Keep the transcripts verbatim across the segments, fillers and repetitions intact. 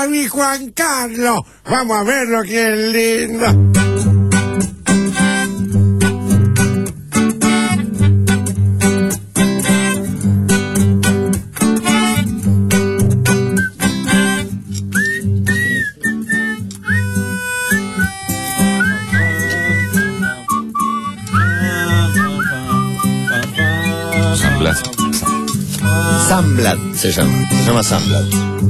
para mi Juan Carlos. Vamos a ver lo que es lindo. Samblat se llama, se llama Samblat.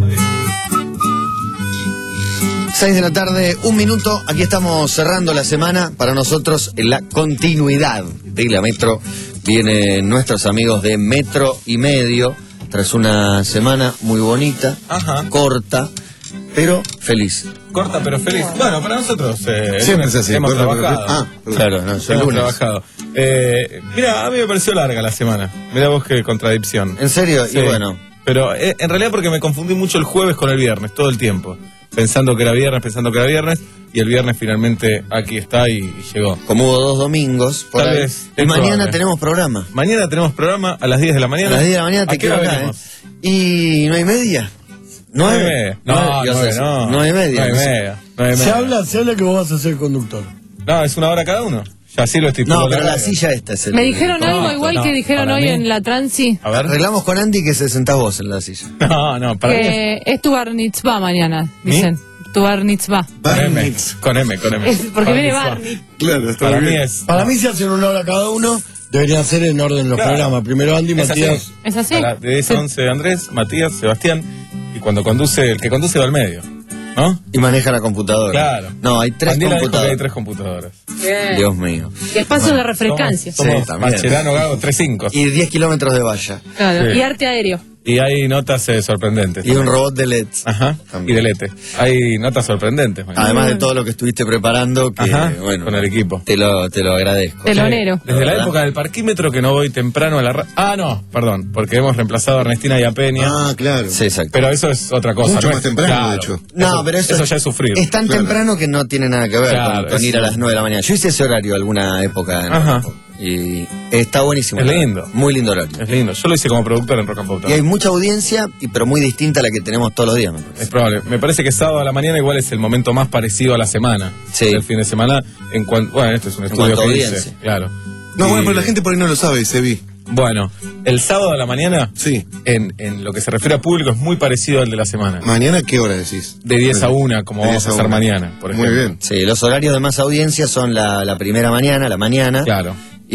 Seis de la tarde, un minuto, aquí estamos cerrando la semana, para nosotros en la continuidad de la Metro. Vienen nuestros amigos de Metro y Medio, tras una semana muy bonita, Ajá. corta, pero feliz. Corta pero feliz. Bueno, para nosotros eh, siempre es así. hemos corta, trabajado. pero... Ah, Claro, no, soy hemos lunes. trabajado. Eh, mira, a mí me pareció larga la semana. Mira vos qué contradicción. ¿En serio? Sí. Y bueno, Pero eh, en realidad porque me confundí mucho el jueves con el viernes, todo el tiempo. Pensando que era viernes, pensando que era viernes, y el viernes finalmente aquí está y, y llegó. como hubo dos domingos, por Tal ahí, vez, y es mañana probable. tenemos programa. Mañana tenemos programa a las diez de la A mañana. las diez de la mañana ¿A te qué quedo hora acá, venimos? ¿eh? ¿Y no hay media? ¿Nueve? ¿Nueve? No, Nueve, nueve, o sea, no. nueve y media. Nueve y media. Nueve y Se media. habla, se habla que vos vas a ser conductor. No, es una hora cada uno. Ya sí lo estipuló No, pero la radio. silla esta es el... Me dijeron No, algo igual no, que dijeron para hoy mí- en la transi, A ver. Arreglamos con Andy que se sentás vos en la silla. No, no, para mí es que es tu bar mitzvah mañana, ¿Mi? dicen. Tu bar mitzvah. con M. Con M, con M. Es porque viene Para mí Barney. Claro, está Para muy mí bien. es. Para mí, si hacen una hora cada uno, deberían ser en orden los Claro. programas. Primero Andy, Es así. Matías. ¿Es así? Para- de diez a once Andrés, Matías, Sebastián. Y cuando conduce, el que conduce va al medio. ¿No? Y maneja la computadora. Claro. No, hay tres Andela dijo que computadoras. hay tres computadoras. Bien. Dios mío. Y espacio de refrescancia. Somos, somos Sí, también. Mascherano, Gago, tres cinco. Y diez kilómetros de valla. Claro. Sí. Y arte aéreo. Y hay notas eh, sorprendentes. Y un robot de L E Ds. Ajá. También. Y de Lete. Hay notas sorprendentes. mañana. Además de todo lo que estuviste preparando, que Ajá, bueno, con el equipo. Te lo, te lo agradezco. Telonero. Desde la ¿Verdad? época del parquímetro que no voy temprano a la ra- Ah, no, perdón, porque hemos reemplazado a Ernestina y a Peña. Ah, claro. Sí, exacto. Pero eso es otra cosa. Mucho ¿no? más temprano, Claro. de hecho. No, Eso- pero eso, eso ya es sufrir. Es tan Claro. temprano que no tiene nada que ver Claro, con, con es- ir a las nueve de la mañana. Yo hice ese horario alguna época. en Ajá. Rock and Pop, y está buenísimo. Es lindo. Muy lindo horario. Es lindo. Yo lo hice como productor en Rock and Pop Y hay también. mucha audiencia, y pero muy distinta a la que tenemos todos los días, me parece. Es probable. Me parece que sábado a la mañana igual es el momento más parecido a la semana. Sí. El fin de semana. En cuanto. Bueno, esto es un En estudio cuanto a que dice. audiencia. Claro. No, Y- bueno, pero la gente por ahí no lo sabe, se vi. Bueno, el sábado a la mañana, Sí. en, en lo que se refiere a público, es muy parecido al de la semana. ¿Mañana qué hora decís? De diez a una, como De vamos diez a hacer una. mañana, por ejemplo. Muy bien. Sí, los horarios de más audiencia son la, la primera mañana, la mañana. Claro.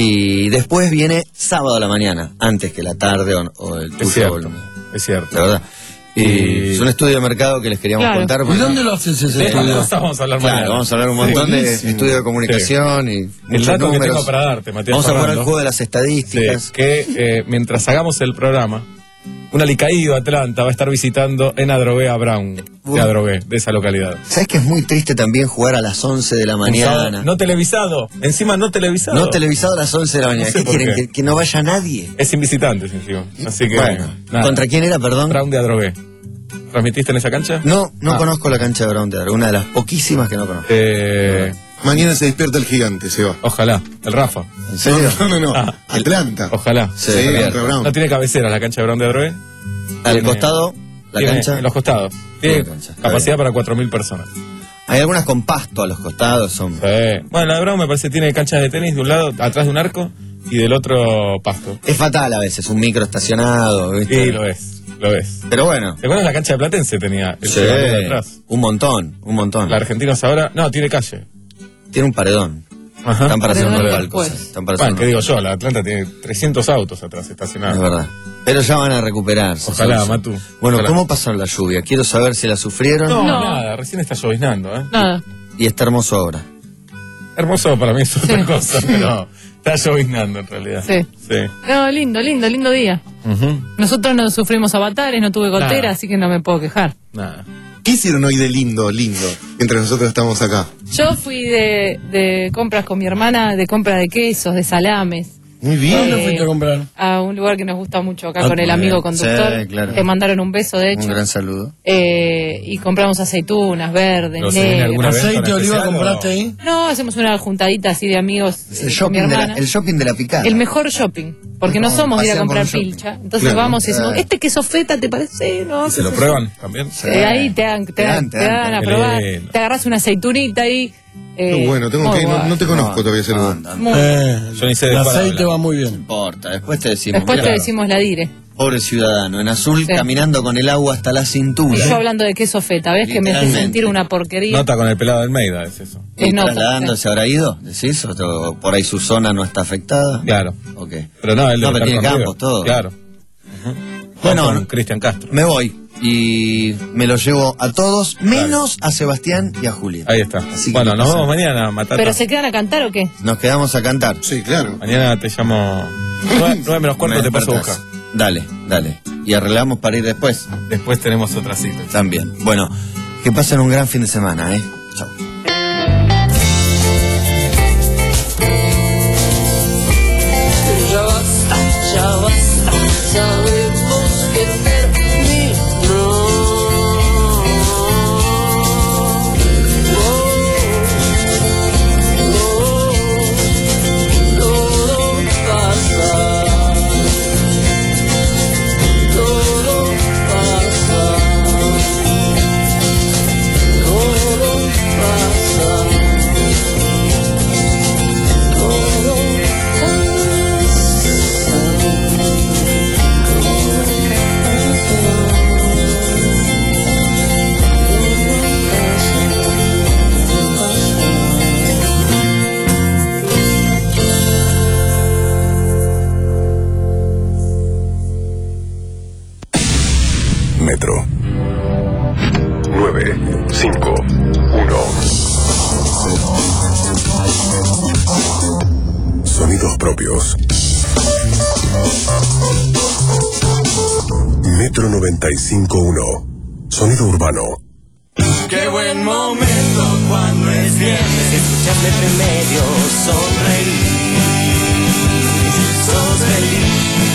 Y después viene sábado a la mañana, antes que la tarde o, o el Es tuyo. cierto. o el- Es cierto. La verdad. Y Y- es un estudio de mercado que les queríamos Claro. contar. ¿Y porque- dónde lo haces ese De estas estudio? cosas vamos a hablar Claro, mañana. vamos a hablar un montón de Buenísimo. estudios de comunicación y El muchos dato que números. tengo para darte, Matías Vamos a jugar al Fernando, juego de las sí, estadísticas. que eh, mientras hagamos el programa, un alicaído Atlanta va a estar visitando en Adrogué a Brown, de Adrogué, de esa localidad. ¿Sabes que es muy triste también jugar a las once de la Un sábado mañana? No televisado, encima no televisado. No televisado a las once de la mañana. No sé ¿Qué por quieren? qué. ¿Que, que no vaya nadie? Es sin visitantes encima. Así que. Bueno, nada. ¿contra quién era, perdón? Brown de Adrogué. ¿Transmitiste en esa cancha? No, no Ah. conozco la cancha de Brown Theater, una de las poquísimas que no conozco. Eh, Mañana se despierta el gigante, se va. ojalá, el Rafa. ¿En serio? No, no, no. Ah. Atlanta. Ojalá. Sí, Sí, bien. contra Brown. No tiene cabecera la cancha de Brown de Adrogué. Al Tiene- costado, la Tiene cancha. En los costados. Tiene Tiene cancha, está capacidad para cuatro mil personas. Hay algunas con pasto a los costados, son. Sí. Bueno, la de Brown me parece que tiene canchas de tenis de un lado, atrás de un arco, y del otro pasto. Es fatal a veces, un micro estacionado, ¿viste? Y lo es, lo es. Pero bueno, ¿Te acuerdas la cancha de Platense tenía el sí, jugador de atrás? un montón, un montón. La Argentinos ahora, no, tiene calle. Tiene un paredón. Ajá. Están para hacer Paredón unos después. palcos. Están para hacer Bueno, ¿qué unos- digo yo? La Atlanta tiene trescientos autos atrás Es estacionados. verdad. Pero ya van a recuperarse. Ojalá, Son- Matu. Bueno, Ojalá. ¿cómo pasó la lluvia? Quiero saber si la sufrieron. No, No. nada, recién está lloviznando, ¿eh? Nada. Y está hermoso ahora. Hermoso para mí es otra Sí. cosa, pero está lloviznando en realidad. Sí. Sí. No, lindo, lindo, lindo día. Ujú. Nosotros no sufrimos avatares, no tuve gotera, Nada. así que no me puedo quejar. Nada. ¿Qué hicieron hoy de lindo, lindo? Mientras nosotros estamos acá. Yo fui de, de compras con mi hermana, de compra de quesos, de salames. Muy ¿Dónde fuiste bien. a comprar? A un lugar que nos gusta mucho acá Ah, con el muy amigo bien. conductor. Sí, claro. Te mandaron un beso, de Un hecho. gran saludo. Eh, y compramos aceitunas verdes, Pero si viene algún negras. evento ¿Aceite de en oliva especial, compraste o- ahí? No, hacemos una juntadita así de amigos Es eh, el, con shopping mi de la, hermana. el shopping de la picada. El mejor shopping, porque no No, somos de ir a pasean por comprar un shopping. pilcha. Entonces Claro. vamos y decimos, Ah. ¿este queso feta te parece? No, ¿Se lo sé. prueban también? Eh, ahí te dan, te Te dan, dan, te te dan, dan a qué probar. lindo. Te agarras una aceitunita ahí. eh, Qué bueno, tengo muy que ir, no, bueno. no te conozco todavía ese no, lugar. no, no Muy- Eh, Yo ni sé de el cuál aceite habla. va muy bien. importa. Después te decimos, Después te mirá, decimos la dire. pobre ciudadano, en azul, Sí. caminando con el agua hasta la Y cintura. yo hablando de queso feta, ¿ves que me hace Literalmente. sentir una porquería? Nota con el pelado de Almeida, es eso. ¿Y Es nota, trasladando sí. se habrá ido? ¿Decís? ¿O to- por ahí su zona no está afectada? Claro. Ok. Pero no, él No, debe pero estar tiene con campos, River. todo. Claro. Bueno, Con Cristian Castro. me voy y me lo llevo a todos, menos a Sebastián y a Julia. Ahí está. Así que Bueno, no nos pasa vemos nada. mañana, Matata. ¿Pero se quedan a cantar o qué? Nos quedamos a cantar. Sí, claro. Mañana te llamo. Nueve, nueve menos cuarto Me te paso a despertás. buscar. Dale, dale. Y arreglamos para ir después. Después tenemos otra cita. También. Bueno, que pasen un gran fin de semana, ¿eh? Chao. Ya basta, ya basta, sabemos que terminó. Oh, oh, todo pasa, todo pasa, todo pasa, todo Metro. nueve cinco uno. Sonidos propios. Metro noventa y cinco uno. Sonido urbano. Qué buen momento cuando es viernes. Escuchas Metro y Medio, sonreír. Sos feliz.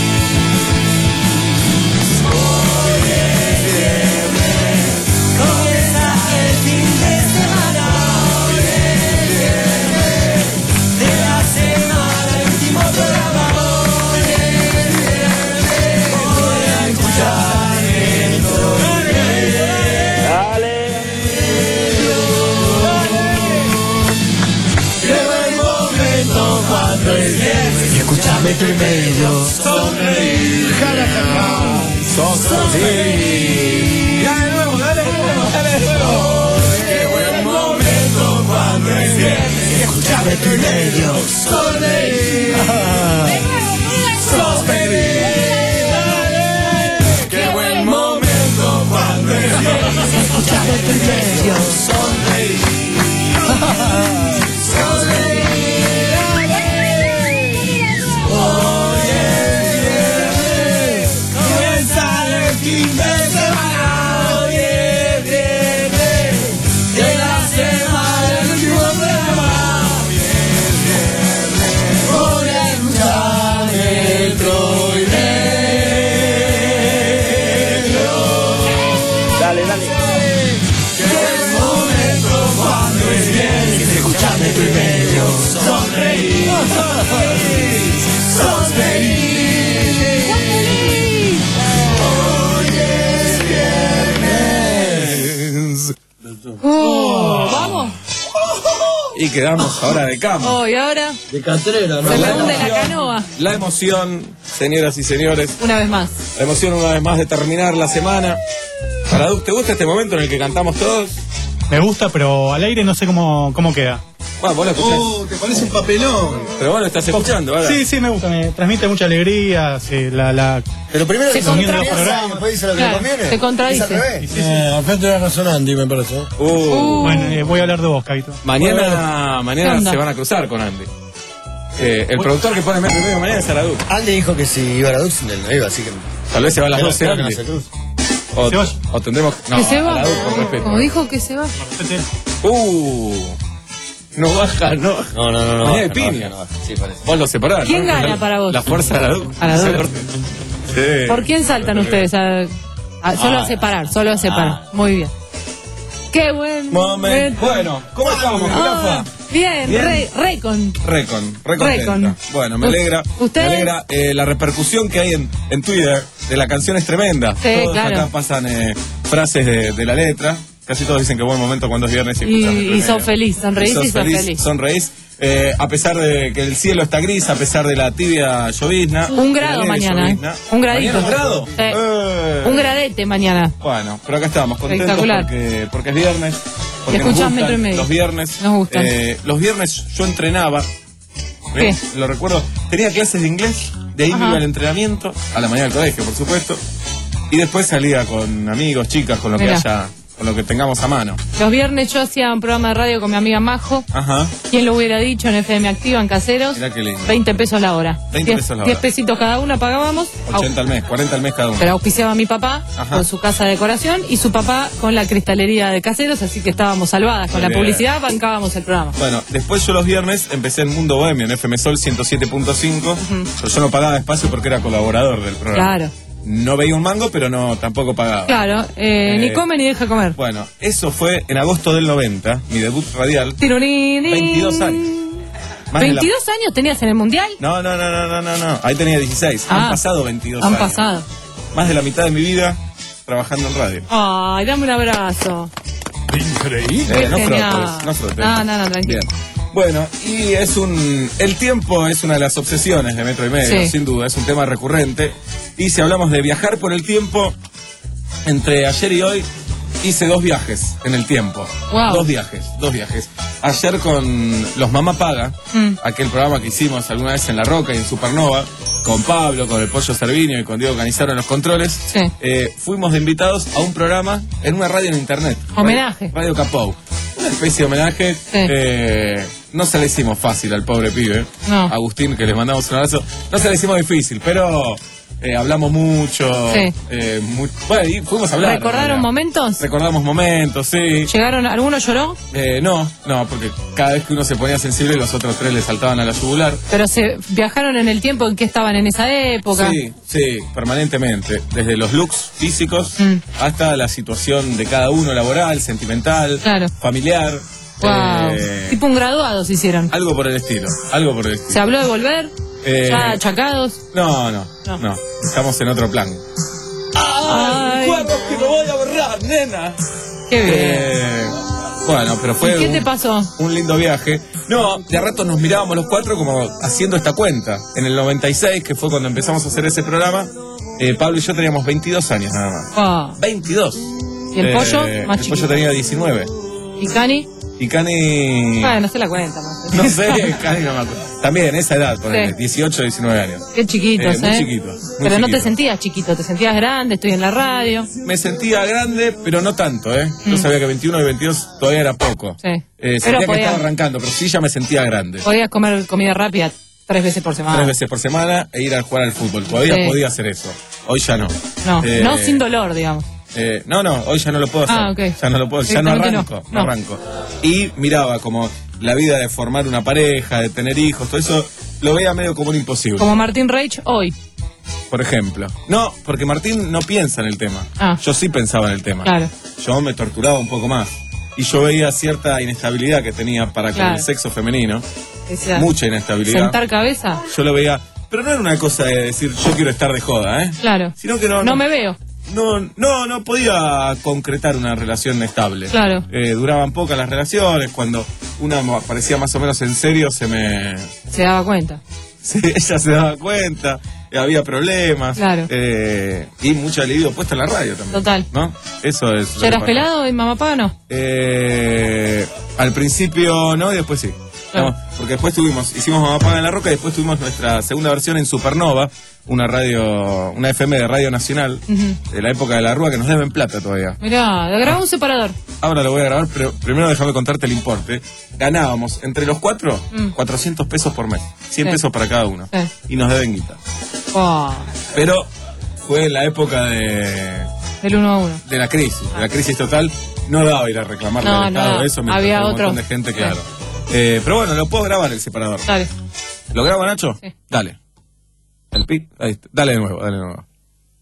Hoy es viernes, comienza el fin de semana. Hoy es viernes, de la semana, el último programa. Hoy es viernes, voy a escuchar Metro y Medio. Qué buen momento cuando es viernes y escucha Metro y Medio. Sonreír, jala, jala, sonreír. Dale de nuevo, dale de nuevo, dale de nuevo. Qué buen momento cuando es viernes y escucha Metro y Medio. Sonreír, sos feliz. Dale. Qué buen momento cuando es viernes y escucha Metro y Medio. Sonreír. Hoy es viernes, comienza el fin de semana. Hoy es viernes, de la semana, el último programa. Hoy es viernes, voy a escuchar Metro y Medio. Dale, dale. Qué buen momento cuando es viernes, se escucha Metro y Medio. Sonreír, sos feliz. Hoy es viernes. Oh, vamos. Y quedamos ahora de campo. Oh, y ahora De Catrera, ¿no? se me hunde la canoa. La emoción, señoras y señores. Una vez más. La emoción una vez más de terminar la semana. Paradux, ¿te gusta este momento en el que cantamos todos? Me gusta, pero al aire no sé cómo, cómo queda. Bueno, vos lo escuchás. Oh, te parece un papelón. Pero vos lo estás escuchando, ¿verdad? Sí, sí, me gusta, me transmite mucha alegría. Sí, la, la... Pero primero Se que contra- comienza, programa. después dice lo que Claro, le conviene. se contradice. Es al revés. Eh, al frente de la razón Andy, me parece. Uh, Uh. Bueno, eh, voy a hablar de vos, Caito. mañana ¿Qué mañana onda? se van a cruzar con Andy. Eh, el productor que pone Metro y Medio mañana es Araduz. Andy dijo que si iba a la Dux, él no iba, así que... Tal vez se va a las doce Creo que no Andy. se cruza. O, Se vaya. o tendremos... No, que se va. Araduz, con respeto. Como dijo que se va. Uh, No baja, no. No, no, no, no. Mañana hay baja, piña. no baja, no baja. Sí, parece. Vos lo separás. ¿Quién ¿no? gana La- para vos? La fuerza de la du. A la Esa dura. corte. Sí. ¿Por quién saltan ustedes? A, a- solo Ah. a separar, solo a separar. Muy bien. Qué buen Momento. Bueno, ¿cómo estamos, Ah, jirafa? bien, Bien. Re, recon. Recon, recontenta. Recon. Bueno, me alegra. ¿Usted? Me alegra eh, la repercusión que hay en, en Twitter de la canción es tremenda. Sí, Todos claro. acá pasan eh, frases de, de la letra. Casi todos dicen que buen momento cuando es viernes y Y, escuchas el y remedio. son feliz, sonreís y sos son feliz, feliz. Sonreís. Eh, a pesar de que el cielo está gris, a pesar de la tibia llovizna. Un grado de la leve mañana, ¿eh? llovizna. Un gradito. ¿Mañana un grado? Sí. Eh. Un gradete mañana. Bueno, pero acá estamos, contentos Espectacular. porque, porque es viernes. Porque Y escuchás nos gustan Metro y Medio. los viernes. Nos gustan. Eh, los viernes yo entrenaba. ¿ven? ¿Qué? Lo recuerdo. Tenía clases de inglés, de ahí me Ajá. iba al entrenamiento, a la mañana del colegio, por supuesto. Y después salía con amigos, chicas, con lo que Mirá. haya, con lo que tengamos a mano. Los viernes yo hacía un programa de radio con mi amiga Majo. Ajá. ¿Quién lo hubiera dicho? En F M Activa, en Caseros. Mirá qué lindo. veinte pesos la hora. veinte diez, pesos la diez hora. pesitos cada una pagábamos. ochenta al mes, cuarenta al mes cada uno. Pero auspiciaba a mi papá Ajá. con su casa de decoración y su papá con la cristalería de Caseros, así que estábamos salvadas. Con Muy la bien. publicidad bancábamos el programa. Bueno, después yo los viernes empecé en Mundo Bohemio, en F M Sol ciento siete punto cinco, pero yo no pagaba espacio porque era colaborador del programa. Claro, No veía un mango, pero no tampoco pagaba. claro. Eh, Eh, ni come ni deja comer. Bueno, eso fue en agosto del noventa, mi debut radial. Tirurín. veintidós años. Más de la- ¿veintidós años tenías en el Mundial? No, no, no, no, no, no, no. Ahí tenía dieciséis. Ah, Han pasado veintidós Han años. pasado. Más de la mitad de mi vida trabajando en radio. Ay, dame un abrazo. Eh, no genial. frotes, no frotes. No, no, no, tranquilo. Bien. Bueno, y es un... El tiempo es una de las obsesiones de Metro y Medio, Sí. sin duda, es un tema recurrente. Y si hablamos de viajar por el tiempo, entre ayer y hoy hice dos viajes en el tiempo. Wow. Dos viajes, dos viajes. Ayer con Los Mamá Paga, Mm. aquel programa que hicimos alguna vez en La Roca y en Supernova, con Pablo, con el Pollo Cerviño y con Diego Canizaro en los controles, Sí. eh, fuimos de invitados a un programa en una radio en internet. Homenaje. Radio, Radio Capou. Una especie de homenaje. Eh, no se le hicimos fácil al pobre pibe. No. Agustín, que les mandamos un abrazo. No se le hicimos difícil, pero eh, hablamos mucho. Sí. eh, mu- bueno, y fuimos a hablar. en ¿Recordaron realidad. momentos? Recordamos momentos, sí. ¿Llegaron? ¿Alguno lloró? Eh, no, no, porque cada vez que uno se ponía sensible, los otros tres le saltaban a la yugular. Pero se viajaron en el tiempo en que estaban en esa época. Sí, sí, permanentemente. Desde los looks físicos Mm. hasta la situación de cada uno, laboral, sentimental, Claro. familiar. Wow. eh, Tipo un graduado se hicieron. algo por el estilo, algo por el estilo. ¿Se habló de volver? Eh, ¿Ya achacados? No, no, No. no, estamos en otro plan. Ay, que lo voy a borrar, nena! qué bien. Eh, bueno, pero fue ¿Y qué un, te pasó? un lindo viaje. No, de a rato nos mirábamos los cuatro como haciendo esta cuenta. En el noventa y seis, que fue cuando empezamos a hacer ese programa, eh, Pablo y yo teníamos veintidós años nada más. Ah. veintidós. ¿Y el pollo? Eh, Más el chiquito. pollo tenía diecinueve. ¿Y Cani? Y Cani... Bueno, no se la cuenta más. No sé, Cani no me acuerdo. También, esa edad, ponele, Sí. dieciocho, diecinueve años. Qué chiquitos, Eh, muy ¿eh? chiquitos, muy Pero no te chiquitos. sentías chiquito, te sentías grande, estoy en la radio. Me sentía grande, pero no tanto, ¿eh? Yo Mm. sabía que veintiuno y veintidós todavía era poco. Sí. Eh, Pero sentía que podías- estaba arrancando, pero sí ya me sentía grande. Podías comer comida rápida tres veces por semana. Tres veces por semana e ir a jugar al fútbol. Todavía Sí. podía hacer eso. Hoy ya no. No, Eh, no sin dolor, digamos. eh, no, no, hoy ya no lo puedo hacer. Ah, ok. Ya no lo puedo, ya no Directamente arranco, no. no No. arranco. Y miraba como la vida de formar una pareja, de tener hijos, todo eso lo veía medio como un imposible. Como Martín Reich hoy. Por ejemplo. No, porque Martín no piensa en el tema. Ah. Yo sí pensaba en el tema. Claro. Yo me torturaba un poco más. Y yo veía cierta inestabilidad que tenía para con Claro. el sexo femenino. Esa- Mucha inestabilidad. Sentar cabeza. Yo lo veía. Pero no era una cosa de decir yo quiero estar de joda, ¿eh? Claro. Sino que no. No me veo. No, no, no podía concretar una relación estable. Claro. Eh, duraban pocas las relaciones. Cuando una mo- parecía más o menos en serio, se me. Se daba cuenta. Sí, ella se daba cuenta, eh, había problemas. Claro. eh, y mucho libido puesto en la radio también. Total. ¿No? Eso es. lo ¿Ya eras que pasa. pelado y mamá paga no? Eh, al principio no y después sí. Claro. No, porque después tuvimos, hicimos Mamá Paga en la Roca y después tuvimos nuestra segunda versión en Supernova, una radio, una F M de Radio Nacional, Ujú. de la época de la Rúa, que nos deben plata todavía. Mirá, le grabó un separador. Ahora lo voy a grabar, pero primero déjame contarte el importe. Ganábamos entre los cuatro Mm. cuatrocientos pesos por mes, cien Sí. pesos para cada uno. Sí. Y nos deben guita. Oh, Pero fue la época de, del uno a uno. de la crisis, de la crisis total. No daba ir a reclamarle No, al no Estado daba. eso, me Había un otro. montón de gente, Sí. claro. Eh, pero bueno, lo puedo grabar el separador. Dale. ¿Lo grabo, Nacho? Sí. Dale. El pi, ahí está. Dale de nuevo, dale de nuevo.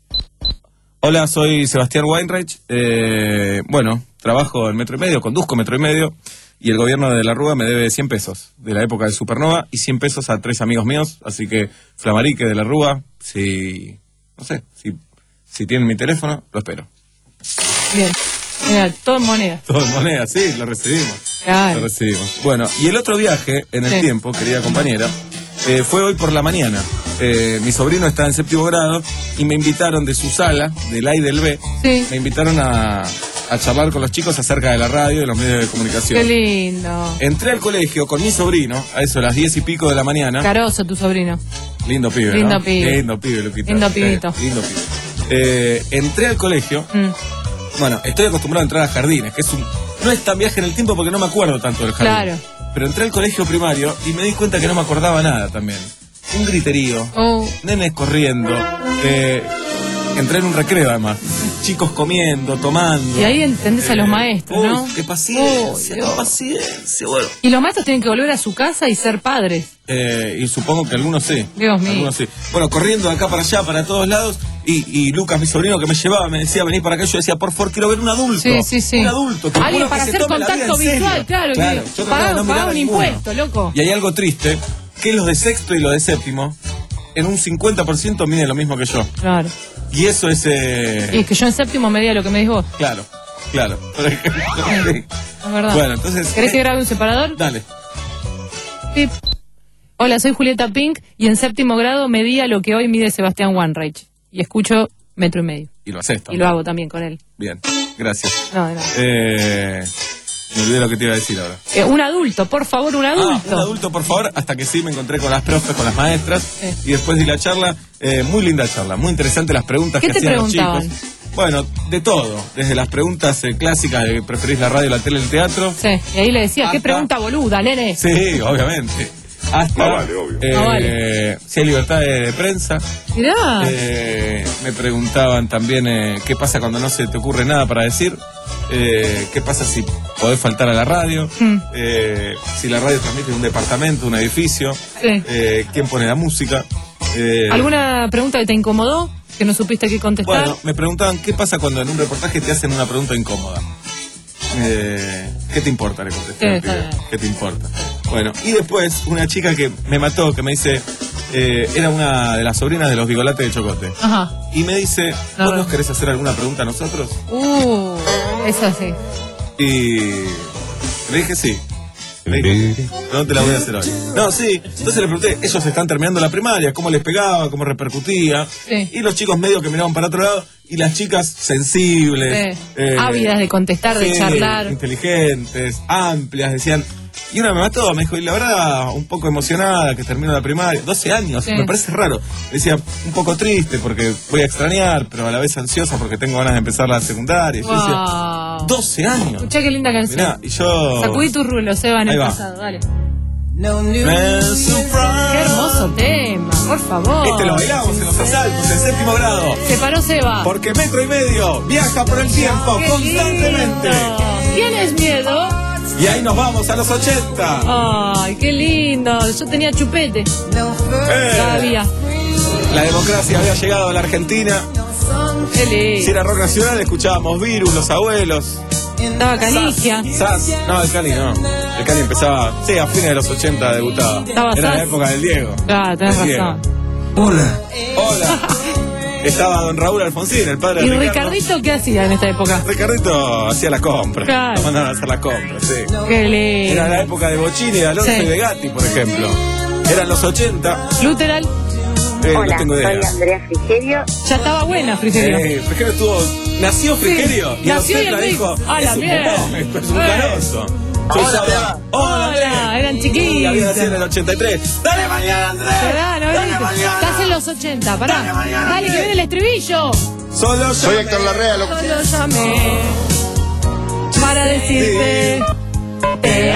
Hola, soy Sebastián Weinreich. Eh, bueno, trabajo en Metro y Medio, conduzco Metro y Medio. Y el gobierno de la Rúa me debe cien pesos de la época de Supernova y cien pesos a tres amigos míos. Así que, Flamarique de la Rúa, si... no sé, si, si tienen mi teléfono, lo espero. Bien. Mira, todo en moneda. Todo en moneda, sí, lo recibimos. Claro. Lo recibimos. Bueno, y el otro viaje en el Sí. tiempo, querida compañera, eh, fue hoy por la mañana. Eh, mi sobrino está en séptimo grado y me invitaron de su sala, del A y del B, Sí. me invitaron a, a charlar con los chicos acerca de la radio y de los medios de comunicación. Qué lindo. Entré al colegio con mi sobrino, a eso, a las diez y pico de la mañana. Caroso, tu sobrino. Lindo pibe, Lindo ¿no? pibe. Lindo pibe, Luquita. Lindo pibito. Eh, lindo pibe. Eh, entré al colegio. Mm. Bueno, estoy acostumbrado a entrar a jardines, que es un... no es tan viaje en el tiempo porque no me acuerdo tanto del jardín. Claro. Pero entré al colegio primario y me di cuenta que no me acordaba nada también. Un griterío, Oh. nenes corriendo, eh, entré en un recreo además, chicos comiendo, tomando. Y ahí entendés a los maestros, uy, ¿no? qué paciencia, Oh, qué Dios. paciencia, bueno. Y los maestros tienen que volver a su casa y ser padres. Eh, y supongo que algunos sí. Dios mío. Algunos sí. Bueno, corriendo de acá para allá, para todos lados. Y, y Lucas, mi sobrino que me llevaba, me decía, vení para acá. Yo decía, por favor, quiero ver un adulto. Sí, sí, sí. Un adulto. te Alguien juro para que se hacer tome la vida contacto en serio. visual, claro. Claro, que yo trataba de paga, no paga mirar un a ninguno. impuesto, loco. Y hay algo triste, que los de sexto y los de séptimo, en un cincuenta por ciento miden lo mismo que yo. Claro. Y eso es... Eh... Y es que yo en séptimo medía lo que me dijo vos. Claro, claro. Por ejemplo, sí. Es verdad. Bueno, entonces... ¿Querés que eh, grabe un separador? Dale. Pip. Hola, soy Julieta Pink y en séptimo grado medía lo que hoy mide Sebastián Weinreich. Y escucho Metro y Medio. Y lo haces Y también. lo hago también con él. Bien, gracias. No, de nada. Eh... Me olvidé lo que te iba a decir ahora. Eh, un adulto, por favor, un adulto. Ah, un adulto, por favor, hasta que sí me encontré con las profes, con las maestras, Sí. y después di la charla, eh, muy linda charla, muy interesante las preguntas ¿Qué que te hacían los preguntaban? chicos. Bueno, de todo, desde las preguntas eh, clásicas de preferís la radio, la tele, el teatro. Sí, y ahí le decía, ¿qué Hasta- pregunta boluda, nene? Sí, obviamente. Hasta, Ah, vale, obvio. eh, Ah, vale. si hay libertad de, de prensa. Mirá. Eh, me preguntaban también eh, qué pasa cuando no se te ocurre nada para decir, eh, qué pasa si podés faltar a la radio, Mm. eh, si la radio transmite en un departamento, un edificio, Sí. eh, quién pone la música. eh, ¿Alguna pregunta que te incomodó? Que no supiste qué contestar. Bueno, me preguntaban qué pasa cuando en un reportaje te hacen una pregunta incómoda. Eh, ¿Qué te importa? Le contesté. Sí, al está pibe. bien. ¿Qué te importa? Bueno, y después una chica que me mató, que me dice, eh, era una de las sobrinas de los Bigolates de Chocote. Ajá. Y me dice, No, ¿vos no. nos querés hacer alguna pregunta a nosotros? Uh, eso sí. Y le dije sí. Le dije, no te la voy a hacer hoy. No, sí. Entonces le pregunté, ellos están terminando la primaria, cómo les pegaba, cómo repercutía. Sí. Y los chicos medio que miraban para otro lado, y las chicas sensibles. Sí. eh, Ávidas de contestar, de sí, charlar. inteligentes, amplias, decían. Y una me mató, me dijo, y la verdad, un poco emocionada que termino la primaria, doce años, Sí. me parece raro. Decía, un poco triste porque voy a extrañar, pero a la vez ansiosa porque tengo ganas de empezar la secundaria. Y yo decía, Wow. doce años. Escuchá qué linda canción. Mirá, y yo... Sacudí tu rulo, Seba, en Ahí el va. pasado, dale. Me surprise. Qué hermoso tema, por favor. Este lo bailamos en los asaltos, en séptimo grado. Se paró Seba. Porque Metro y Medio viaja por el tiempo Qué constantemente. lindo. ¿Tienes miedo? Y ahí nos vamos a los ochenta. Ay, qué lindo. Yo tenía chupete. Eh, Todavía. La democracia había llegado a la Argentina. Qué Si lindo. era rock nacional, escuchábamos Virus, Los Abuelos. Estaba Canigia. Sas. No, el Cali no. El Cali empezaba, sí, a fines de los ochenta debutaba. Estaba Era la Sas. época del Diego. Claro, tenés Del Diego. razón. Hola. Hola. Estaba don Raúl Alfonsín, el padre ¿Y de Ricardo. Ricardito qué hacía en esta época? Ricardito hacía la compra. Claro. Lo mandaban a hacer la compra, sí. Qué lindo. Era la época de Bochini, de Alonso Sí. y de Gatti, por ejemplo. Eran los ochenta. Luteral, Eh, Hola, no tengo idea. soy Andrea Frigerio. ya estaba buena, Frigerio. Eh, Frigerio estuvo. Nació Frigerio. Sí, y a nació los y el treinta dijo: dijo, "A la es un mierda". popó, es es un Eh. carozo. Yo Hola, estaba- Andrea. Hola, Andrea. Hola, eran Y había chiquitos. nacido en el ochenta y tres. ¡Dale mañana, Andrés! Pará, no ¡Dale veniste. mañana! Estás en los ochenta, pará. Dale mañana, Dale, que Andrés. viene el estribillo. Solo Soy llamé. Héctor Larrea, lo... Solo llamé para decirte te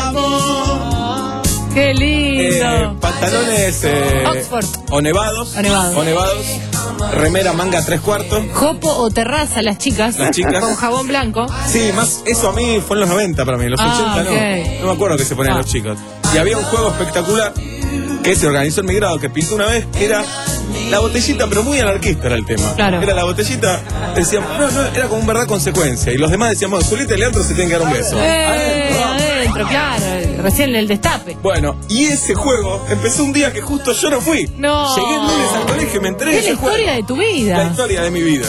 amo. Qué Eh, lindo. pantalones eh, Oxford. o nevados. O nevados. O nevados. remera manga tres cuartos. Jopo o terraza, las chicas. Las chicas. Con jabón blanco. Sí, más eso a mí fue en los noventa para mí, en los Ah, ochenta ok. no. No me acuerdo que se ponían Ah. los chicos. Y había un juego espectacular que se organizó en mi grado, que pintó una vez, que era la botellita, pero muy anarquista era el tema. Claro. Era la botellita, decíamos, no, no, era como un verdad consecuencia. Y los demás decíamos, Julieta y Leandro se tienen que dar un beso. Eh, Adentro, vamos. adentro, claro. Recién el destape. Bueno, y ese juego empezó un día que justo yo no fui. No. Llegué el lunes al colegio y me enteré de Es la ese juego. historia de tu La vida. historia de mi vida.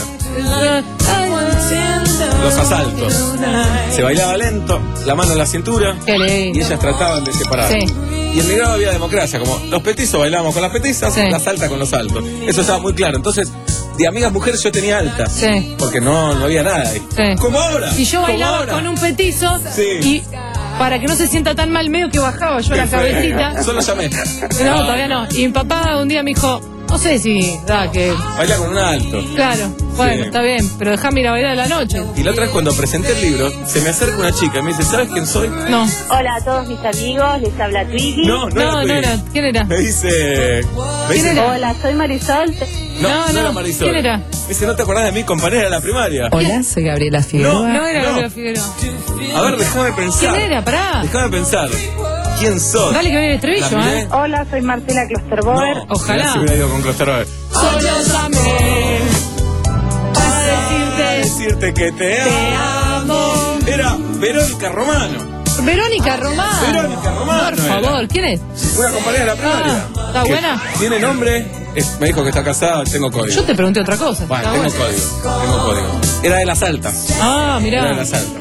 Los asaltos. Se bailaba lento, la mano en la cintura. Qué lindo. Y ellas trataban de separar. Sí. Y en mi grado había democracia, como los petizos bailábamos con las petizas, Sí. las altas con los altos. Eso estaba muy claro. Entonces, de amigas mujeres yo tenía altas. Sí. Porque no, no había nada ahí. Sí. Como ahora. Y yo como bailaba ahora. con un petizo. Sí. Y para que no se sienta tan mal, medio que bajaba yo Qué la feo. cabecita. Solo llamé. No, todavía no. Y mi papá un día me dijo, no sé si da que. Baila con un alto. Claro, bueno, Sí. está bien, pero déjame ir a bailar a la noche. Y la otra vez cuando presenté el libro, se me acerca una chica y me dice, ¿sabes quién soy? No. Hola a todos mis amigos, les habla Twiggy. No, no, No, era no Twiggy. era. ¿Quién era? Me dice... Me ¿Quién dice era? Hola, soy Marisol. No, No, no, no. era Marisol. ¿Quién era? Me dice, ¿no te acordás de mí, compañera de la primaria? Hola, soy Gabriela Figueroa. No era no. Gabriela Figueroa. A ver, déjame pensar. ¿Quién era? Pará. Déjame pensar. ¿Quién sos? Dale que viene el estribillo, ¿La miré? ¿eh? Hola, soy Marcela Klosterboer. No, Ojalá. mirá si hubiera ido con Klosterboer. Solo llamé para decirte Decirte que te amo. amo. Era Verónica Romano, Verónica Román. Verónica Romano Por era. favor, ¿quién es? una compañera de la primaria. Ah, ¿está Que buena? Tiene nombre, es- me dijo que está casada, tengo código. Yo te pregunté otra cosa. Bueno, Está tengo bueno. código, tengo código. Era de las altas. Ah, Era de mirá. las altas.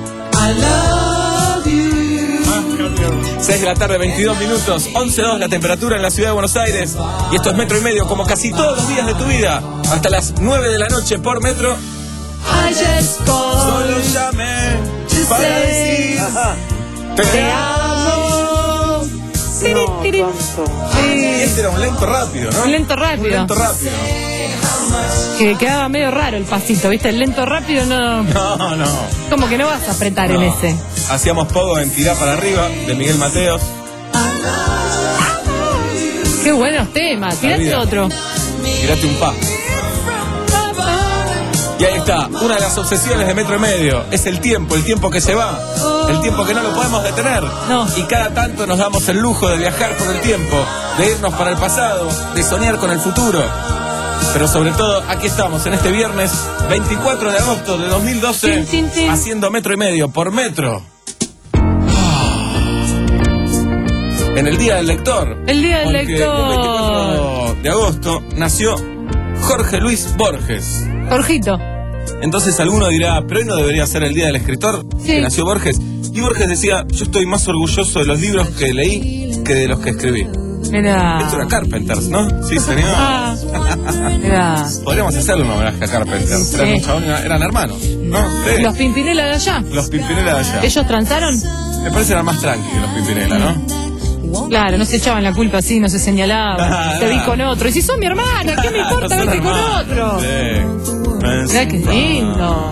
seis de la tarde, veintidós minutos, once dos la temperatura en la ciudad de Buenos Aires. Y esto es Metro y Medio, como casi todos los días de tu vida. Hasta las nueve de la noche por Metro. I just called Solo llamé para decir te te amo. Tiri, tiri. Y este era un lento rápido, ¿no? Un lento rápido. Un lento rápido. Que quedaba medio raro el pasito, ¿viste? El lento rápido no. No, no. Como que no vas a apretar en No. ese. Hacíamos pogo en Tirá para arriba, de Miguel Mateos. Qué buenos temas. Tirate vida. otro. Tirate un pa. Y ahí está, una de las obsesiones de Metro y Medio. Es el tiempo, el tiempo que se va. El tiempo que no lo podemos detener. No. Y cada tanto nos damos el lujo de viajar por el tiempo, de irnos para el pasado, de soñar con el futuro. Pero sobre todo, aquí estamos en este viernes veinticuatro de agosto de dos mil doce, Tin, tin, tin. haciendo Metro y Medio por Metro. Ah. En el Día del Lector. El Día del Porque Lector. el veinticuatro de agosto nació Jorge Luis Borges. Jorgito. Entonces alguno dirá, pero hoy no debería ser el Día del Escritor, Sí. que nació Borges. Y Borges decía, yo estoy más orgulloso de los libros que leí que de los que escribí. Mirá. Esto era Carpenters, ¿no? Sí, señor. Ah, mirá. Podríamos hacerle un homenaje a Carpenters. Sí. Eran, un chabón, eran hermanos, ¿no? Sí. Los Pimpinela de allá. Los Pimpinela de allá. ¿Ellos transaron? Me parece eran más tranqui que los Pimpinela, ¿no? Claro, no se echaban la culpa así, no se señalaban. Ah, Te vi ah. con otro. Y si son mi hermana, ¿qué me importa No son verte con hermanos. otro? Sí. Mirá qué lindo.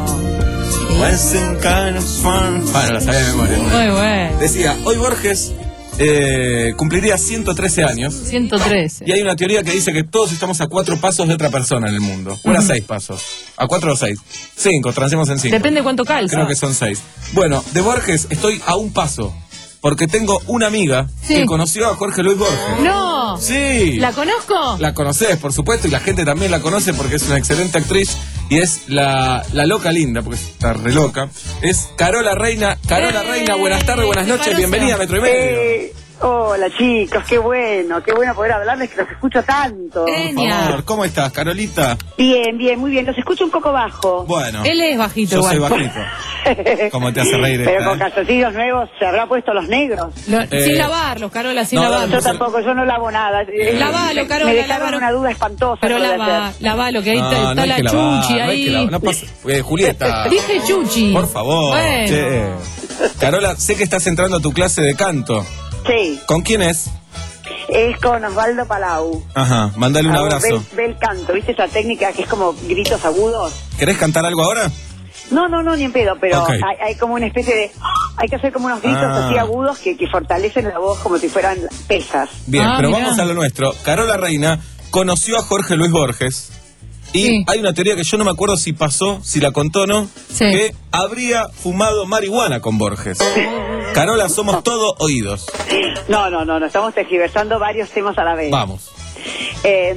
Bueno, la sabía de memoria. Muy bueno. Decía, hoy Borges eh, cumpliría ciento trece años. ciento trece. Y hay una teoría que dice que todos estamos a cuatro pasos de otra persona en el mundo. O era seis pasos. ¿A cuatro o seis? Cinco, transemos en cinco. Depende cuánto calza. Creo que son seis. Bueno, de Borges estoy a un paso. Porque tengo una amiga Sí. que conoció a Jorge Luis Borges. No. Sí. ¿La conozco? La conoces, por supuesto, y la gente también la conoce porque es una excelente actriz y es la, la loca linda, porque está re loca. Es Carola Reina. Carola ¡Eh! Reina, buenas tardes, buenas ¿Qué noches, pasa? bienvenida a Metro y Medio. Eh, hola chicos, qué bueno, qué bueno poder hablarles que los escucho tanto. Por Genia. favor, ¿cómo estás, Carolita? Bien, bien, muy bien, los escucho un poco bajo. Bueno, Él es bajito yo soy igual. bajito. ¿Cómo te hace reír Pero esta, con eh? calzoncillos nuevos se habrá puesto los negros. Lo- Eh, sin lavarlos, Carola, sin no, Yo lavarlos. tampoco, yo no lavo nada. Eh, Lavalo, me- Carola, Me dejaron lavalo. una duda espantosa. Pero con lo de lava, hacer. lavalo, que ahí No, está, no está hay la que lavar, chuchi no hay ahí. que lavar, no pasa- eh, Julieta. Dije chuchi. Por favor. Bueno. Che. Carola, sé que estás entrando a tu clase de canto. Sí, ¿Con quién es? es con Osvaldo Palau. Ajá, mandale un Hago- abrazo. Ve, ve el canto, ¿viste esa técnica que es como gritos agudos? ¿Querés cantar algo ahora? No, no, no, ni en pedo, pero Ok. hay, hay como una especie de... Hay que hacer como unos gritos Ah. así agudos que, que fortalecen la voz como si fueran pesas. Bien, Ah, pero mirá. vamos a lo nuestro. Carola Reina conoció a Jorge Luis Borges Y Sí. hay una teoría que yo no me acuerdo si pasó, si la contó o no, Sí. que habría fumado marihuana con Borges. Carola, somos todo oídos. No, no, no, no, estamos tergiversando varios temas a la vez. Vamos. Eh,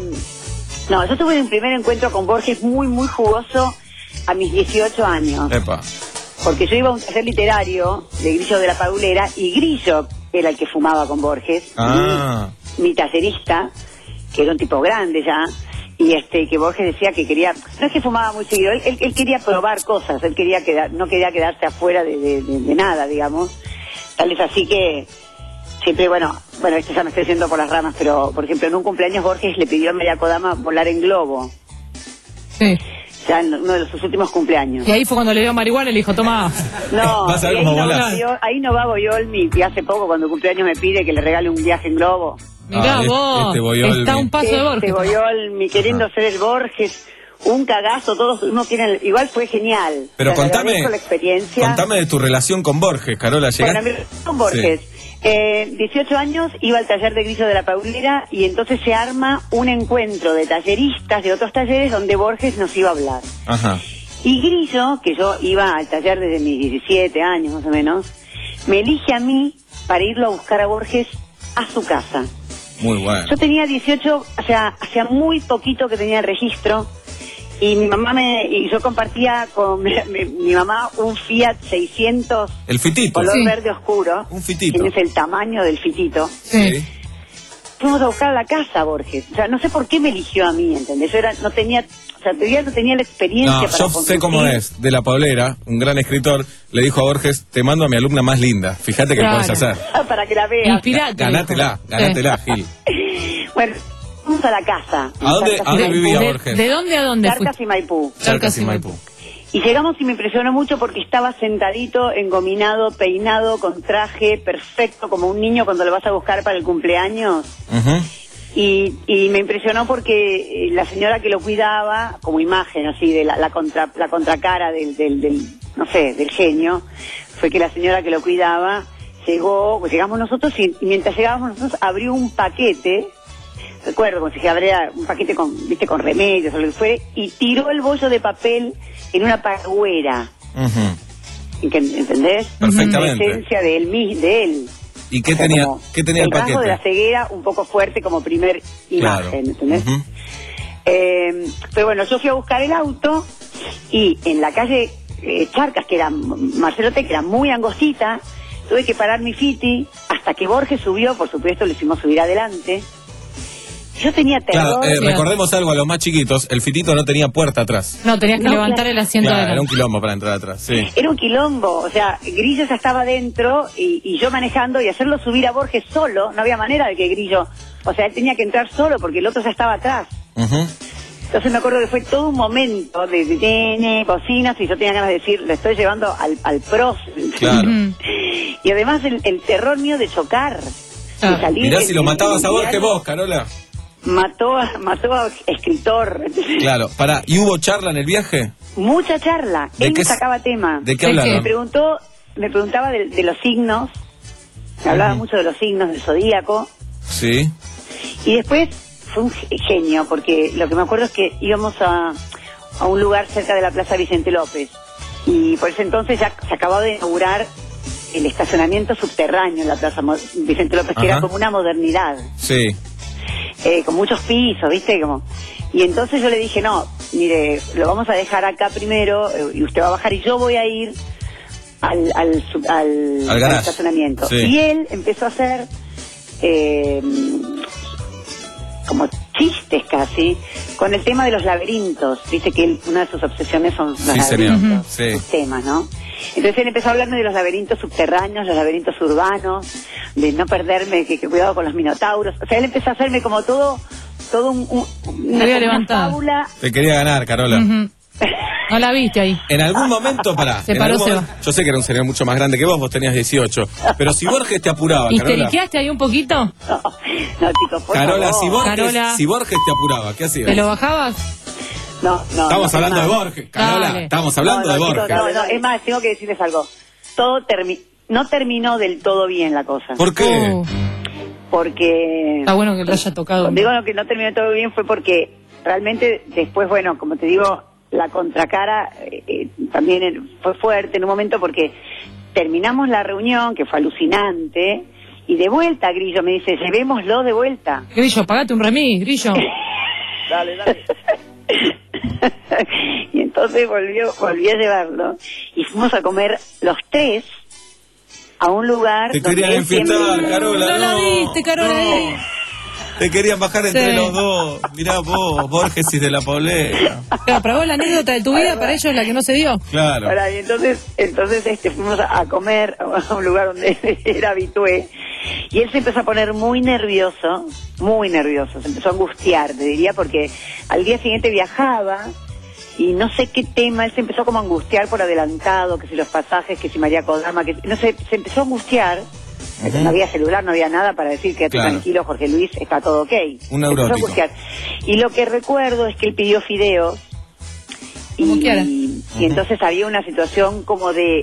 no, yo tuve un primer encuentro con Borges muy, muy jugoso a mis dieciocho años. Epa. Porque yo iba a un taller literario de Grillo de la Padulera y Grillo era el que fumaba con Borges. Ah. Mi, mi tallerista, que era un tipo grande ya, y este que Borges decía que quería, no es que fumaba muy seguido, él, él, él quería probar cosas, él quería quedar, no quería quedarse afuera de, de, de, de nada, digamos. Tal vez así que siempre, bueno, bueno, esto ya me estoy yendo por las ramas, pero por ejemplo en un cumpleaños Borges le pidió a María Kodama volar en globo, Sí. ya en uno de sus últimos cumpleaños. Y ahí fue cuando le dio marihuana y le dijo, toma. No, Vas a ver y ahí, cómo no volás. va Goyol- ahí no va Goyolmi, que hace poco cuando cumpleaños me pide que le regale un viaje en globo. Mirá Ah, este- vos, este Boyolmi. está a un paso de Este Borges. Goyolmi, queriendo ser el Borges, un cagazo, todos uno tiene, igual fue genial. Pero O sea, le contame, agradezco la experiencia. contame de tu relación con Borges, Carola. Bueno, ¿Llegaste? mi- con Borges. Eh, dieciocho años, iba al taller de Grillo de la Paulera y entonces se arma un encuentro de talleristas de otros talleres donde Borges nos iba a hablar. Ajá. Y Grillo, que yo iba al taller desde mis diecisiete años más o menos, me elige a mí para irlo a buscar a Borges a su casa. Muy bueno. Yo tenía dieciocho, o sea, hacía muy poquito que tenía el registro y mi mamá me, y yo compartía con mi, mi- mi mamá un Fiat seiscientos El fitito. color Sí. verde oscuro. Un fitito. Tienes el tamaño del fitito. Sí. Fuimos a buscar a la casa, Borges. O sea, no sé por qué me eligió a mí, ¿entendés? Yo era, no tenía, o sea, todavía no tenía la experiencia No, para yo sé conducir. cómo es. De la Paulera, un gran escritor, le dijo a Borges, te mando a mi alumna más linda. Fíjate que Claro. podés hacer. Para que la veas. Inspirate. Ganátela, dijo. ganátela, Gil. Bueno, fuimos a la casa. ¿A dónde- Charcas a dónde y vivía Maipú. ¿De, Borges? ¿De dónde a dónde Charcas fuiste? y Maipú. Charcas y Maipú. Y llegamos y me impresionó mucho porque estaba sentadito, engominado, peinado, con traje perfecto, como un niño cuando lo vas a buscar para el cumpleaños. Ujú. Y, y me impresionó porque eh, la señora que lo cuidaba, como imagen así de la, la contra la contracara del, del, del, no sé, del genio, fue que la señora que lo cuidaba llegó, pues llegamos nosotros y, y mientras llegábamos nosotros abrió un paquete, recuerdo como si se abría un paquete con, viste, con remedios o lo que fuere, y tiró el bollo de papel en una paragüera. Ujú. ¿Que- ¿Entendés? Perfectamente. La esencia de él, mi- de él. ¿Y qué O sea, tenía, como qué tenía el rasgo de la paquete? ceguera un poco fuerte como primer Claro. imagen, ¿entendés? Ujú. Eh, pero bueno, yo fui a buscar el auto y en la calle eh, Charcas, que era Marcelote, que era muy angostita, tuve que parar mi fiti hasta que Borges subió, por supuesto lo hicimos subir adelante. Yo tenía terror. Claro, eh, recordemos algo a los más chiquitos, el fitito no tenía puerta atrás. No, tenías que No, levantar claro. el asiento Claro, de era un quilombo para entrar atrás, sí. Era un quilombo, o sea, Grillo ya estaba dentro y, y yo manejando y hacerlo subir a Borges solo, no había manera de que Grillo, o sea, él tenía que entrar solo porque el otro ya estaba atrás. Ujú. Entonces me acuerdo que fue todo un momento de, de, de bocinas y yo tenía ganas de decir, lo estoy llevando al, al pros. Claro. Y además el, el terror mío de chocar. Ah. De salir Mirá en- si lo en- matabas en a el Borges diario. vos, Carola. Mató a, mató a escritor. Claro, pará, ¿y hubo charla en el viaje? Mucha charla. ¿De Él qué me s- sacaba tema. ¿De qué ¿De qué? Me hablaron? preguntó, me preguntaba de, de los signos. Me hablaba mucho de los signos del zodíaco. Sí. Y después fue un ge- genio, porque lo que me acuerdo es que íbamos a, a un lugar cerca de la Plaza Vicente López. Y por ese entonces ya se acababa de inaugurar el estacionamiento subterráneo en la Plaza Mo- Vicente López, que Ajá. era como una modernidad, Sí. eh, con muchos pisos, ¿viste? Como... Y entonces yo le dije, no, mire, lo vamos a dejar acá primero, eh, y usted va a bajar y yo voy a ir al, al, sub- al, Al garage. estacionamiento. Sí. Y él empezó a hacer... Eh, como chistes casi, con el tema de los laberintos. Dice que él, una de sus obsesiones son los Sí, señor. laberintos, Sí. sus temas, ¿no? Entonces él empezó a hablarme de los laberintos subterráneos, los laberintos urbanos, de no perderme, que, que cuidado con los minotauros. O sea, él empezó a hacerme como todo, todo un, un- una, había una levantado. fábula. Te quería ganar, Carola. Ujú. No la viste ahí. En algún momento, pará. Se en paró algún Seba. momento- yo sé que era un señor mucho más grande que vos, vos tenías dieciocho. Pero si Borges te apuraba, Carola. ¿Histeriqueaste ahí un poquito? No, no, chicos, por Carola, favor. si Borges, Carola. si Borges te apuraba, ¿qué hacías? ¿Te lo bajabas? No, no. Estamos no, hablando es de más. Borges, Carola. Dale. Estamos hablando No, no, de chicos, Borges. No, no, es más, tengo que decirles algo. Todo termi no terminó del todo bien la cosa. ¿Por qué? Uh, Porque... está bueno que lo haya tocado. Cuando digo lo que no terminó todo bien fue porque realmente después, bueno, como te digo, la contracara eh, eh, también fue fuerte en un momento porque terminamos la reunión, que fue alucinante, y de vuelta Grillo me dice, llevémoslo de vuelta. Grillo, pagate un remis, Grillo. Dale, dale. Y entonces volvió, volví a llevarlo y fuimos a comer los tres a un lugar. Te donde querían él enfiestar, siempre- Carola. No la no, viste, Carola. no. Te querían bajar entre Sí. los dos. Mirá vos, Borges y de la Poblera. Claro, para vos la anécdota de tu vida, para ellos la que no se dio. Claro. Ahora, y entonces, entonces este, fuimos a, a comer a un lugar donde era habitué y él se empezó a poner muy nervioso, muy nervioso, se empezó a angustiar, te diría, porque al día siguiente viajaba y no sé qué tema, él se empezó como a angustiar por adelantado, que si los pasajes, que si María Kodama, que no sé, se empezó a angustiar. No había celular, no había nada para decir que Claro. tranquilo, Jorge Luis, está todo ok. Un Se empezó a neurótico. angustiar. Y lo que recuerdo es que él pidió fideos Como y, quiera. y entonces había una situación como de...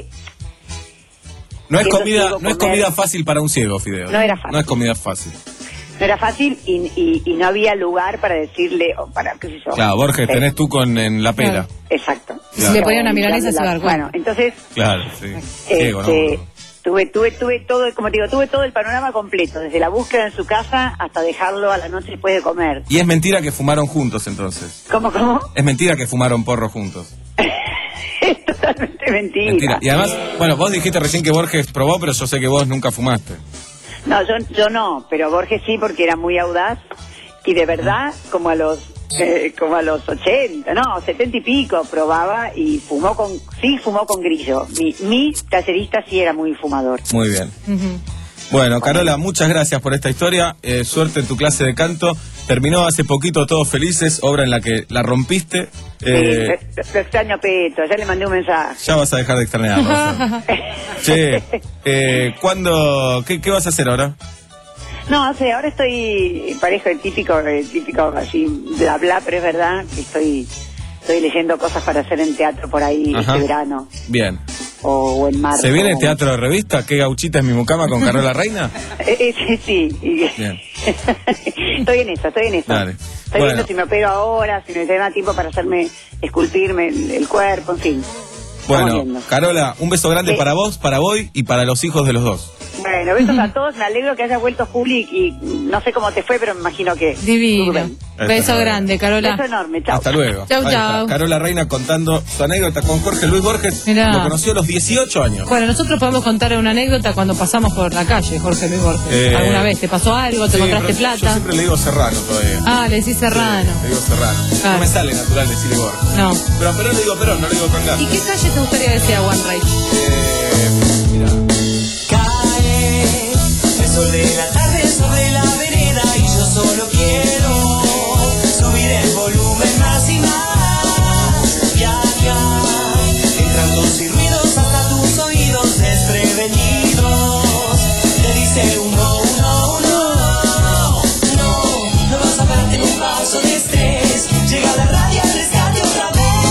No es Siendo comida, ciego no es comer. comida fácil para un ciego, Fideo. No era fácil. No es comida fácil. No era fácil y, y, y no había lugar para decirle, o para, qué sé yo. Claro, Borges, Sí. tenés tú con en la pera. Claro. Exacto. Y si le ponía una milanesa, se iba a dar cuenta. Bueno, entonces, Claro, sí. Ciego, este, ¿no? tuve, tuve, tuve todo, como te digo, tuve todo el panorama completo, desde la búsqueda en su casa hasta dejarlo a la noche después de comer. Y es mentira que fumaron juntos entonces. ¿Cómo, cómo? Es mentira que fumaron porro juntos. Es totalmente mentira. Mentira. Y además, bueno, vos dijiste recién que Borges probó, pero yo sé que vos nunca fumaste. No, yo, yo no, pero Borges sí, porque era muy audaz y de verdad, como a los eh, como a los ochenta, no, setenta y pico, probaba y fumó con, sí, fumó con Grillo. Mi, mi tallerista sí era muy fumador. Muy bien. Ujú. Bueno, Carola, muchas gracias por esta historia. Eh, suerte en tu clase de canto. Terminó hace poquito Todos Felices, obra en la que la rompiste. Eh, Sí, lo, lo extraño a Peto, ya le mandé un mensaje. ya vas a dejar de extrañarlo. o sea. Che, eh, ¿cuándo? Qué, ¿Qué vas a hacer ahora? No, o sea, ahora estoy, parejo el típico, el típico así, bla bla, pero es verdad que estoy, estoy leyendo cosas para hacer en teatro por ahí Ajá. este verano, Bien. o, o en marzo. ¿Se viene teatro de revista? ¿Qué gauchita es mi mucama con Carola Reina? Eh, eh, sí, sí. Y- Bien. estoy en eso, estoy en eso. Dale. Estoy Bueno. viendo si me opero ahora, si me da tiempo para hacerme, esculpirme el, el cuerpo, en fin. Estamos Bueno, viendo. Carola, un beso grande Sí. para vos, para Boy y para los hijos de los dos. Bueno, besos a todos, me alegro que haya vuelto Juli y no sé cómo te fue, pero me imagino que... Divino. Rubén. Beso luego. grande, Carola. Beso enorme, chao. Hasta luego. Chau, Ahí está. chau. Carola Reina contando su anécdota con Jorge Luis Borges. Mirá. Lo conoció a los dieciocho años. Bueno, nosotros podemos contar una anécdota cuando pasamos por la calle, Jorge Luis Borges. Eh, ¿Alguna vez te pasó algo? ¿Te Sí, encontraste pero Yo plata? siempre le digo Serrano todavía. Ah, le decís Serrano. Sí, le digo Serrano. Claro. No me sale natural decirle Borges. No. Pero a Perón le digo Perón, no le digo con ganas. ¿Y qué calle te gustaría que sea One Rage? Eh, mira. Cae el sol de la tarde sobre la vereda y yo solo quiero subir el volumen más y más. Viajar, entrando sin ruidos hasta tus oídos desprevenidos. Te dice uno, uno, uno. No, no vas a pararte en un paso de estrés. Llega la radio al rescate otra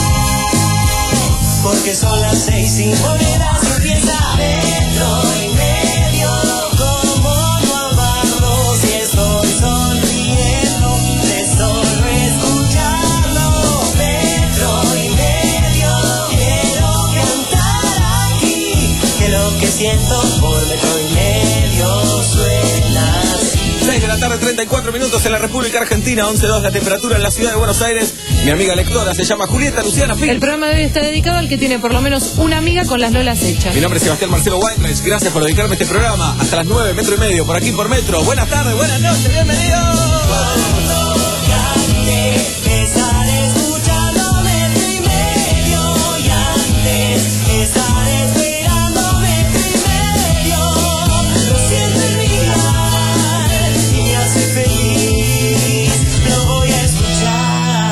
vez. Porque son las seis y monedas y empieza metro y medio. Como no amarlo si estoy sonriendo de solo escucharlo. Metro y medio. Quiero cantar aquí que lo que siento por metro y medio suena así. seis de la tarde, treinta y cuatro minutos en la República Argentina, once dos la temperatura en la ciudad de Buenos Aires. Mi amiga lectora se llama Julieta Luciana El Pil. programa de hoy está dedicado al que tiene por lo menos una amiga con las lolas hechas. Mi nombre es Sebastián Marcelo Weinreich. Gracias por dedicarme a este programa. Hasta las nueve, metro y medio, por aquí por Metro. Buenas tardes, buenas noches, bienvenidos. Estaré escuchando metro y medio y antes estaré esperando metro y medio. Lo siento en mi mirar y me hace feliz. Lo voy a escuchar.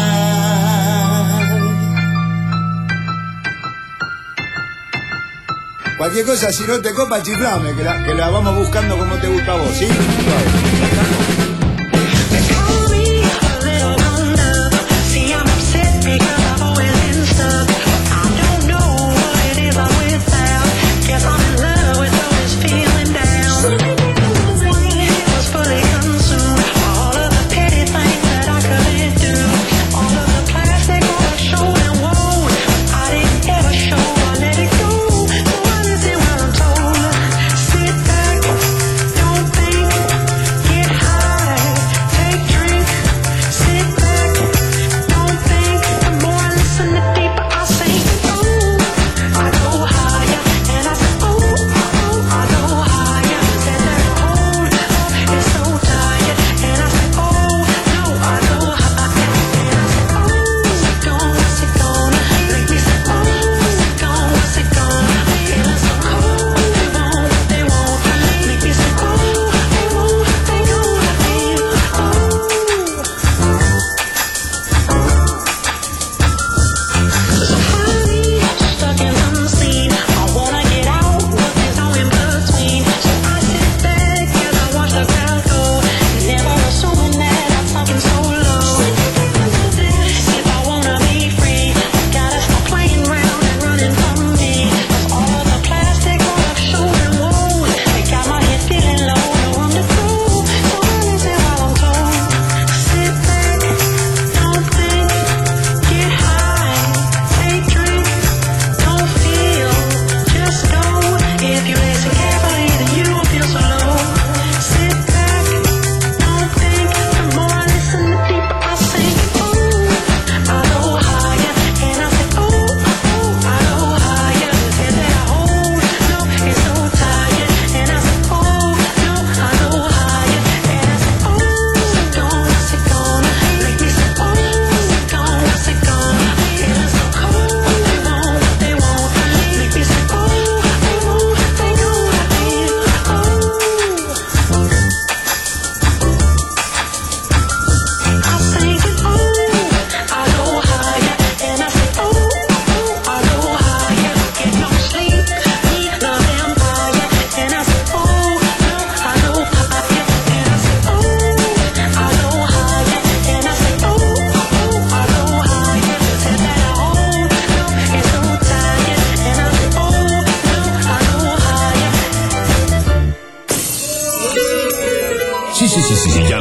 Cualquier cosa, si no te copa, chiflame, que la, que la vamos buscando como te gusta a vos, ¿sí?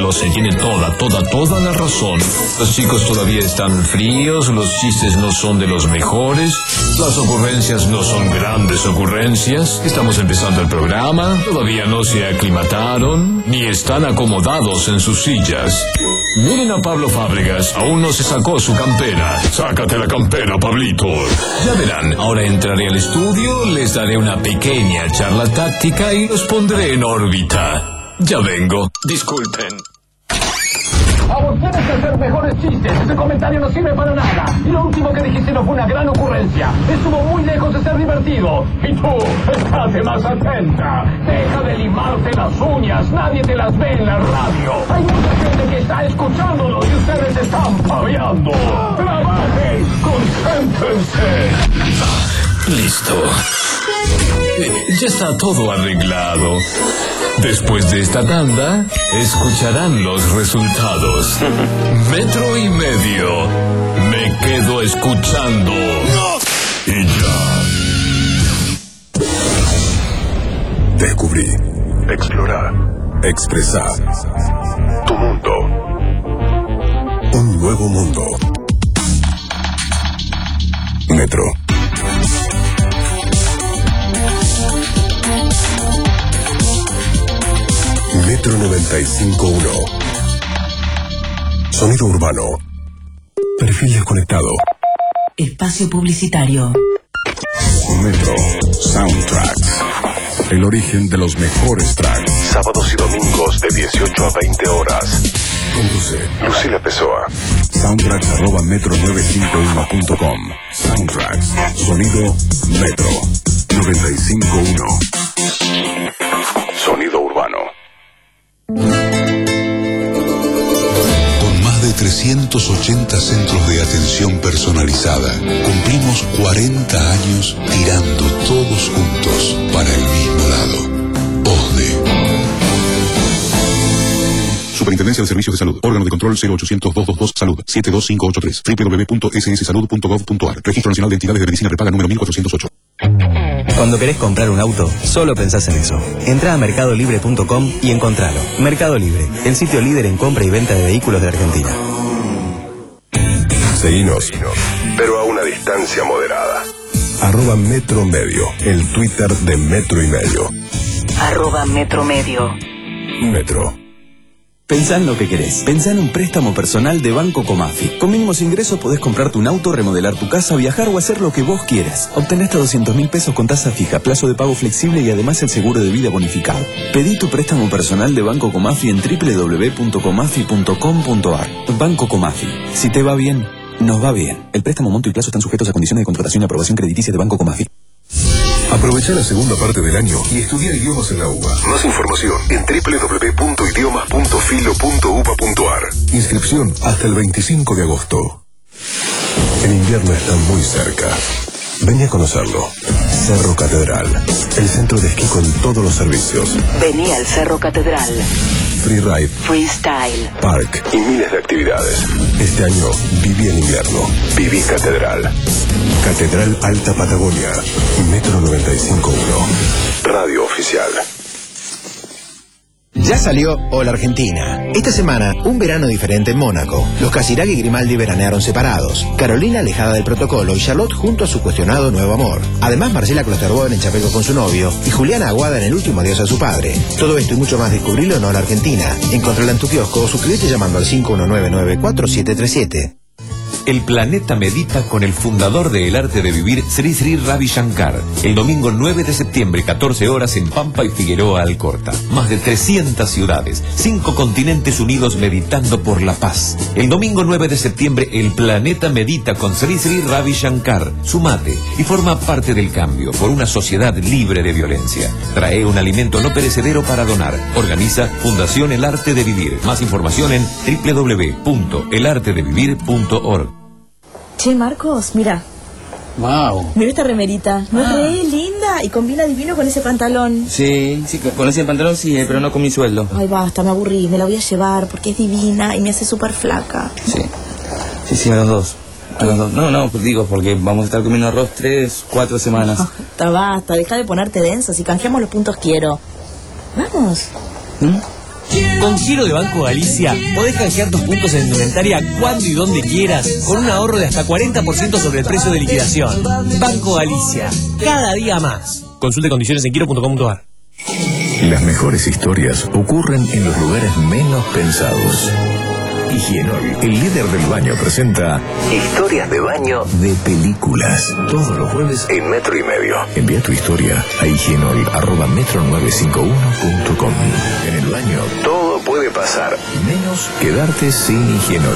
lo sé, tiene toda, toda, toda la razón. Los chicos todavía están fríos, los chistes no son de los mejores, las ocurrencias no son grandes ocurrencias. Estamos empezando el programa, todavía no se aclimataron, ni están acomodados en sus sillas. Miren a Pablo Fábregas, aún no se sacó su campera. Sácate la campera, Pablito. Ya verán, ahora entraré al estudio, les daré una pequeña charla táctica y los pondré en órbita. Ya vengo, disculpen. A vos tienes que hacer mejores chistes. Ese comentario no sirve para nada. Y lo último que dijiste no fue una gran ocurrencia. Estuvo muy lejos de ser divertido. Y tú, estate más atenta. Deja de limarte las uñas. Nadie te las ve en la radio. Hay mucha gente que está escuchándolo y ustedes están paveando. ¡Trabajen! ¡Concéntrense! Listo. Eh, ya está todo arreglado. Después de esta tanda, escucharán los resultados. Metro y medio. Me quedo escuchando. Y ya. Descubrí. Explorar. Expresar. Tu mundo. Un nuevo mundo. Metro. Metro noventa y cinco punto uno. Sonido urbano. Perfil desconectado. Espacio publicitario. Metro Soundtracks. El origen de los mejores tracks. Sábados y domingos de dieciocho a veinte horas. Conduce Lucila Pessoa. Soundtracks arroba metro novecientos cincuenta y uno punto com. Soundtracks. Sonido Metro noventa y cinco punto uno. Sonido urbano. Con más de trescientos ochenta centros de atención personalizada, cumplimos cuarenta años tirando todos juntos para el mismo lado. OSDE. Superintendencia de Servicios de Salud. Órgano de control cero ochocientos, doscientos veintidós, Salud. siete dos cinco ocho tres. doble u doble u doble u punto ese ese salud punto gov punto a r. Registro Nacional de Entidades de Medicina Prepaga número mil cuatrocientos ocho. Cuando querés comprar un auto, solo pensás en eso. Entrá a mercado libre punto com y encontralo. Mercado Libre, el sitio líder en compra y venta de vehículos de Argentina. Seguinos, pero a una distancia moderada. Arroba Metro Medio, el Twitter de Metro y Medio. Arroba Metro Medio. Metro. Pensá en lo que querés. Pensá en un préstamo personal de Banco Comafi. Con mínimos ingresos podés comprarte un auto, remodelar tu casa, viajar o hacer lo que vos quieras. Obtenés hasta doscientos mil pesos con tasa fija, plazo de pago flexible y además el seguro de vida bonificado. Pedí tu préstamo personal de Banco Comafi en doble u doble u doble u punto comafi punto com punto a r. Banco Comafi. Si te va bien, nos va bien. El préstamo, monto y plazo están sujetos a condiciones de contratación y aprobación crediticia de Banco Comafi. Aprovecha la segunda parte del año y estudia idiomas en la UBA. Más información en doble u doble u doble u punto idiomas punto filo punto uba punto a r. Inscripción hasta el veinticinco de agosto. El invierno está muy cerca. Ven a conocerlo. Cerro Catedral. El centro de esquí con todos los servicios. Vení al Cerro Catedral. Freeride. Freestyle. Park y miles de actividades. Este año viví el invierno. Viví Catedral. Catedral Alta Patagonia. Metro noventa y cinco punto uno. Radio oficial. Ya salió Hola Argentina. Esta semana, un verano diferente en Mónaco. Los Casiraghi y Grimaldi veranearon separados. Carolina alejada del protocolo y Charlotte junto a su cuestionado nuevo amor. Además, Marcela Klosterboer en Chapelco con su novio y Juliana Aguada en el último adiós a su padre. Todo esto y mucho más descubrirlo en Hola Argentina. Encontrala en tu kiosco o suscríbete llamando al cinco uno nueve nueve cuatro siete tres siete. El planeta medita con el fundador de El Arte de Vivir, Sri Sri Ravi Shankar. El domingo nueve de septiembre, catorce horas en Pampa y Figueroa Alcorta. Más de trescientas ciudades, cinco continentes unidos meditando por la paz. El domingo nueve de septiembre, el planeta medita con Sri Sri Ravi Shankar. Sumate y forma parte del cambio por una sociedad libre de violencia. Trae un alimento no perecedero para donar. Organiza Fundación El Arte de Vivir. Más información en doble u doble u doble u punto el arte de vivir punto org. Che, Marcos, mira. Wow. Mira esta remerita. No es Ah. re linda y combina divino con ese pantalón. Sí, sí, con ese pantalón sí, eh, pero no con mi sueldo. Ay, basta, me aburrí. Me la voy a llevar porque es divina y me hace súper flaca. Sí, sí, sí, a los dos. A los dos. No, no, pues digo, porque vamos a estar comiendo arroz tres, cuatro semanas. Basta, basta. Deja de ponerte densa. Si canjeamos los puntos, quiero. Vamos. ¿Mm? Con Giro de Banco Galicia podés canjear tus puntos en indumentaria cuando y donde quieras con un ahorro de hasta cuarenta por ciento sobre el precio de liquidación. Banco Galicia, cada día más. Consulte condiciones en giro punto com punto a r. Las mejores historias ocurren en los lugares menos pensados. Higienol, el líder del baño, presenta Historias de baño de películas. Todos los jueves en Metro y Medio. Envía tu historia a higienol arroba metro nueve cinco uno punto com. En el baño todo puede pasar, menos quedarte sin Higienol.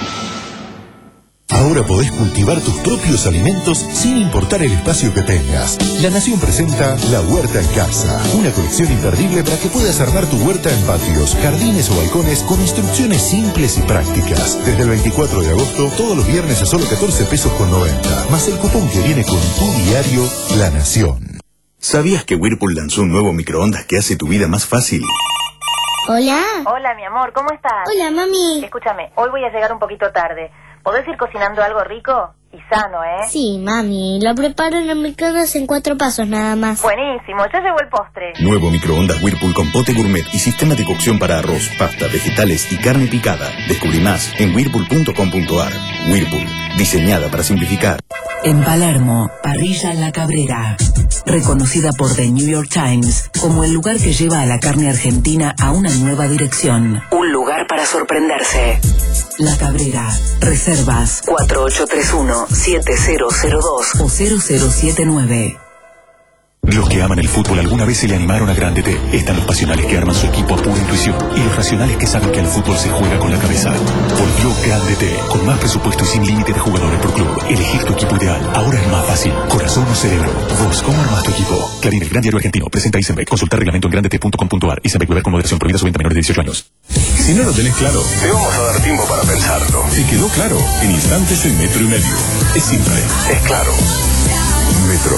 Ahora podés cultivar tus propios alimentos sin importar el espacio que tengas. La Nación presenta La Huerta en Casa, una colección imperdible para que puedas armar tu huerta en patios, jardines o balcones con instrucciones simples y prácticas. Desde el veinticuatro de agosto, todos los viernes a solo catorce pesos con noventa, más el cupón que viene con tu diario La Nación. ¿Sabías que Whirlpool lanzó un nuevo microondas que hace tu vida más fácil? Hola. Hola, mi amor, ¿cómo estás? Hola, mami. Escúchame, hoy voy a llegar un poquito tarde. ¿Podés ir cocinando algo rico y sano, eh? Sí, mami. Lo preparo en el microondas en cuatro pasos nada más. Buenísimo, ya llegó el postre. Nuevo microondas Whirlpool con pote gourmet y sistema de cocción para arroz, pasta, vegetales y carne picada. Descubrí más en whirlpool punto com punto a r. Whirlpool, diseñada para simplificar. En Palermo, Parrilla La Cabrera, reconocida por The New York Times como el lugar que lleva a la carne argentina a una nueva dirección. Un lugar para sorprenderse. La Cabrera. Reservas cuatro ocho tres uno, siete cero cero dos o cero cero siete nueve. Los que aman el fútbol alguna vez se le animaron a Grande T. Están los pasionales que arman su equipo a pura intuición y los racionales que saben que el fútbol se juega con la cabeza. Volvió Grande T, con más presupuesto y sin límite de jugadores por club. Elegir tu equipo ideal ahora es más fácil. Corazón o cerebro. Vos, ¿cómo armás tu equipo? Clarín, el gran diario argentino, presenta Isenbeck. Consultar reglamento en grande t punto com punto a r. Isenbeck, beber con moderación, prohibida su venta a menores de dieciocho años. Si no lo tenés claro, te vamos a dar tiempo para pensarlo. ¿Te quedó claro? En instantes en Metro y Medio. Es simple. Es claro. Metro.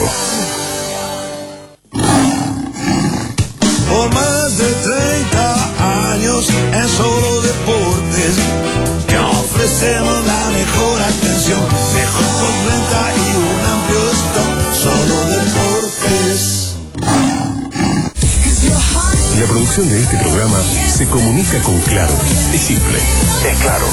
Por más de treinta años en Solo Deportes te ofrecemos la mejor atención, mejor postventa y un amplio stock. Solo Deportes. La producción de este programa se comunica con Claro. Es simple. Es claro.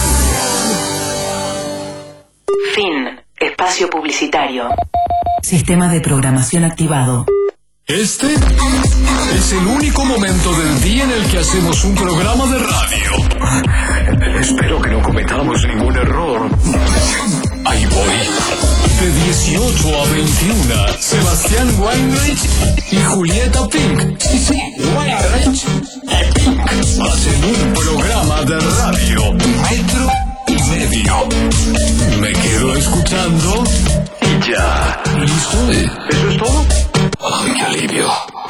Fin. Espacio publicitario. Sistema de programación activado. Este es el único momento del día en el que hacemos un programa de radio. Espero que no cometamos ningún error. Ahí voy. De dieciocho a veintiuno, Sebastián Weinreich y Julieta Pink. Sí, sí, Weinreich y Pink hacen un programa de radio. Metro y Medio. Me quedo escuchando y ya. ¿Listo? ¿Eso es todo? ¡Ay, qué alivio!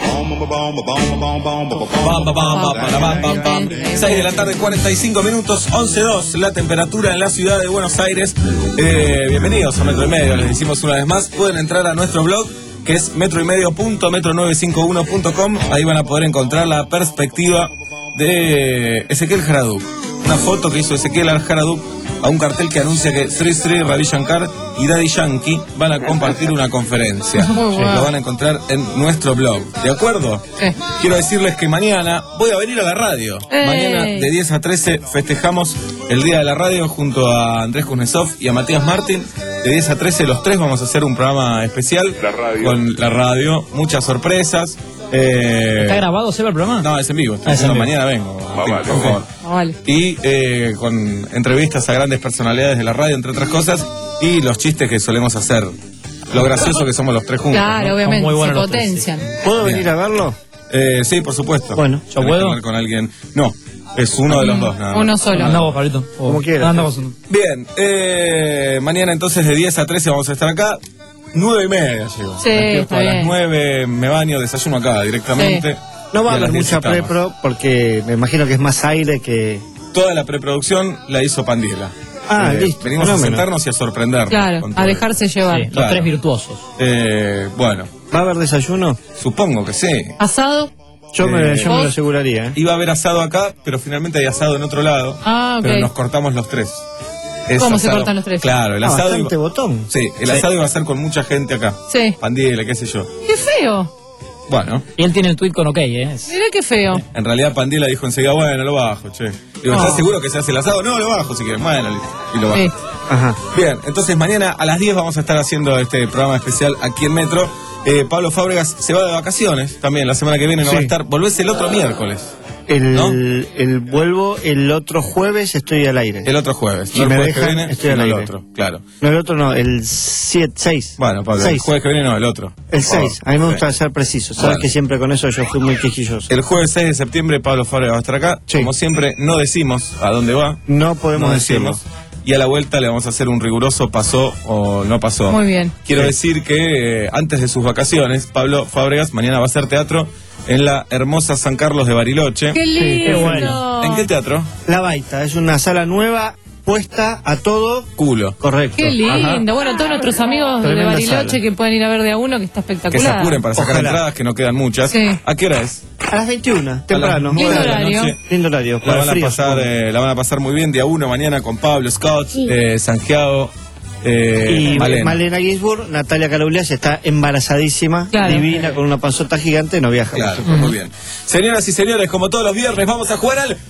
seis de la tarde, cuarenta y cinco minutos, once dos, la temperatura en la ciudad de Buenos Aires. Eh, bienvenidos a Metro y Medio, les decimos una vez más. Pueden entrar a nuestro blog, que es metro y medio punto metro nueve cinco uno punto com. Ahí van a poder encontrar la perspectiva de Ezequiel Haradú. Una foto que hizo Ezequiel Haradú a un cartel que anuncia que Sri Sri Ravi Shankar y Daddy Yankee van a compartir una conferencia. Muy bueno. Lo van a encontrar en nuestro blog. ¿De acuerdo? ¿Qué? Quiero decirles que mañana voy a venir a la radio. ¡Ey! Mañana de diez a trece festejamos el Día de la Radio junto a Andrés Kuznetsov y a Matías Martín. De diez a trece los tres vamos a hacer un programa especial la radio. con la radio. Muchas sorpresas. Eh... ¿Está grabado, Seba, el programa? No, es en vivo. Estoy Ah, es en diciendo, vivo. mañana vengo. Ah, Martín, vale, por ok. favor. Ah, vale. Y eh, con entrevistas a grandes personalidades de la radio, entre otras cosas, y los chistes que solemos hacer. Lo gracioso que somos los tres juntos. Claro, ¿no? obviamente, muy se buenos los tres, potencian. ¿Puedo Bien. venir a verlo? Eh, sí, por supuesto. Bueno, ¿yo Tenés puedo? que hablar con alguien. No, es uno de los dos. Nada más. Uno solo. Anda vos, Pablito. O- Como quieras. Anda vos. Bien, eh, mañana entonces de diez a trece vamos a estar acá. Nueve y media llego. Sí, Me está a las bien. nueve me baño, desayuno acá directamente. No va Y a las haber diez mucha estamos. prepro porque me imagino que es más aire que... Toda la preproducción la hizo Pandiela. Ah, Eh, listo. Venimos fenómeno. a sentarnos y a sorprendernos. Claro, con a todo dejarse llevar. Sí, los Claro. tres virtuosos. Eh, bueno, ¿Va a haber desayuno? supongo que sí. Asado. Yo, me, Eh, yo me lo ¿vos? aseguraría. ¿eh? Iba a haber asado acá, pero finalmente hay asado en otro lado. Ah, ok. Pero nos cortamos los tres. Es ¿Cómo se asado- cortan los tres? Claro, el Ah, asado. bastante iba- botón. Sí, el Sí. asado iba a ser con mucha gente acá. Sí. Pandiela, qué sé yo. Qué feo. Bueno. Y él tiene el tuit con ok, ¿eh? Mirá qué feo. En realidad Pandila dijo enseguida, bueno, lo bajo, che. Digo, ¿estás Oh. seguro que se hace el asado? No, lo bajo, si quieres. Bueno, listo. Y lo bajo. Sí. Ajá. Bien, entonces mañana a las diez vamos a estar haciendo este programa especial aquí en Metro. Eh, Pablo Fábregas se va de vacaciones también, la semana que viene no Sí. va a estar. Volvés el otro miércoles. El, ¿No? el vuelvo el otro jueves, estoy al aire. El otro jueves. Si No el me jueves dejan, que viene, estoy al sino el aire. otro, claro. No, el otro no, el siete, seis. Bueno, Pablo, el seis. jueves que viene no, el otro. El Por favor. seis. A mí me gusta Sí. ser preciso. Sabes Bueno. que siempre con eso yo fui muy quejilloso. El jueves seis de septiembre Pablo Fábregas va a estar acá. Sí. Como siempre, no decimos a dónde va. No podemos No decirlo. decimos. Y a la vuelta le vamos a hacer un riguroso pasó o no pasó. Muy bien. Quiero Sí. decir que eh, antes de sus vacaciones, Pablo Fábregas mañana va a hacer teatro en la hermosa San Carlos de Bariloche. ¡Qué lindo! qué bueno. ¿En qué teatro? La Baita, es una sala nueva puesta a todo. Culo. Correcto. ¡Qué lindo! Ajá. Bueno, todos nuestros amigos de Tremenda Bariloche sala. que pueden ir a ver de a uno, que está Que se espectacular. apuren para sacar Ojalá. entradas, que no quedan muchas. Sí. ¿A qué hora es? A las veintiuna, temprano. nueve Lindo de la horario. noche. Lindo horario. La para van, a frío, pasar, supongo. eh, la van a pasar muy bien. Día uno mañana con Pablo Scott, eh, Santiago, eh, Y Malena. Malena, Ginsburg, Natalia Caroulias está embarazadísima, Claro. divina, con una panzota gigante, no viaja. Claro, pues muy bien. Señoras y señores, como todos los viernes, vamos a jugar al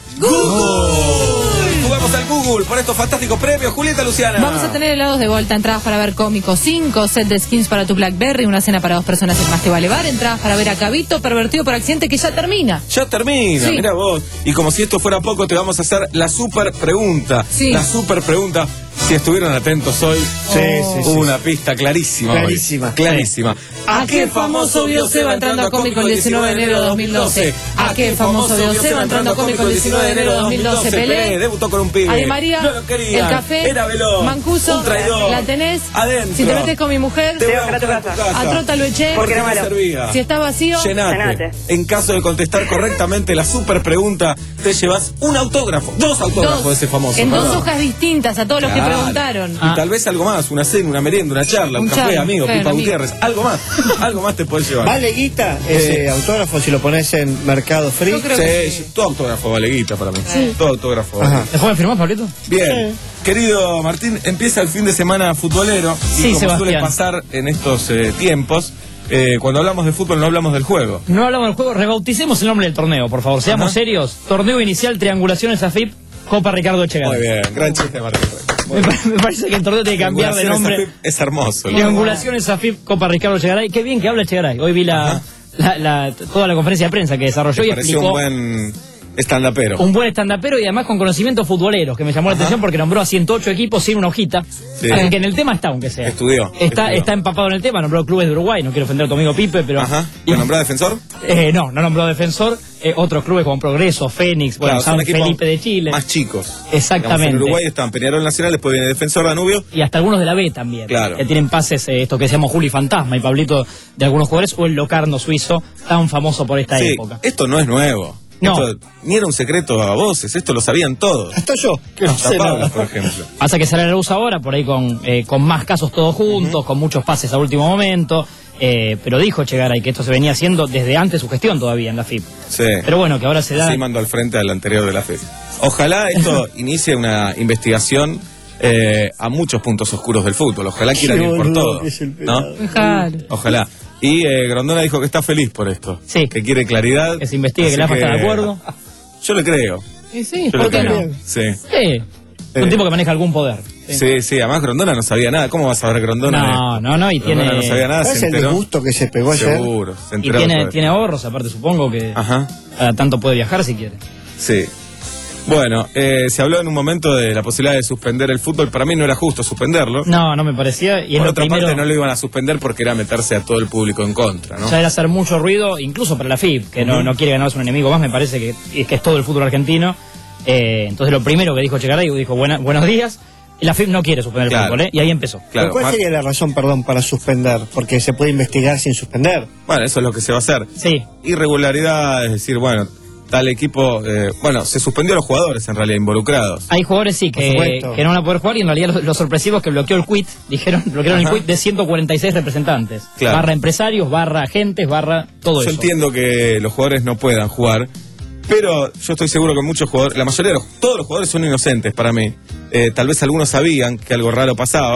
Google. Jugamos al Google por estos fantásticos premios. Julieta Luciana. Vamos a tener helados de Volta, entradas para ver cómicos cinco, set de skins para tu Blackberry, una cena para dos personas en Más Te Vale Bar, entradas para ver a Cabito, pervertido por accidente, que ya termina. Ya termina, Sí. mira vos. Y como si esto fuera poco, te vamos a hacer la super pregunta. Sí. La super pregunta. Si estuvieron atentos hoy, Sí, sí, hubo sí. una pista clarísima. hoy. Clarísima. Clarísima. ¿A qué famoso vio Seba entrando a cómico el diecinueve de enero de dos mil doce? ¿A qué famoso vio Seba entrando a cómico el diecinueve de enero de dos mil doce? Pelé, debutó con un pibe. Adi María, No lo quería. El Café, Era veloz. Mancuso, Un traidor. La Tenés, Adentro. Si te metes con mi mujer, Te voy a buscar a tu casa. a Trota lo eché, Porque no me servía. si está vacío, Llenate. En caso de contestar correctamente la super pregunta, te llevas un autógrafo, dos autógrafos de ese famoso. en dos perdón. hojas distintas a todos los que Claro. preguntaron. Y tal vez algo más, una cena, una merienda, una charla, un, Un café, charla, amigo, claro, Pipa amigo. Gutiérrez, algo más, algo más te puedes llevar. ¿Vale guita ese Eh, autógrafo si lo pones en Mercado Free? Yo creo Sí, que sí. todo autógrafo vale guita para mí. Todo autógrafo vale Ajá. guita. ¿Después me firmás, Pablito? Bien, querido Martín, empieza el fin de semana futbolero y Sí, como Sebastián. suele pasar en estos eh, tiempos, eh, cuando hablamos de fútbol no hablamos del juego. No hablamos del juego, rebauticemos el nombre del torneo, por favor. Seamos Ajá. serios. Torneo inicial, triangulaciones A F I P, Copa Ricardo Echegaray. Muy bien, gran chiste Martín. Me, pa- me parece que el torneo tiene que cambiar de Triangulaciones nombre. A F I P Es hermoso. ¿no? Triangulaciones A F I P, Copa Ricardo Echegaray. Qué bien que habla Echegaray. Hoy vi la, la, la- toda la conferencia de prensa que desarrolló Me y pareció explicó un buen stand-upero. un buen estandapero y además con conocimientos futboleros, que me llamó la atención porque nombró a ciento ocho equipos sin una hojita. Sí. Así que en el tema está, aunque sea. Estudió. Está, estudió. está empapado en el tema, nombró clubes de Uruguay, no quiero ofender a tu amigo Pipe, pero... Ajá. ¿Lo nombró defensor? Eh, no, no nombró defensor. Eh, otros clubes como Progreso, Fénix, bueno, Claro, son San equipos Felipe de Chile. Más chicos. Exactamente. Digamos, en Uruguay están Peñarol Nacional, después viene Defensor Danubio. Y hasta algunos de la B también. Claro. Que tienen pases, eh, esto que decíamos Juli Fantasma y Pablito, de algunos jugadores, o el Locarno suizo, tan famoso por esta Sí, época. esto no es nuevo. No. Esto ni era un secreto a voces, esto lo sabían todos. Hasta yo, que no Hasta sé Pablo, nada. por ejemplo. Pasa que sale a la luz ahora, por ahí con, eh, con más casos todos juntos, con muchos pases a último momento. Eh, pero dijo Echegaray que esto se venía haciendo desde antes su gestión todavía en la F I P. Sí. Pero bueno, que ahora se da... Sí, mandó al frente al anterior de la F E. Ojalá esto inicie una investigación eh, a muchos puntos oscuros del fútbol. Ojalá quieran Qué ir por boludo todo. que es el ¿No? Claro. Ojalá. Y eh, Grondona dijo que está feliz por esto. Sí. Que quiere claridad. Que se investigue, que Así la AFA está de acuerdo. Yo le creo. Y sí, Yo ¿por le qué creo. no? Sí. Sí, es un Eh. tipo que maneja algún poder. Sí, sí, además Grondona no sabía nada. ¿Cómo vas a ver Grondona? No, no, no, y Grondona tiene... no sabía nada, ¿Sabes se el enteró. disgusto que se pegó ayer? Seguro, se Y enteró. tiene, después. tiene ahorros, aparte supongo que Ajá, cada tanto puede viajar si quiere. sí. Bueno, eh, se habló en un momento de la posibilidad de suspender el fútbol. Para mí no era justo suspenderlo. No, no me parecía. Y es Por lo otra primero, parte, no lo iban a suspender porque era meterse a todo el público en contra, ¿no? ya era hacer mucho ruido, incluso para la F I P, que no, Ujú. no quiere ganarse un enemigo más, me parece que, y que es todo el fútbol argentino. Eh, entonces lo primero que dijo Echegaray, dijo buena, buenos días, y la F I P no quiere suspender Claro. el fútbol, ¿eh? Y ahí empezó. Claro, ¿Cuál Mar- sería la razón, perdón, para suspender? Porque se puede investigar sin suspender. Bueno, eso es lo que se va a hacer. Sí, Irregularidad, es decir, bueno, tal equipo, eh, bueno, se suspendió a los jugadores en realidad involucrados. hay jugadores sí Por que, supuesto. que no van a poder jugar y en realidad lo, lo sorpresivo es que bloqueó el quit, dijeron, bloquearon Ajá. el quit de ciento cuarenta y seis representantes. Claro. Barra empresarios, barra agentes, barra todo Yo eso. entiendo que los jugadores no puedan jugar, pero yo estoy seguro que muchos jugadores, la mayoría de los, todos los jugadores son inocentes para mí. Eh, tal vez algunos sabían que algo raro pasaba,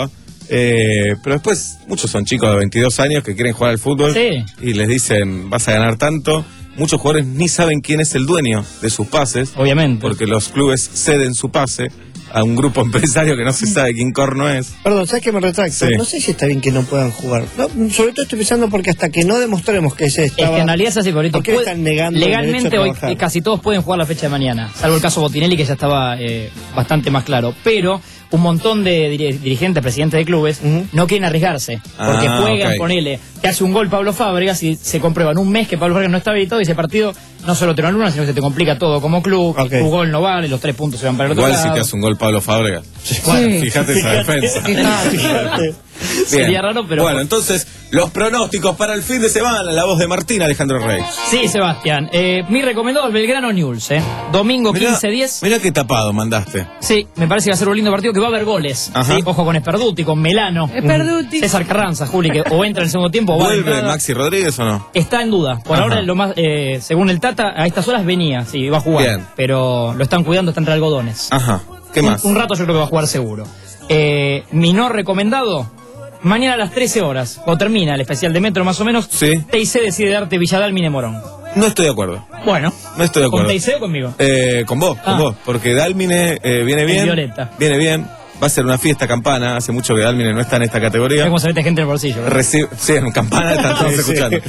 Eh, pero después, muchos son chicos de veintidós años que quieren jugar al fútbol Sí. y les dicen, vas a ganar tanto. Muchos jugadores ni saben quién es el dueño de sus pases. Obviamente. Porque los clubes ceden su pase a un grupo empresario que no se sabe quién corno es. Perdón, ¿sabes que me retracto? Sí. No sé si está bien que no puedan jugar. No, sobre todo estoy pensando porque hasta que no demostremos que se estaba... Es que en realidad es así, Pablito. ¿Por qué le Puede- están negando el derecho legalmente a hoy trabajar? eh, casi todos pueden jugar la fecha de mañana, salvo el caso Botinelli, que ya estaba eh, bastante más claro. Pero un montón de dir- dirigentes, presidentes de clubes, no quieren arriesgarse. Porque Ah, juegan, ok. ponele, que hace un gol Pablo Fábregas y se comprueba en un mes que Pablo Fábregas no está habilitado y ese partido no solo te lo anulan, sino que se te complica todo como club. Tu gol no vale, los tres puntos se van para el otro Igual si lado. te hace un gol Pablo Fábregas. Bueno, fíjate esa defensa. Fíjate. Sería raro, pero... Bueno, entonces, los pronósticos para el fin de semana, la voz de Martín Alejandro Rey. Sí, Sebastián. Eh, mi recomendado es Belgrano Newell's, ¿eh? Domingo quince diez. Mirá qué tapado mandaste. Sí, me parece que va a ser un lindo partido que va a haber goles. Ajá. Sí, ojo con Esperduti, con Melano. Esperduti. César Carranza, Juli, que o entra en el segundo tiempo o va a ¿Vuelve entrar. Maxi Rodríguez o no? Está en duda. Por Ajá. ahora, lo más, eh, según el Tata, a estas horas venía, sí, iba a jugar. Bien. Pero lo están cuidando, está entre algodones. Ajá. ¿Qué Un- más? Un, rato yo creo que va a jugar seguro. Eh, mi no recomendado, mañana a las trece horas, o termina el especial de Metro más o menos, Sí. T I C decide darte Villadalmine Morón. No estoy de acuerdo. Bueno, No estoy de ¿con acuerdo. T I C o conmigo? Eh, con vos, con Ah. vos. Porque Dálmine eh, viene El bien. Violeta. Viene bien. Va a ser una fiesta campana. Hace mucho que Dálmine no está en esta categoría. Es como se mete gente en el bolsillo. ¿verdad? Recibe, sí, en campana están todos Sí, sí. escuchando.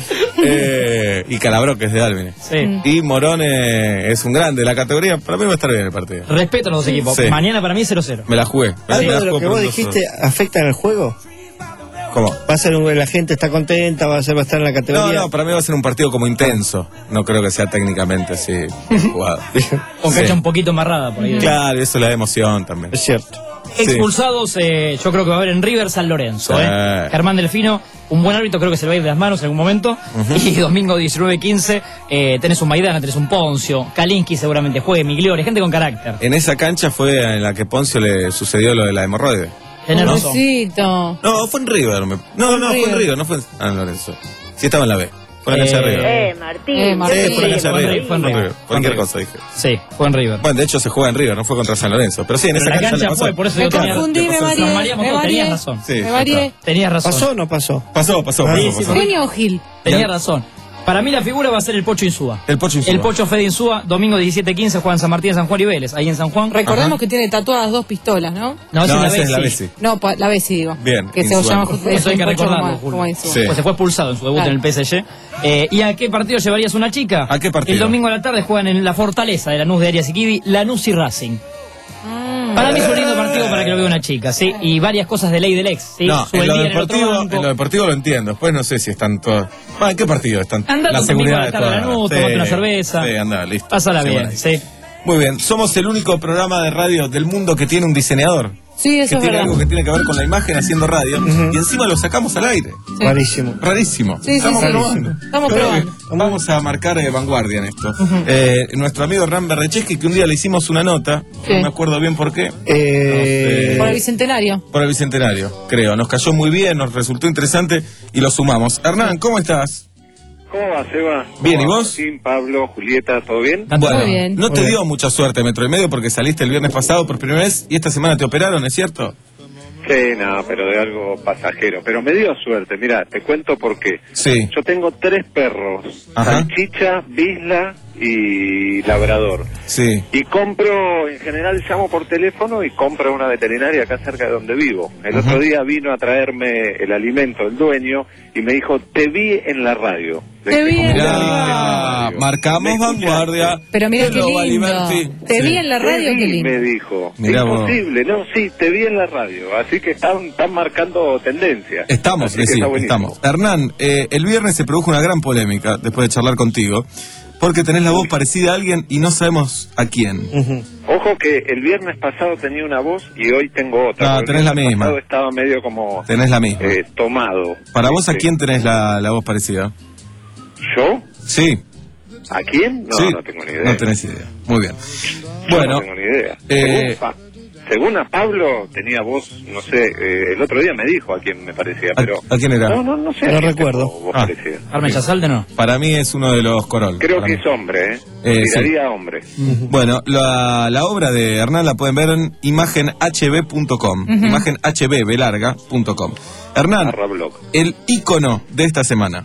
Eh, y Calabro, que es de Dálmine. Sí. Y Morón eh, es un grande de la categoría. Para mí va a estar bien el partido. Respeto a los dos equipos. Sí. Mañana para mí cero cero. Me la jugué. Me ¿Algo la de lo jugué que por vos un dos dijiste afecta en el juego? ¿Cómo? Va a ser un, la gente está contenta, va a ser va a estar en la No, categoría. no, para mí va a ser un partido como intenso. No creo que sea técnicamente así jugado. Con Sí. cancha un poquito amarrada por ahí. Claro, eso le da emoción también. Es cierto. Expulsados, eh, yo creo que va a haber en River San Lorenzo. Sí. Eh. Germán Delfino, un buen árbitro, creo que se le va a ir de las manos en algún momento. Ujú. Y domingo diecinueve quince, eh, tenés un Maidana, tenés un Poncio, Kalinski seguramente juegue, Migliore, gente con carácter. En esa cancha fue en la que Poncio le sucedió lo de la hemorroide. Tenés razón. Pobrecito. No, fue en River. me- No, no, fue en River. River, no fue en ah, en Lorenzo. Sí, estaba en la B. Fue en la cancha de River. Eh, Martín. Eh, Martín. Sí, fue en la cancha de fue en River. River, fue en River. Cualquier Fue en cosa dije. Sí, fue en River. Bueno, de hecho se juega en River, no fue contra San Lorenzo. Pero sí, en Pero esa la cancha, cancha le pasó. fue, por eso Me yo tenía, confundí, me nos varié, mareamos me todos, varié. tenías razón. Sí, Me ya varié. está. Tenías razón. ¿Pasó o no pasó? Pasó, pasó, Ah, pasó, sí, pasó. ¿Genio o Gil? Tenías razón. Para mí la figura va a ser el Pocho Insúa. El Pocho Insúa. El Pocho Fede Insúa, domingo diecisiete quince, juegan San Martín, San Juan y Vélez. Ahí en San Juan. Recordemos Ajá. que tiene tatuadas dos pistolas, ¿no? No, esa No, es esa es la la Bessi. Bessi. No, pa- la Bessi digo. Bien, Que se Insúa. llama Eso hay que un pocho recordarlo, como- Julio. como Insúa. Sí. Pues se fue expulsado en su debut Claro. en el P S G. Eh, ¿Y a qué partido llevarías una chica? ¿A qué partido? El domingo a la tarde juegan en la Fortaleza de Lanús de Arias Iquidi, Lanús y Racing. Mm. Para mí es un lindo partido para que lo vea una chica, ¿sí? Y varias cosas de ley del ex, ¿sí? No, Sube en el lo, día en el otro deportivo, banco. en lo deportivo lo entiendo. Después no sé si están todos. Bueno, ¿en qué partido están? Andá la un domingo seguridad a la de tarde a todas. Lanús, tomate una cerveza. Sí, anda, listo. Pásala Sí, bien, bueno. sí. Muy bien, somos el único programa de radio del mundo que tiene un diseñador. Sí, Que eso es tiene verdad. algo que tiene que ver con la imagen haciendo radio. Y encima lo sacamos al aire. Sí. Rarísimo. Rarísimo. Sí, sí, Estamos sí. probando. Estamos Creo probando. que Vamos a marcar eh, vanguardia en esto. Eh, nuestro amigo Ram Berrecheski, que un día le hicimos una nota, Sí. no me acuerdo bien por qué, Eh, Por el bicentenario. por el Bicentenario, creo. Nos cayó muy bien, nos resultó interesante y lo sumamos. Hernán, ¿cómo estás? ¿Cómo va, Seba? Bien, ¿Cómo ¿y va, vos? Martín, Pablo, Julieta, ¿todo bien? Bueno, Muy bien. no te Muy bien. dio mucha suerte Metro y Medio porque saliste el viernes pasado por primera vez y esta semana te operaron, ¿es cierto? Sí, no, pero de algo pasajero. Pero me dio suerte, mira, te cuento por qué. Sí. Yo tengo tres perros, Ajá. Salchicha, Bisla y Labrador. Sí. Y compro, en general llamo por teléfono y compro una veterinaria acá cerca de donde vivo. El Ajá. otro día vino a traerme el alimento, el dueño, y me dijo, te vi en la radio. Te vi en la Mirá, radio. marcamos ¿Me escuchaste? vanguardia. Pero mira qué Pedro lindo. Valiberti. Te Sí. vi en la Te radio, vi, qué lindo. me dijo. Mirá vos. Imposible, no, sí, te vi en la radio. Así que están, están marcando tendencia. Estamos, Así que sí, está buenísimo. estamos. Hernán, eh, el viernes se produjo una gran polémica después de charlar contigo, porque tenés la voz parecida a alguien y no sabemos a quién. ujú. Ojo que el viernes pasado tenía una voz y hoy tengo otra. Ah, porque tenés el la viernes misma. pasado estaba medio como Tenés la misma. eh, tomado. Para vos, ¿a Este, quién tenés la, la voz parecida? ¿Yo? Sí. ¿A quién? No, sí. no tengo ni idea. No tenés idea. Muy bien. Yo Bueno, no tengo ni idea. eh, Según fa- según a Pablo, tenía voz, no sé, eh, el otro día me dijo a quién me parecía, pero... ¿A, a quién era? No, no, no sé. No a quién recuerdo. tengo voz Ah. parecida. Armen Yasalde no. Para mí es uno de los Corol. Creo para que mí. es hombre, ¿eh? Eh, Tiraría sí. a hombre. Bueno, la, la obra de Hernán la pueden ver en imagen h b punto com, Ujú. imagen h b belarga punto com. Hernán, Barra blog. el ícono de esta semana.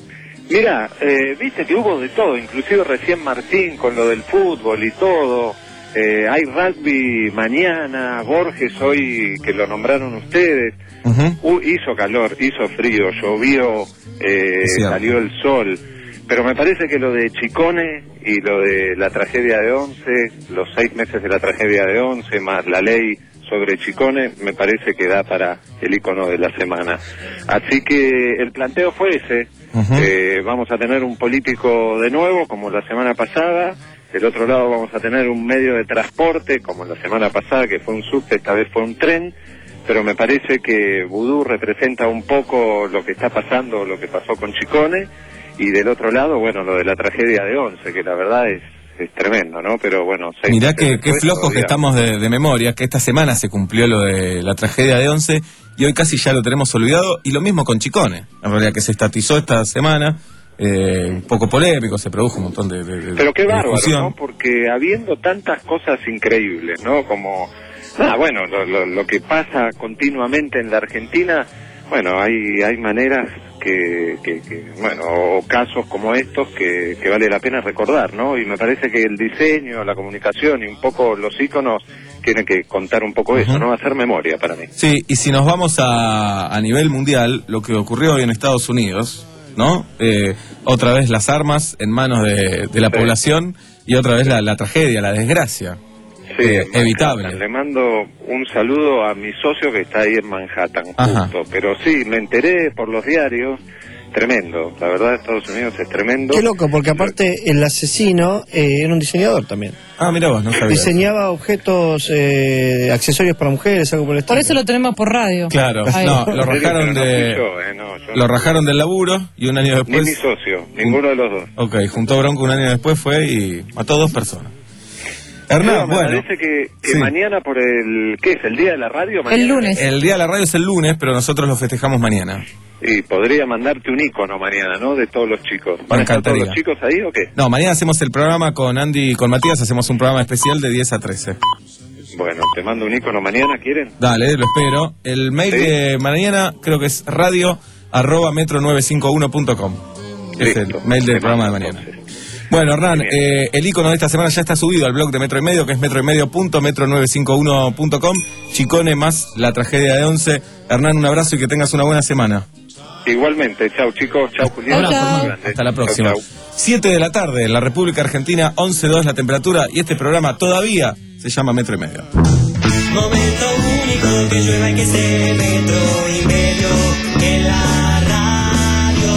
Mira, eh, viste que hubo de todo, inclusive recién Martín con lo del fútbol y todo. Eh, hay rugby mañana, Borges hoy que lo nombraron ustedes. Uh, hizo calor, hizo frío, llovió, eh, Es cierto. salió el sol. Pero me parece que lo de Chicone y lo de la tragedia de Once, los seis meses de la tragedia de Once, más la ley sobre Chicone, me parece que da para el ícono de la semana. Así que el planteo fue ese. Ujú. Eh, vamos a tener un político de nuevo, como la semana pasada. Del otro lado vamos a tener un medio de transporte, como la semana pasada, que fue un subte, esta vez fue un tren. Pero me parece que Vudú representa un poco lo que está pasando, lo que pasó con Chicone. Y del otro lado, bueno, lo de la tragedia de Once, que la verdad es, es tremendo, ¿no? Pero bueno... seis Mirá meses que, qué después, flojos que todavía- estamos de, de memoria, que esta semana se cumplió lo de la tragedia de Once y hoy casi ya lo tenemos olvidado, y lo mismo con Chicone, en realidad, que se estatizó esta semana, eh, un poco polémico, se produjo un montón de, de, de- Pero qué de bárbaro, discusión. ¿no? Porque habiendo tantas cosas increíbles, ¿no? Como, ah, bueno, lo, lo, lo que pasa continuamente en la Argentina, bueno, hay hay maneras que, que, que bueno, o casos como estos que, que vale la pena recordar, ¿no? Y me parece que el diseño, la comunicación y un poco los íconos tienen que contar un poco eso, ¿no? Hacer memoria para mí. Sí, y si nos vamos a, a nivel mundial, lo que ocurrió hoy en Estados Unidos, ¿no? Eh, otra vez las armas en manos de, de la población y otra vez la, la tragedia, la desgracia. Sí, Eh, evitable. Le mando un saludo a mi socio que está ahí en Manhattan, Ajá. justo. Pero sí, me enteré por los diarios, tremendo. La verdad, Estados Unidos es tremendo. Qué loco, porque aparte el asesino eh, era un diseñador también. Ah, mira vos, no sabía. Diseñaba objetos, eh, accesorios para mujeres, algo por el estilo. Por eso lo tenemos por radio. Claro, Ahí. no, lo rajaron Pero no de... fui yo, eh, no, yo Lo no. rajaron del laburo y un año Ni después... mi socio, ninguno de los dos. Ok, juntó bronco un año después, fue y mató a dos personas. Pero Hernán, me bueno, parece que, que sí. mañana por el... ¿Qué es? ¿El día de la radio? Mañana. El lunes. el día de la radio es el lunes, pero nosotros lo festejamos mañana. Y podría mandarte un icono mañana, ¿no? De todos los chicos. Me ¿Van a estar todos encantaría. los chicos ahí o qué? No, mañana hacemos el programa con Andy y con Matías, hacemos un programa especial de diez a trece. Bueno, te mando un icono mañana, ¿quieren? Dale, lo espero. El mail Sí. de mañana creo que es radio arroba metro nueve cinco uno punto com. Es el Listo. mail del Te programa de mando, mañana. entonces. Bueno, Hernán, Bien. eh, el icono de esta semana ya está subido al blog de Metro y Medio, que es metro y medio punto metro nueve cinco uno punto com. Chicone más la tragedia de Once. Hernán, un abrazo y que tengas una buena semana. Igualmente, chau chicos, chau Julián. Abrazo, Chau, hermano. grande. Hasta la Chau, próxima. chau. siete de la tarde en la República Argentina, once dos la temperatura, y este programa todavía se llama Metro y Medio. Momento único, que llueva y que se metro y medio en la radio.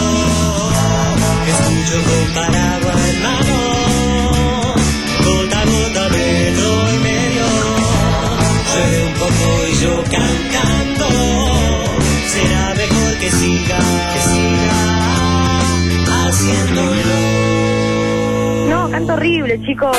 Escucho con paraguas en mano, gota a gota, metro y medio. Llueve un poco y yo cantando, será mejor que siga, que siga haciéndolo. No, canto horrible, chicos.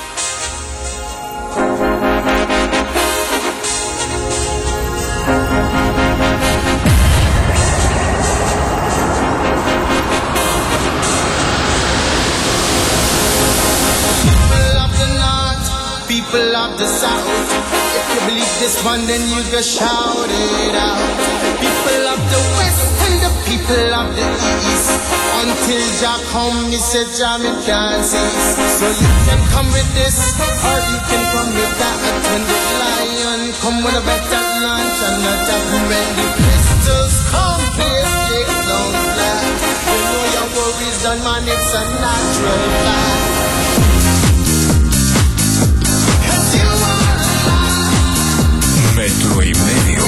People of the north, people of the south. If you believe this one, then you just shout it out. People of the west and the people of the east. Until Jah come, me say Jah me can't cease. So you can come with this, or you can come with that. When the lion come with a better lunch and a top, when the pistols come, please take down flat. You know your worries done, man, it's a natural fact. Metro y Medio.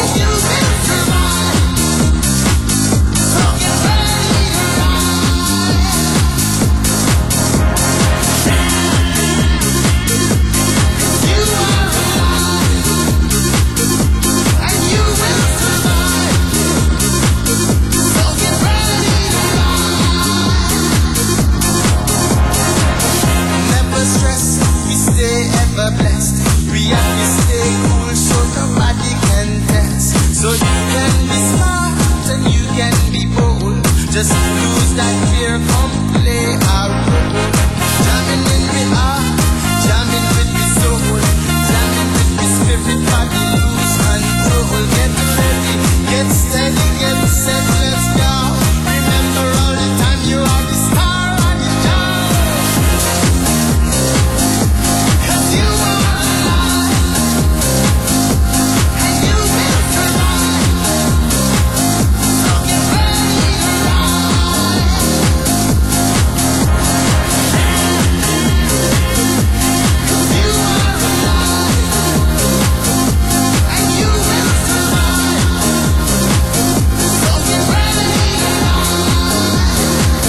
It's like fear come play a role. Jamming in me heart, jamming with me soul, jamming with me spirit, body lose control. Get ready, get steady, get set, let's go. Remember all the time you are the star of the show. 'Cause you are alive, and you will survive. So get ready to ride. You are alive, and you will survive. So get ready to ride.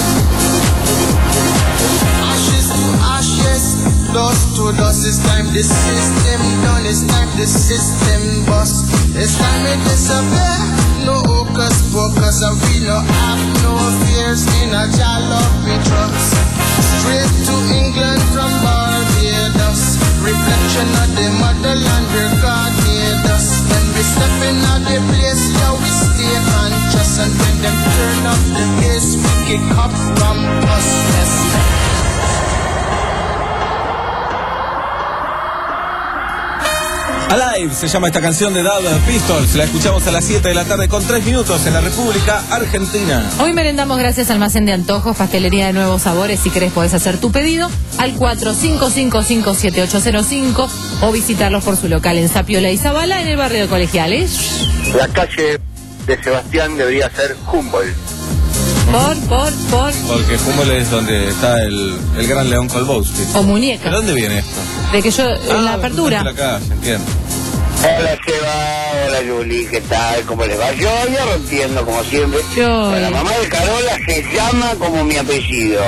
Ashes to ashes, dust to dust. It's time the system done. It's time the system bust. It's time it disappear. No hocus pocus, and we no have no fears. In a jalop we trust. Straight to England from Barbados. Reflection of the motherland where God made us. When we step in out the place, yeah, we stay conscious. And when them turn up the bass, we kick up from us. Yes. Alive se llama esta canción de Dub Pistols. La escuchamos a las siete de la tarde con tres minutos en la República Argentina. Hoy merendamos gracias al Almacén de Antojos, pastelería de nuevos sabores. Si querés podés hacer tu pedido al cuatro cinco cinco cinco siete ocho cero cinco o visitarlos por su local en Zapiola y Zabala en el barrio de Colegiales. La calle de Sebastián debería ser Humboldt. Por, por, por. Porque Humboldt es donde está el, el gran León Kolbowski. O muñeca. ¿De dónde viene esto? De que yo, en Ah, la apertura. de la calle, entiendo. Hola Seba, hola Juli, ¿qué tal? ¿Cómo les va? Yo ya rompiendo como siempre. Yo. La mamá de Carola se llama como mi apellido.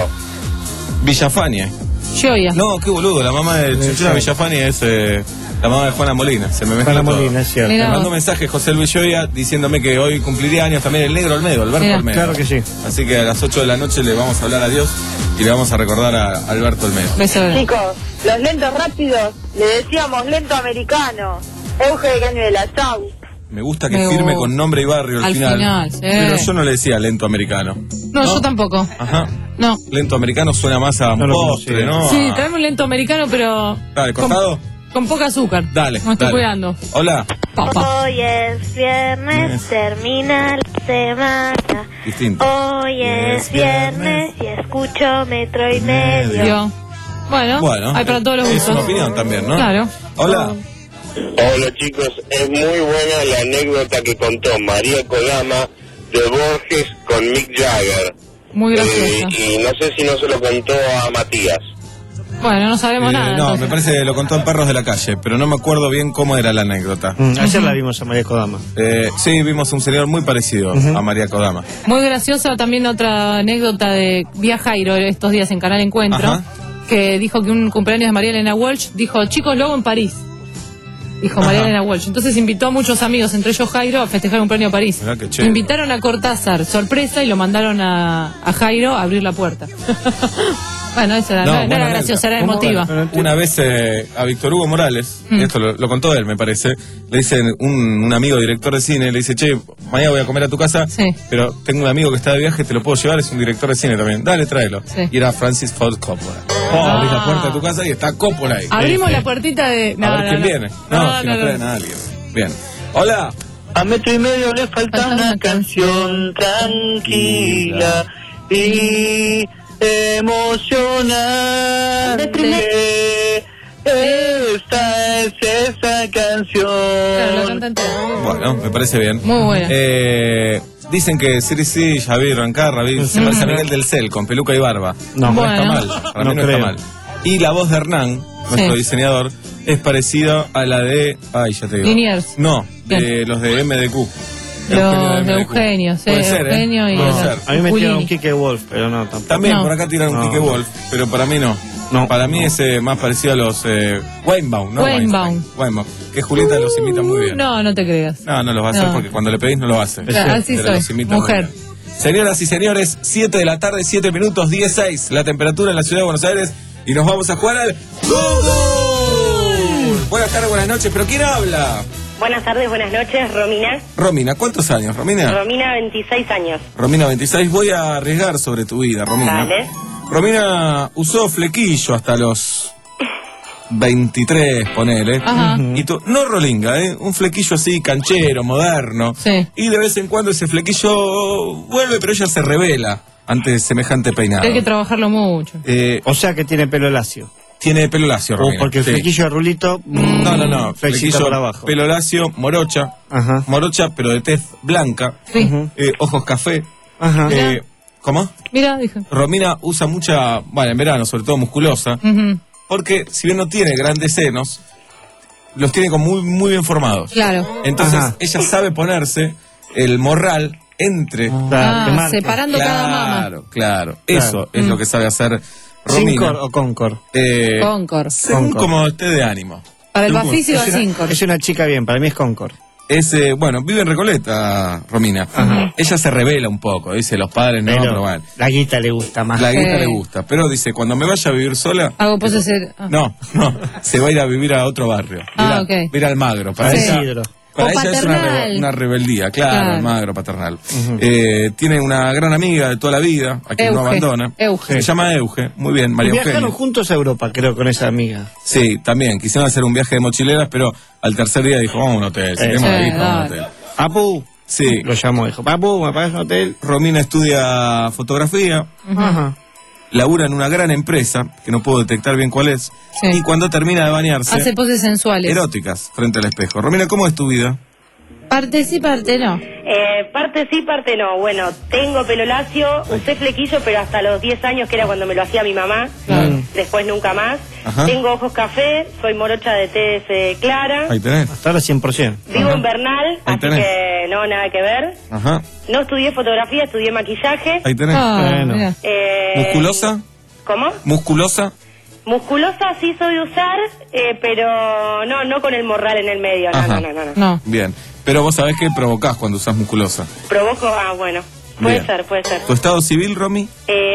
Villafania. Gioia. No, qué boludo, la mamá de Chuchuna Villafania es eh, la mamá de Juana Molina. Se me mezcla Juana todo. Molina, es cierto. Me Mirá mandó vos. un mensaje José Luis Gioia diciéndome que hoy cumpliría años también el negro Olmedo, Alberto Mirá. Olmedo. Claro que sí. Así que a las ocho de la noche le vamos a hablar a Dios y le vamos a recordar a Alberto Olmedo. Beso grande. Chicos, los lentos rápidos le decíamos lento americano. Euge de Caño de la Sau. Me gusta que Me firme gusta. con nombre y barrio al, Al final, sí. Pero yo no le decía lento americano. No, yo tampoco. Ajá. No. Lento americano suena más a No lo postre, conocía. ¿no? Sí, A- traeme un lento americano, pero. Dale, con, cortado. con poca azúcar. Dale, Me estoy dale. cuidando. Hola. Papá. Hoy es viernes, termina la semana. Distinto. Hoy es viernes y escucho metro y medio. Yo. Bueno, Bueno, hay para todos los es gustos. una opinión también, ¿no? Claro. Hola. Hola chicos, es muy buena la anécdota que contó María Kodama de Borges con Mick Jagger. Muy graciosa. Eh, y no sé si no se lo contó a Matías. Bueno, no sabemos Eh, nada. no, entonces. me parece que lo contó en Perros de la Calle, pero no me acuerdo bien cómo era la anécdota. Mm, ayer la vimos a María Kodama. Eh, sí, vimos un señor muy parecido a María Kodama. Muy graciosa también otra anécdota de Vía Jairo estos días en Canal Encuentro, Ajá. que dijo que un cumpleaños de María Elena Walsh dijo, chicos, luego en París. Dijo María Ajá. Elena Walsh. Entonces invitó a muchos amigos, entre ellos Jairo, a festejar un cumpleaños a París. Mirá qué chévere. Invitaron a Cortázar, sorpresa, y lo mandaron a, a Jairo a abrir la puerta. Bueno, eso era, no, no buena era anécdota. graciosa, era ¿Cómo? emotiva. Bueno, una vez eh, a Víctor Hugo Morales, Mm. y esto lo, lo contó él, me parece, le dice un, un amigo director de cine, le dice, che, mañana voy a comer a tu casa, Sí. pero tengo un amigo que está de viaje, te lo puedo llevar, es un director de cine también. Dale, tráelo. Sí. Y era Francis Ford Coppola. Oh, Ah. abrís la puerta de tu casa y está Coppola ahí. Abrimos Sí. la puertita de... No, a ver no, quién no. viene. No, No, si no, no, no. traen a alguien. Bien. Hola. A metro y medio le falta una canción tranquila y emocionante. Esta es esa canción. Claro, la canta entera. Bueno, me parece bien. Muy buena. Eh, dicen que Siri sí, Javier Rancarra, se Mm. parece a Miguel del Cel, con peluca y barba. No. no Bueno. está mal. Para No mí no creo. está mal. Y la voz de Hernán, nuestro Sí. diseñador, es parecida a la de. Ay, ya te digo. Liniers. No, de Bien. los de M D Q. Los de M D Q. Eugenio, sí, Puede ser, ¿eh? Eugenio y Puede los- ser. A mí me Julini. tiraron un Kike Wolf, pero no, tampoco. También No. por acá tiran un No. Kike Wolf, pero para mí no. No. Para mí es eh, más parecido a los eh, Weinbaum, ¿no? Weinbaum. Weinstein. Weinbaum. Que Julieta los imita muy bien. No, no te creas. No, no los va a hacer No. porque cuando le pedís no lo hace. Claro, así Pero soy, los imita muy mujer. bien. Señoras y señores, siete de la tarde, siete minutos, dieciséis, la temperatura en la ciudad de Buenos Aires y nos vamos a jugar al Google. Buenas tardes, buenas noches, pero ¿quién habla? Buenas tardes, buenas noches, Romina. Romina, ¿cuántos años, Romina? Romina, veintiséis años. Romina, veintiséis. Voy a arriesgar sobre tu vida, Romina. Dale. Romina usó flequillo hasta los veintitrés, ponele. Ajá. Y tú, no rolinga, ¿eh? Un flequillo así, canchero, moderno. Sí. Y de vez en cuando ese flequillo vuelve, pero ella se revela ante semejante peinado. Hay que trabajarlo mucho. Eh, O sea que tiene pelo lacio. tiene pelo lacio, O Romina. porque el Sí. flequillo de rulito. mm, No, no, no. flexita Flequillo, por abajo. pelo lacio, morocha. Ajá. Morocha, pero de tez blanca. Sí. Eh, ojos café. Ajá. Eh, ¿Cómo? Mira, dije. Romina usa mucha, bueno, en verano, sobre todo musculosa, Ujú. porque si bien no tiene grandes senos, los tiene como muy, muy bien formados. Claro. Entonces, Ajá. ella sabe ponerse el morral entre... Claro, que Ah, marca. separando cada mama. Claro, claro. Eso es lo que sabe hacer Romina. ¿Sincor o Concor? Eh, Concord. según Concord. como esté de ánimo. Para el Según- Bafisi va Es una, Sincor. es una chica bien, para mí es Concor. Es, eh, bueno, vive en Recoleta, Romina. Ella se revela un poco, dice, los padres no, Pero pero bueno. la guita le gusta más. La guita Sí. le gusta, pero dice, cuando me vaya a vivir sola... Hago poses ser. ah. No, no, se va a ir a vivir a otro barrio. Ah, Mira, ok. mira Almagro. Para Sí. ella, Isidro. para O ella es una, paternal. rebe- una rebeldía, claro, Claro. Almagro, paternal. Eh, tiene una gran amiga de toda la vida, a quien no Euge. abandona. Euge. Se llama Euge, muy bien, María Viajaron Eugenia. juntos a Europa, creo, con esa amiga. Sí, también, quisieron hacer un viaje de mochileras, pero al tercer día dijo, vamos a un hotel, si queremos sí, ir, vamos a un dale. hotel. Papu. Sí, Lo llamó, dijo, Papu, ¿me pagas un hotel? Romina estudia fotografía, Ajá. labura en una gran empresa, que no puedo detectar bien cuál es, Sí. y cuando termina de bañarse, Hace poses sensuales. eróticas, frente al espejo. Romina, ¿cómo es tu vida? Parte sí, parte no. Eh, parte sí, parte no. Bueno, tengo pelo lacio, usé flequillo, pero hasta los diez años, que era cuando me lo hacía mi mamá. Claro. Después nunca más. Ajá. Tengo ojos café, soy morocha de tez eh, clara. Ahí tenés. Hasta ahora cien por ciento. Vivo en Bernal, Ahí así tenés. que no, nada que ver. Ajá. No estudié fotografía, estudié maquillaje. Ahí tenés. Ah, Bueno. mira. Eh, ¿Musculosa? ¿Cómo? ¿Musculosa? Musculosa sí soy de usar, eh, pero no, no con el morral en el medio. No, Ajá. no, no, no, no. No. Bien. Pero vos sabés que provocás cuando usás musculosa. Provoco, ah, bueno. Puede Bien. ser, puede ser. ¿Tu estado civil, Romy?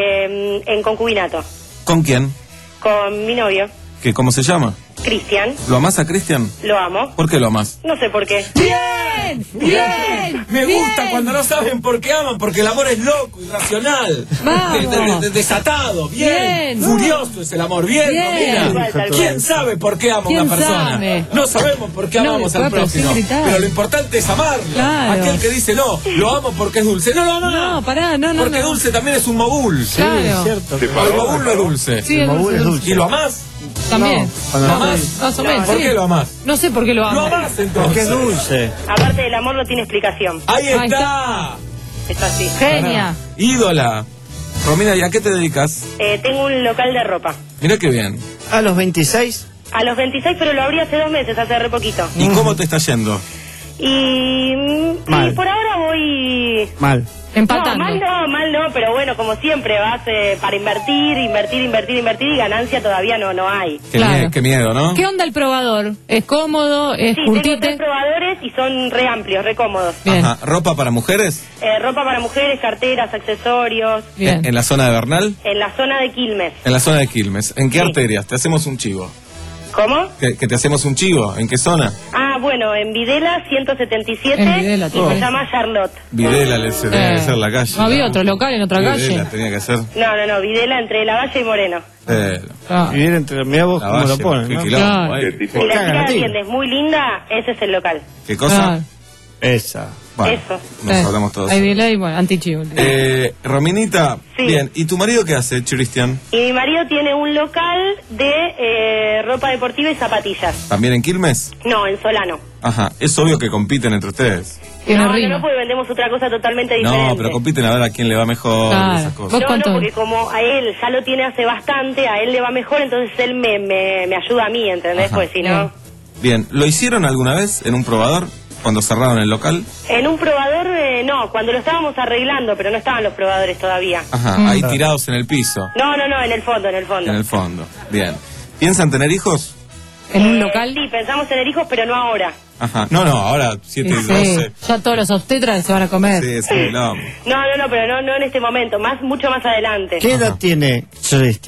Eh, en concubinato, ¿Con quién? con mi novio, ¿Qué, ¿Cómo se llama? Cristian. ¿Lo amás a Cristian? Lo amo. ¿Por qué lo amás? No sé por qué. ¡Bien! ¡Bien! Me bien. gusta cuando no saben por qué aman, porque el amor es loco, irracional, Vamos. de- de- de- desatado, bien, Bien. furioso es el amor, bien, Bien. Romina. Igual, tal ¿Quién cual. sabe por qué ama a una ¿Quién persona? sabe? No sabemos por qué No, amamos pero al próximo, sin gritar. pero lo importante es amarlo. Claro. Aquel que dice no, lo amo porque es dulce. No, no, no, No, pará, no, no, porque no. dulce también es un mogul. Claro. Es cierto. El mogul no es dulce. Sí, es Mogul es dulce. dulce. ¿Y lo amás? También. Cuando ¿Lo no amás? estoy- Más o menos, ¿Por sí. qué lo amás? No sé por qué lo amo. Lo amás Porque entonces. es dulce. Aparte del amor no tiene explicación. Ahí Ahí está. Es así. Genia. Ídola. Romina, ¿y a qué te dedicas? Eh, tengo un local de ropa. Mira qué bien. A los veintiséis. A los veintiséis, pero lo abrí hace dos meses, hace re poquito. ¿Y cómo te está yendo? Y, mm, Mal. y por ahora voy... Mal. Empatando. No, mal no, mal no, pero bueno, como siempre, vas eh, para invertir, invertir, invertir, invertir y ganancia todavía no, no hay. Qué, Claro. mie- qué miedo, ¿no? ¿Qué onda el probador? ¿Es cómodo? ¿Es Sí, tengo curtite? tres probadores y son re amplios, re cómodos. Bien. Ajá. ¿Ropa para mujeres? Eh, ropa para mujeres, carteras, accesorios, Bien. ¿En, en la zona de Bernal? en la zona de Quilmes. En la zona de Quilmes. ¿En qué Sí. arterias? Te hacemos un chivo. ¿Cómo? ¿Que, que te hacemos un chivo? ¿En qué zona? Ah, bueno, en Videla ciento setenta y siete En Videla, y todo. se llama Charlotte. Videla le se tenía que ser la calle. No había otro local en otra Videla calle. tenía que ser. No, no, no, Videla entre La Valle y Moreno. Eh, Ah. Vivir entre. Mirá vos La cómo Valle, lo ponen, qué ¿no? quilombo, Claro. eh. Si la Cagan chica a ti. atiende es muy linda, ese es el local. ¿Qué cosa? Claro. Esa. Bueno, Eso. nos Eh, hablamos todos. Hay delay, bueno, anti-chivo. Eh, Rominita, Sí. bien. ¿Y tu marido qué hace, Cristian? Y mi marido tiene un local de eh, ropa deportiva y zapatillas. ¿También en Quilmes? No, en Solano. Ajá. Es obvio que compiten entre ustedes. Tiene No, no, rima. no, porque vendemos otra cosa totalmente diferente. No, pero compiten a ver a quién le va mejor. Claro. Esas cosas. ¿Vos No, cuánto? no, porque como a él ya lo tiene hace bastante, a él le va mejor, entonces él me, me, me ayuda a mí, ¿entendés? Ajá. Pues si no... Bien. ¿Lo hicieron alguna vez en un probador? Cuando cerraron el local. En un probador, eh, no, cuando lo estábamos arreglando, pero no estaban los probadores todavía. Ajá. Mm. Ahí tirados en el piso. No, no, no, en el fondo, en el fondo. En el fondo. Bien. ¿Piensan tener hijos? ¿En un Eh, local? Sí, pensamos tener hijos, pero no ahora. Ajá. No, no, ahora siete y Sí, doce. ya todos los obstetras se van a comer. Sí, sí, no. No, no, no, pero no, no en este momento, más mucho más adelante. ¿Qué edad tiene Cristian?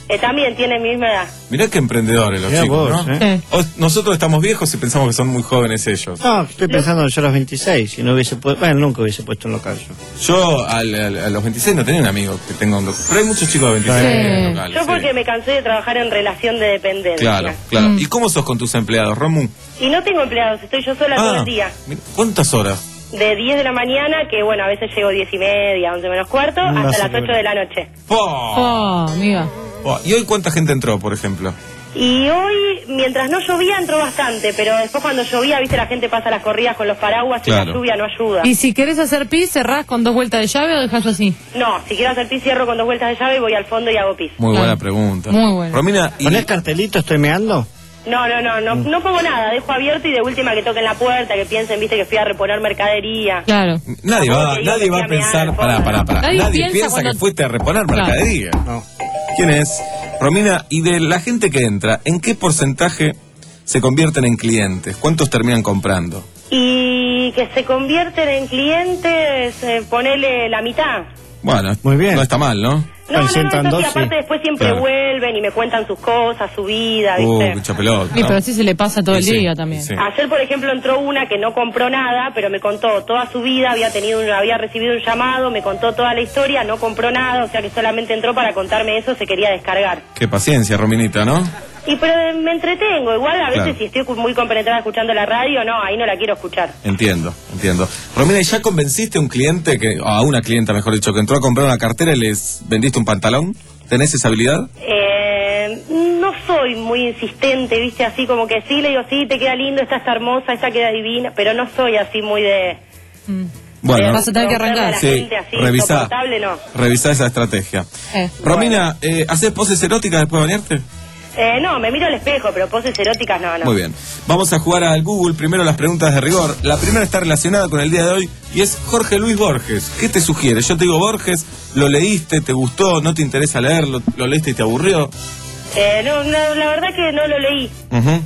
Eh, también tiene mi misma edad. Mirá qué emprendedores los Mirá chicos, vos, ¿no? ¿eh? O- nosotros estamos viejos y pensamos que son muy jóvenes ellos. No, estoy pensando yo a los veintiséis, si no hubiese puesto, bueno, nunca hubiese puesto un local yo. Yo al- al- a los veintiséis no tenía un amigo que tenga un local. Pero hay muchos chicos de veintiséis Sí. que tienen locales, Yo sí. porque me cansé de trabajar en relación de dependencia. Claro, claro. ¿Y cómo sos con tus empleados, Romu? Y no tengo empleados, estoy yo sola Ah. todo el día. Mira, ¿cuántas horas? De diez de la mañana, que bueno, a veces llego diez y media, once menos cuarto, Mm, hasta vas a las ocho ver. de la noche. Oh, amiga. Oh, ¿y hoy cuánta gente entró, por ejemplo? Y hoy, mientras no llovía, entró bastante, pero después cuando llovía, viste, la gente pasa las corridas con los paraguas y Claro. la lluvia no ayuda. Y si querés hacer pis, cerrás con dos vueltas de llave o dejás así. No, si quiero hacer pis, cierro con dos vueltas de llave y voy al fondo y hago pis. Muy buena pregunta. Muy buena. Romina, ¿y ¿Ponés cartelito, estoy meando? No, no, no, no, no pongo nada, dejo abierto y de última que toquen la puerta, que piensen, viste, que fui a reponer mercadería. Claro. nadie va, que digo nadie que va a fui a mear pensar, al pará, fondo. pará, pará. Nadie Nadie, piensa piensa cuando- que fuiste a reponer Claro. mercadería. No. ¿Quién es? Romina, y de la gente que entra, ¿en qué porcentaje se convierten en clientes? ¿Cuántos terminan comprando? Y que se convierten en clientes, eh, ponele la mitad. Bueno, Muy bien. no está mal, ¿no? No, no, no, sientan eso sí, dos, sí. aparte después siempre Claro. vuelven y me cuentan sus cosas, su vida, Uh, ¿viste? mucha pelota. Sí, ¿no? pero así se le pasa todo Sí, el sí, día también. sí. Ayer, por ejemplo, entró una que no compró nada, pero me contó toda su vida, había tenido un- había recibido un llamado, me contó toda la historia, no compró nada, o sea que solamente entró para contarme eso, se quería descargar. Qué paciencia, Rominita, ¿no? Y pero eh, me entretengo, igual a veces Claro. si estoy cu- muy compenetrada escuchando la radio, no, ahí no la quiero escuchar. Entiendo, entiendo. Romina, ¿y ya convenciste a un cliente, que a una clienta, mejor dicho, que entró a comprar una cartera y les vendiste un pantalón? ¿Tenés esa habilidad? Eh, no soy muy insistente, viste, así como que sí, le digo, sí, te queda lindo, esta está hermosa, esta queda divina, pero no soy así muy de... Bueno, Vas a tener que romperle a arrancar. la Sí, gente así, revisá. insoportable, no. revisá esa estrategia. Eh. Romina, eh, ¿haces poses eróticas después de bañarte? Eh, no, me miro al espejo, pero poses eróticas no, no. Muy bien. Vamos a jugar al Google. Primero las preguntas de rigor. La primera está relacionada con el día de hoy y es Jorge Luis Borges. ¿Qué te sugiere? Yo te digo Borges, ¿lo leíste? ¿Te gustó? ¿No te interesa leerlo? ¿Lo leíste y te aburrió? Eh, no, no, la verdad que no lo leí. Ujú.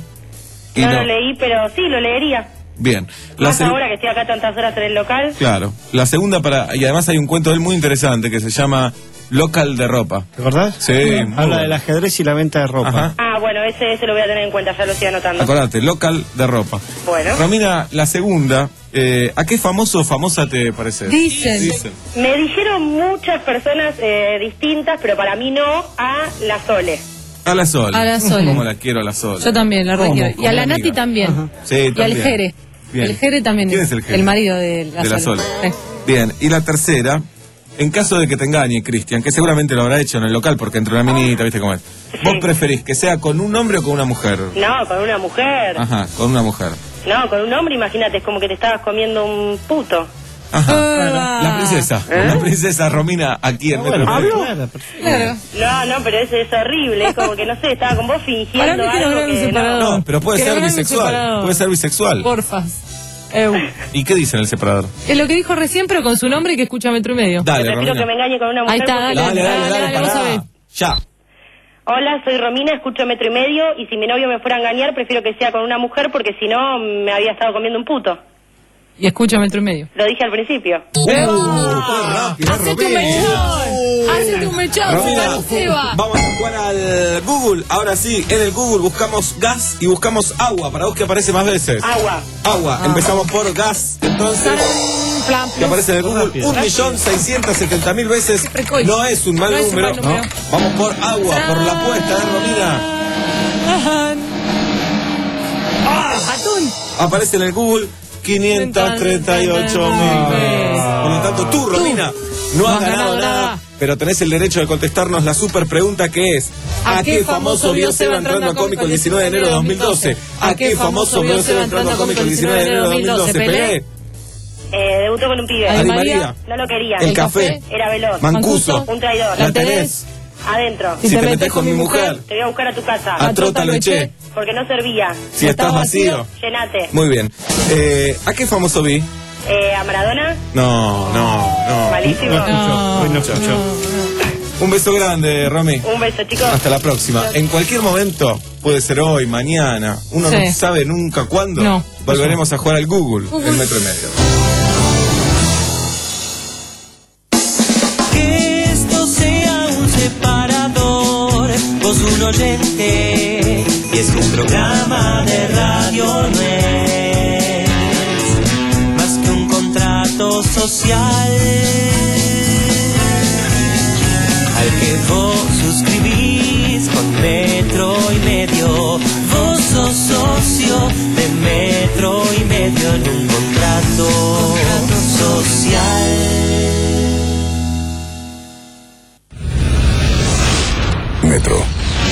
Y No, no. lo leí, pero sí, lo leería. Bien. La Más seg- ahora que estoy acá tantas horas en el local. Claro. La segunda para... Y además hay un cuento de él muy interesante que se llama Local de Ropa. ¿Te acordás? Sí. muy Habla bueno. del ajedrez y la venta de ropa. Ajá. Ah, bueno, ese, ese lo voy a tener en cuenta, ya lo estoy anotando. Acordate, Local de Ropa. Bueno. Romina, la segunda. eh, ¿A qué famoso o famosa te parece? Dicen. Dicen. Me dijeron muchas personas eh, distintas, pero para mí no, a la Sole. A la Sol. A la Sol. ¿Cómo la quiero a la Sol? Yo también, la ¿Cómo? requiero. Y a Como la Nati amiga. también. Sí, Y al también. Jere. Bien. El Jere también. ¿Quién es el Jere? El marido de la De la Sole. Sole. Sí. Bien, y la tercera, en caso de que te engañe, Cristian, que seguramente lo habrá hecho en el local porque entre una minita, ¿viste cómo es? ¿Vos preferís que sea con un hombre o con una mujer? No, con una mujer. Ajá, con una mujer. No, con un hombre, imagínate, es como que te estabas comiendo un puto. Ajá. Ah. La princesa, ¿Eh? la princesa Romina aquí en Metro Medio. Claro. No, no, pero eso es horrible, es como que no sé, estaba con vos fingiendo Para mí que algo nos vean que separados. no. No, pero puede Que ser no hagan bisexual. separado. Puede ser bisexual. Porfas. Eu. ¿Y qué dice en el separador? Es lo que dijo recién, pero con su nombre que escucha Metro y Medio. Dale, Prefiero Romina. que me engañe con una mujer. Ahí está, porque- dale, Dale, dale, dale, dale, vos pará. sabés. Ya. Hola, soy Romina, escucho Metro y Medio y si mi novio me fuera a engañar, prefiero que sea con una mujer porque si no me había estado comiendo un puto. Y escucha Metro y Medio. Lo dije al principio. ¡Hacete un mechón! ¡Hacete un mechón! Romina, Seba! vamos a jugar al Google. Ahora sí, en el Google buscamos gas y buscamos agua. Para vos que aparece más veces. Agua. Agua. Empezamos por gas. Entonces, Plan, que aparece en el Google un millón seiscientos setenta mil veces. Precoz. No es un mal No es un número. mal número. ¿no? Vamos por agua, por la apuesta de Romina. ¡Atún! Aparece en el Google quinientos treinta y ocho mil. Por lo tanto, tú, Romina, no has ganado nada, pero tenés el derecho de contestarnos la super pregunta que es: ¿a qué famoso vio Seba entrando a Cómico el diecinueve de enero de dos mil doce? ¿A qué famoso vio Seba entrando a Cómico el diecinueve de enero de dos mil doce? Pelé, Eh, debutó con un pibe. Adi María, No lo quería. El Café, Era veloz. Mancuso, Un traidor. La tenés, Adentro. Si te metés con mi mujer, Te voy a buscar a tu casa. a Trota lo eché, Porque no servía. si estás vacío. Llenate. Muy bien. Eh, ¿A qué famoso vi? Eh, ¿A Maradona? No, no, no. Malísimo. No, hoy no escuchó. Un beso grande, Romy. Un beso, chicos. Hasta la próxima. En cualquier momento, puede ser hoy, mañana, uno Sí. no sabe nunca cuándo, No. volveremos a jugar al Google, el Metro y Medio. Que esto sea un separador sos un oyente y es que un programa de radio no es más que un contrato social al que vos suscribís con Metro y Medio. Vos sos socio de Metro y Medio en un contrato social. Metro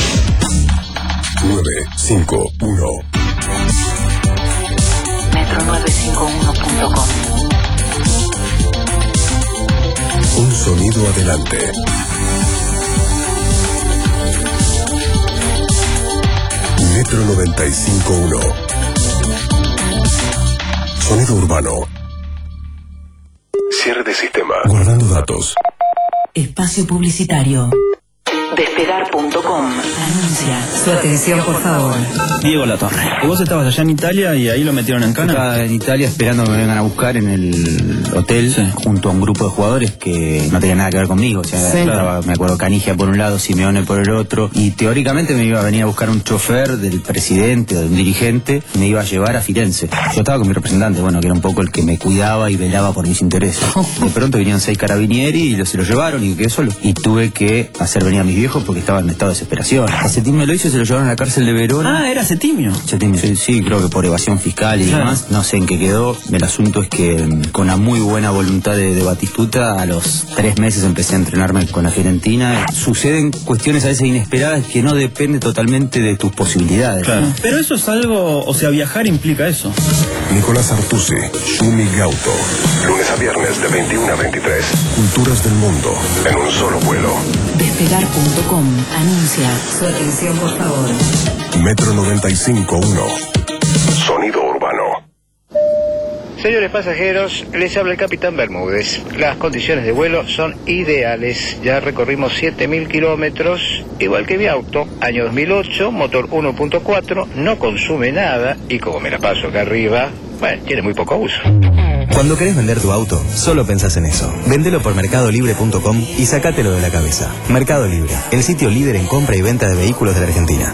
nueve cinco uno. metro nueve cinco uno punto com. Un sonido adelante. Metro noventa y cinco punto uno. Sonido urbano. Cierre de sistema. Guardando datos. Espacio publicitario. Despegar punto com. Anuncia. Su atención, por favor. Diego Latorre. Vos estabas allá en Italia y ahí lo metieron en cana. Estaba en Italia esperando que me vengan a buscar en el hotel, sí, junto a un grupo de jugadores que no tenían nada que ver conmigo. O sea, sí, estaba, me acuerdo, Canigia por un lado, Simeone por el otro. Y teóricamente me iba a venir a buscar un chofer del presidente o de un dirigente. Y me iba a llevar a Firenze. Yo estaba con mi representante, bueno, que era un poco el que me cuidaba y velaba por mis intereses. De pronto vinieron seis carabinieri y se lo llevaron y quedé solo. Y tuve que hacer venir a mis viejos porque estaban en estado de desesperación. A Cetimio lo hizo y se lo llevaron a la cárcel de Verona. Ah, era Cetimio. Cetimio, sí, sí, creo que por evasión fiscal y claro, demás. No sé en qué quedó. El asunto es que con la muy buena voluntad de, de Batistuta, a los tres meses empecé a entrenarme con la Fiorentina. Suceden cuestiones a veces inesperadas que no dependen totalmente de tus posibilidades. Claro. Pero eso es algo, o sea, viajar implica eso. Nicolás Artusi, Shumi Gauto. Lunes a viernes de veintiuno a veintitrés. Culturas del mundo en un solo vuelo. Despegar punto com. Anuncia. Su atención, por favor. Metro noventa y cinco punto uno. Sonido urbano. Señores pasajeros, les habla el capitán Bermúdez. Las condiciones de vuelo son ideales. Ya recorrimos siete mil kilómetros, igual que mi auto. Año dos mil ocho, motor uno punto cuatro, no consume nada y como me la paso acá arriba, bueno, tiene muy poco uso. Cuando querés vender tu auto, solo pensás en eso. Vendelo por mercado libre punto com y sacátelo de la cabeza. Mercado Libre, el sitio líder en compra y venta de vehículos de la Argentina.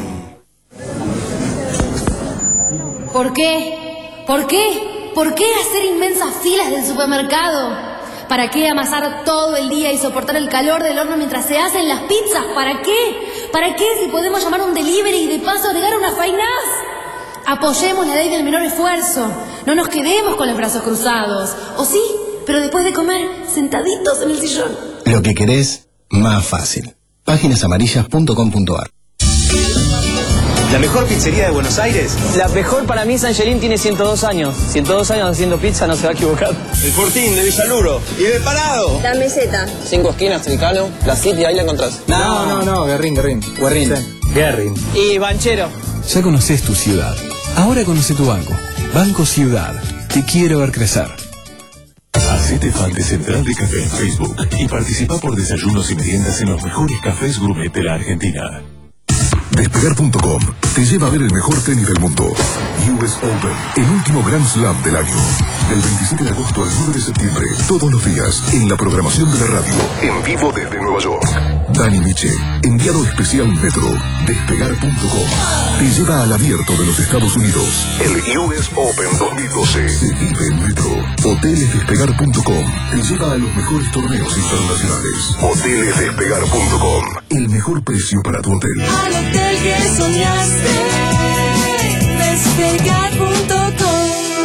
¿Por qué? ¿Por qué? ¿Por qué hacer inmensas filas del supermercado? ¿Para qué amasar todo el día y soportar el calor del horno mientras se hacen las pizzas? ¿Para qué? ¿Para qué si podemos llamar a un delivery y de paso agregar unas fainas? Apoyemos la ley del menor esfuerzo. No nos quedemos con los brazos cruzados. O sí, pero después de comer, sentaditos en el sillón. Lo que querés, más fácil. páginas amarillas punto com punto ar. ¿La mejor pizzería de Buenos Aires? La mejor para mí, Sangelín tiene ciento dos años. ciento dos años haciendo pizza, no se va a equivocar. El Fortín de Villaluro. Y de Parado. La Meseta. Cinco esquinas, Tricano, la City, ahí la encontrás. No, no, no, Guerrín, Guerrín. Guerrín. Sí. Guerrín. Y Banchero. Ya conoces tu ciudad. Ahora conoce tu banco. Banco Ciudad. Te quiero ver crecer. Hacete fan de Central de Café en Facebook y participa por desayunos y meriendas en los mejores cafés gourmet de la Argentina. Despegar punto com te lleva a ver el mejor tenis del mundo. U S Open, el último Grand Slam del año. Del veintisiete de agosto al nueve de septiembre, todos los días, en la programación de la radio. En vivo desde Nueva York. Dani Miche, enviado especial Metro. Despegar punto com te lleva al abierto de los Estados Unidos. El U S Open dos mil doce se vive en Metro. Hoteles Despegar punto com te lleva a los mejores torneos internacionales. Hoteles Despegar punto com, el mejor precio para tu hotel. Al hotel que soñaste, Despegar punto com.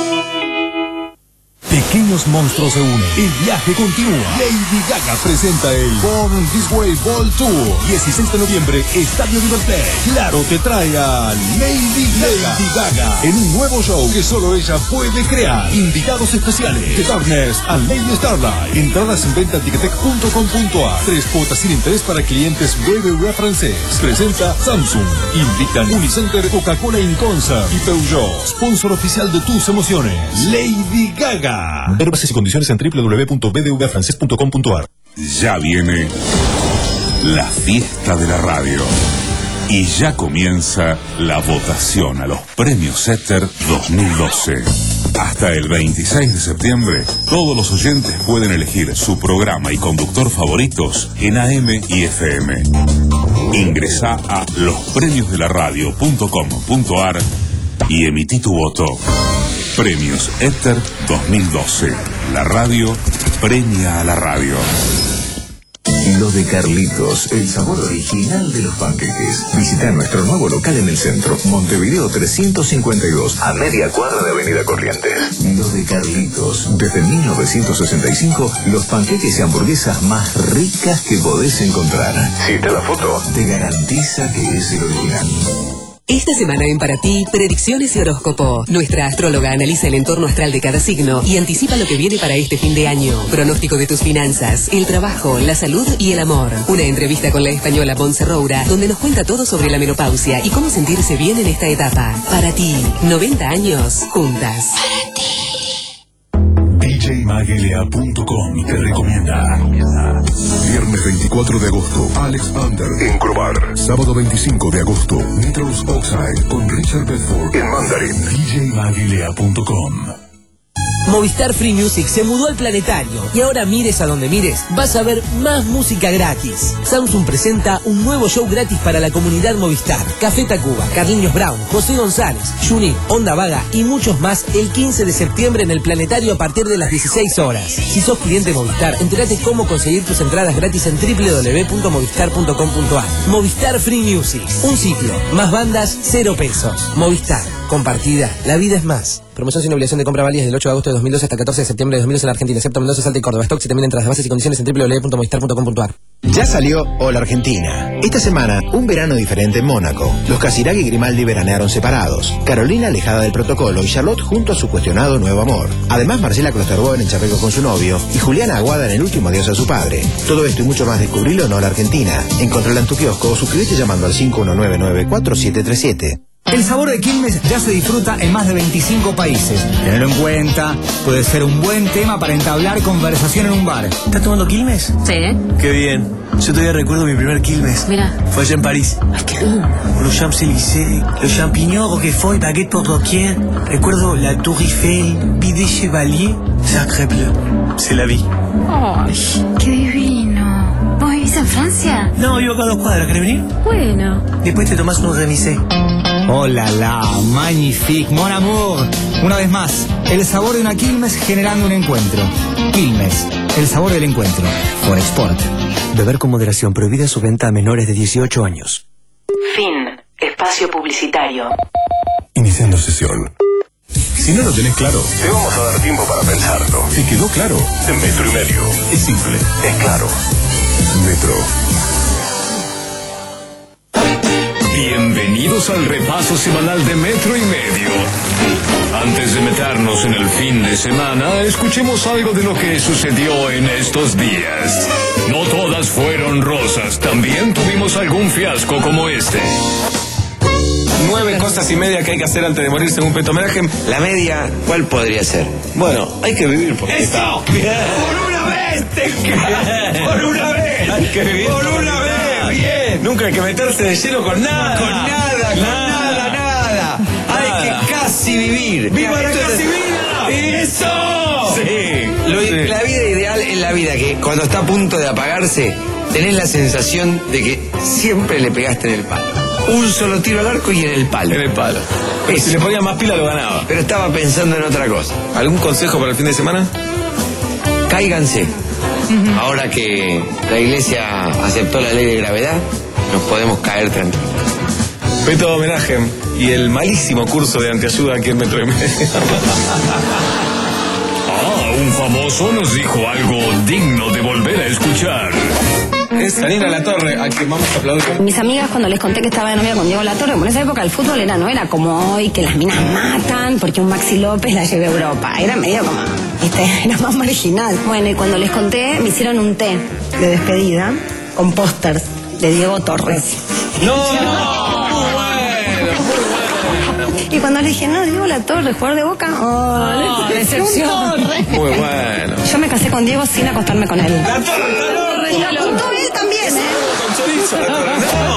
Pequeños monstruos se unen. El viaje continúa. Lady Gaga presenta el Born This Way Ball Tour. dieciséis de noviembre, Estadio Liberté. Claro, te trae a Lady Gaga. Lady Gaga en un nuevo show que solo ella puede crear. Invitados especiales: The Darkness and Lady Starlight. Entradas en venta en ticketek punto com punto ar. Tres cuotas sin interés para clientes B B V A francés. Presenta Samsung. Invitan Unicenter, Coca-Cola in Concert y Peugeot. Sponsor oficial de tus emociones. Lady Gaga. Ver bases y condiciones en doble u doble u doble u punto b d v a francés punto com punto ar. Ya viene la fiesta de la radio. Y ya comienza la votación a los premios Éter dos mil doce. Hasta el veintiséis de septiembre, todos los oyentes pueden elegir su programa y conductor favoritos en A M y F M. Ingresá a los premios de la radio punto com punto ar y emití tu voto. Premios Éter dos mil doce. La radio premia a la radio. Lo de Carlitos, el sabor original de los panqueques. Visita nuestro nuevo local en el centro, Montevideo trescientos cincuenta y dos, a media cuadra de Avenida Corrientes. Lo de Carlitos. Desde mil novecientos sesenta y cinco, los panqueques y hamburguesas más ricas que podés encontrar. Si está la foto, te garantiza que es el original. Esta semana en Para Ti, predicciones y horóscopo. Nuestra astróloga analiza el entorno astral de cada signo y anticipa lo que viene para este fin de año. Pronóstico de tus finanzas, el trabajo, la salud y el amor. Una entrevista con la española Montse Roura, donde nos cuenta todo sobre la menopausia y cómo sentirse bien en esta etapa. Para Ti, noventa años juntas. Para Ti. D J Magelea punto com te recomienda. Viernes veinticuatro de agosto, Alex Under en Crobar. Sábado veinticinco de agosto, Nitrous Oxide con Richard Bedford en Mandarin. D J Magelea punto com. Movistar Free Music se mudó al planetario y ahora mires a donde mires, vas a ver más música gratis. Samsung presenta un nuevo show gratis para la comunidad Movistar. Café Tacuba, Carliños Brown, José González, Junín, Onda Vaga y muchos más el quince de septiembre en el planetario a partir de las dieciséis horas. Si sos cliente Movistar, entérate cómo conseguir tus entradas gratis en doble u doble u doble u punto movistar punto com punto ar. Movistar Free Music, un ciclo, más bandas, cero pesos. Movistar, compartida, la vida es más. Promoción sin obligación de compra válida desde el ocho de agosto de dos mil doce hasta el catorce de septiembre de dos mil doce en la Argentina, excepto Mendoza, Salta y Córdoba. Stock y también entradas, bases y condiciones en doble u doble u doble u punto movistar punto com punto ar. Ya salió Hola Argentina. Esta semana, un verano diferente en Mónaco. Los Casiraghi y Grimaldi veranearon separados. Carolina alejada del protocolo y Charlotte junto a su cuestionado nuevo amor. Además, Marcela Klosterboer en Chapecó con su novio y Juliana Aguada en el último adiós a su padre. Todo esto y mucho más descubrilo en Hola Argentina. Encontrala en tu kiosco o suscríbete llamando al cinco uno nueve nueve cuatro siete tres siete. El sabor de Quilmes ya se disfruta en más de veinticinco países. Tenerlo en cuenta puede ser un buen tema para entablar conversación en un bar. ¿Estás tomando Quilmes? Sí. Qué bien. Yo todavía recuerdo mi primer Quilmes. Mira. Fue allá en París. Ay, qué lindo. Los Champs-Élysées, los champignons, Roquefort y baguette por doquier. Recuerdo la Tour Eiffel, Bidet Chevalier. Sacre-bleu. C'est la vie. Ay, qué divino. ¿Vos vivís en Francia? No, vivo acá a dos cuadras. ¿Querés venir? Bueno. Después te tomás unos remisés. Hola, la, magnifique, mon amour. Una vez más, el sabor de una Quilmes generando un encuentro. Quilmes, el sabor del encuentro. Forexport. Beber con moderación, prohibida su venta a menores de dieciocho años. Fin. Espacio publicitario. Iniciando sesión. Si no lo tenés claro, te vamos a dar tiempo para pensarlo. ¿Te quedó claro? En metro y medio. Es simple, es claro. Metro. Bienvenidos al repaso semanal de Metro y Medio. Antes de meternos en el fin de semana, escuchemos algo de lo que sucedió en estos días. No todas fueron rosas, también tuvimos algún fiasco como este. Nueve cosas y media que hay que hacer antes de morir según Peto Homenaje. La media, ¿cuál podría ser? Bueno, hay que vivir por ¡Eso! ¡Por una vez! Te... ¡Por una vez! Hay que vivir ¡Por una vez! ¡Bien! Nunca hay que meterse de lleno con nada. Con nada, con nada, nada. Hay que casi vivir. ¡Viva la casi vida! ¡Eso! Sí. Lo, sí. La vida ideal es la vida que cuando está a punto de apagarse, tenés la sensación de que siempre le pegaste en el palo. Un solo tiro al arco y en el palo. En el palo. Pero si le ponía más pila lo ganaba. Pero estaba pensando en otra cosa. ¿Algún consejo para el fin de semana? Cáiganse. Uh-huh. Ahora que la iglesia aceptó la ley de gravedad, nos podemos caer tranquilos. Peto Homenaje y el malísimo curso de antiayuda aquí en Metro y Medio. Ah, un famoso nos dijo algo digno de volver a escuchar. Es Daniela Latorre, a quien vamos a aplaudir. Mis amigas, cuando les conté que estaba de novia con Diego Latorre, por esa época el fútbol era, no era como hoy, que las minas matan porque un Maxi López la lleve a Europa. Era medio como, viste, era más marginal. Bueno, y cuando les conté, me hicieron un té de despedida con pósters de Diego Torres. ¡No! Muy bueno, muy bueno. Y cuando le dije, no, Diego Latorre, jugador de Boca, oh, oh decepción. Muy bueno. Yo me casé con Diego sin acostarme con él. ¡La Torre! Y lo contó él también, ¿eh? Con chorizo, la Torre. No.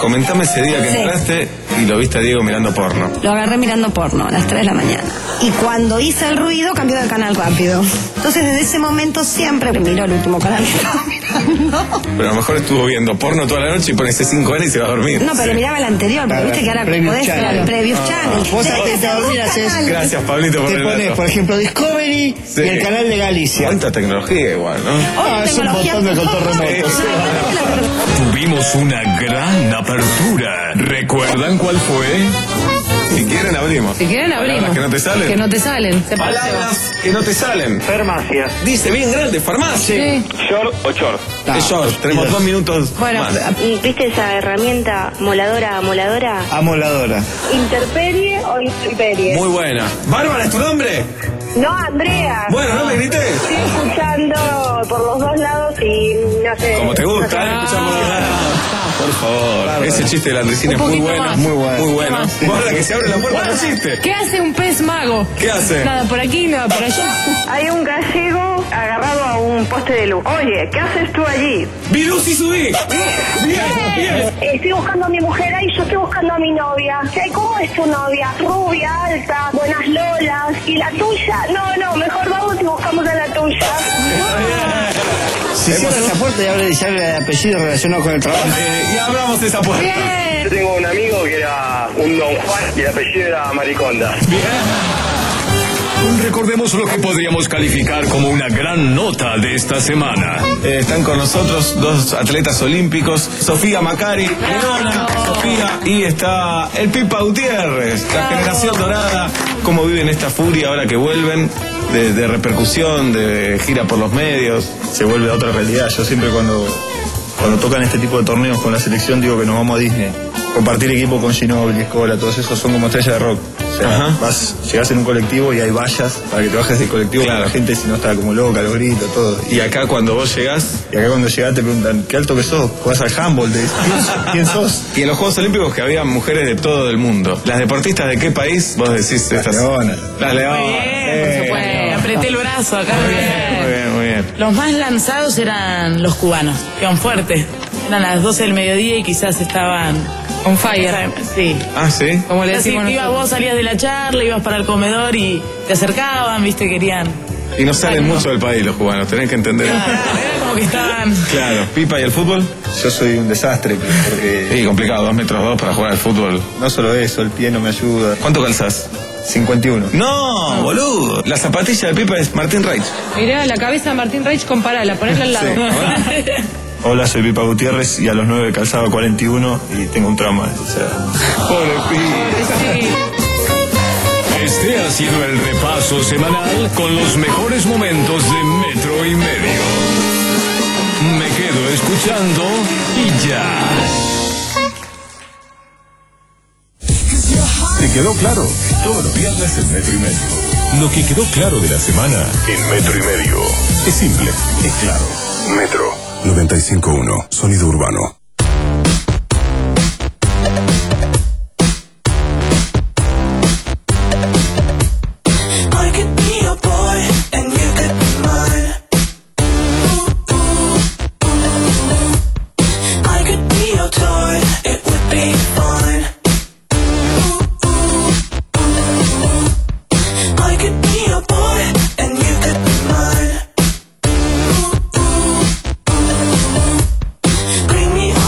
Comentame ese día que Sí. entraste y lo viste a Diego mirando porno. Lo agarré mirando porno a las tres de la mañana. Y cuando hice el ruido, cambió de canal rápido. Entonces, desde ese momento siempre miro el último canal que estaba mirando. Pero a lo mejor estuvo viendo porno toda la noche y pone ese cinco horas y se va a dormir. No, pero miraba el anterior, porque viste que ahora Previous podés Channel. ver Previous Ah. Channel. Vos Tenés antes que de hacer dormir dos haces- canales. Gracias, Pablito, por Te el pones, dato. por ejemplo, Discovery Sí. y el canal de Galicia. Cuánta tecnología igual, ¿no? Ah, es un montón de control remoto. Tuvimos una gran apertura. ¿Recuerdan cuál fue? Si quieren, abrimos. Si quieren, abrimos. Palabras que no te salen. Que no te salen. Se Palabras que no te salen. Farmacia. Dice bien grande, farmacia. Sí. Short o short. Es short. Tenemos dos minutos Bueno, más. ¿Viste esa herramienta moladora, moladora? Amoladora. ¿Interperie o intemperie? Muy buena. ¿Bárbara es tu nombre? No, Andrea. Bueno, no me grites. Estoy escuchando por los dos lados y no sé. Como te gusta, no sé. ¿eh? Escuchamos. Por favor. Ese chiste de la Andresina es Un muy poquito bueno. más. Muy bueno. Muy bueno. Más. Guarda que se abre la puerta del chiste. ¿qué hace un pez mago? ¿Qué hace? Nada por aquí, nada por allá. Hay un gallego agarrado a un poste de luz. Oye, ¿qué haces tú allí? ¡Virus y subí! Bien, bien. Estoy buscando a mi mujer ahí, yo estoy buscando a mi novia. Ay, ¿cómo es tu novia? Rubia, alta, buenas lolas. ¿Y la tuya? No, no, mejor vamos y buscamos a la tuya. Si cierra esa puerta y abre, se abre el apellido relacionado con el trabajo. Eh, y abramos esa puerta. Yo tengo un amigo que era un don Juan y el apellido era Mariconda. Recordemos lo que podríamos calificar como una gran nota de esta semana. Eh, están con nosotros dos atletas olímpicos, Sofía Macari, Leona, Sofía, y está el Pipa Gutiérrez, la generación dorada. ¿Cómo viven esta furia ahora que vuelven? De, de repercusión, de gira por los medios. Se vuelve a otra realidad. Yo siempre cuando, cuando tocan este tipo de torneos con la selección digo que nos vamos a Disney. Compartir equipo con Ginóbili, Escola, todos esos son como estrellas de rock. O sea, Ajá. vas, llegás en un colectivo y hay vallas para que te bajes del colectivo. Claro. La gente si no está como loca, los gritos, todo. Y acá cuando vos llegás, Y acá cuando llegás te preguntan, ¿qué alto que sos? ¿Jugás al handball? Te dicen, ¿quién sos? y en los Juegos Olímpicos que había mujeres de todo el mundo. ¿Las deportistas de qué país? Vos decís Las estas. leonas. Las leonas. Bien, por supuesto. Apreté el brazo acá. Muy bien, muy bien, muy bien. Los más lanzados eran los cubanos, que iban fuerte. Eran las doce del mediodía y quizás estaban... On fire. Sí. Ah, sí. Como le Así, decimos ibas, nosotros. vos salías de la charla, ibas para el comedor y te acercaban, viste, querían... Y no salen mucho del país los cubanos, tenés que entender. Era como que estaban... Claro. ¿Pipa y el fútbol? Yo soy un desastre porque Sí, complicado, dos metros dos para jugar al fútbol. no solo eso, el pie no me ayuda. ¿Cuánto calzás? cincuenta y uno. No, boludo. La zapatilla de Pipa es Martín Reich. Mirá, la cabeza de Martín Reich, comparala, ponela al lado. Hola, soy Pipa Gutiérrez y a los nueve calzaba cuarenta y uno y tengo un trauma. O sea, Pobre Pipa. Este ha sido el repaso semanal con los mejores momentos de Metro y Medio. Me quedo escuchando y ya. ¿Te quedó claro? Todos los viernes en Metro y Medio. Lo que quedó claro de la semana en Metro y Medio. Es simple, es claro. Metro noventa y cinco punto uno, sonido urbano. I could be your boy and you could be mine. I could be your toy, it would be fine. I could be your boy and you could be mine. Bring me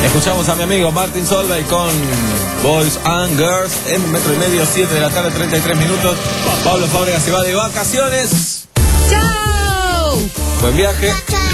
Escuchamos a mi amigo Martin Solveig con Boys and Girls en metro y medio, siete de la tarde, treinta y tres minutos. Pablo Fábrega se va de vacaciones. ¡Chao! Buen viaje.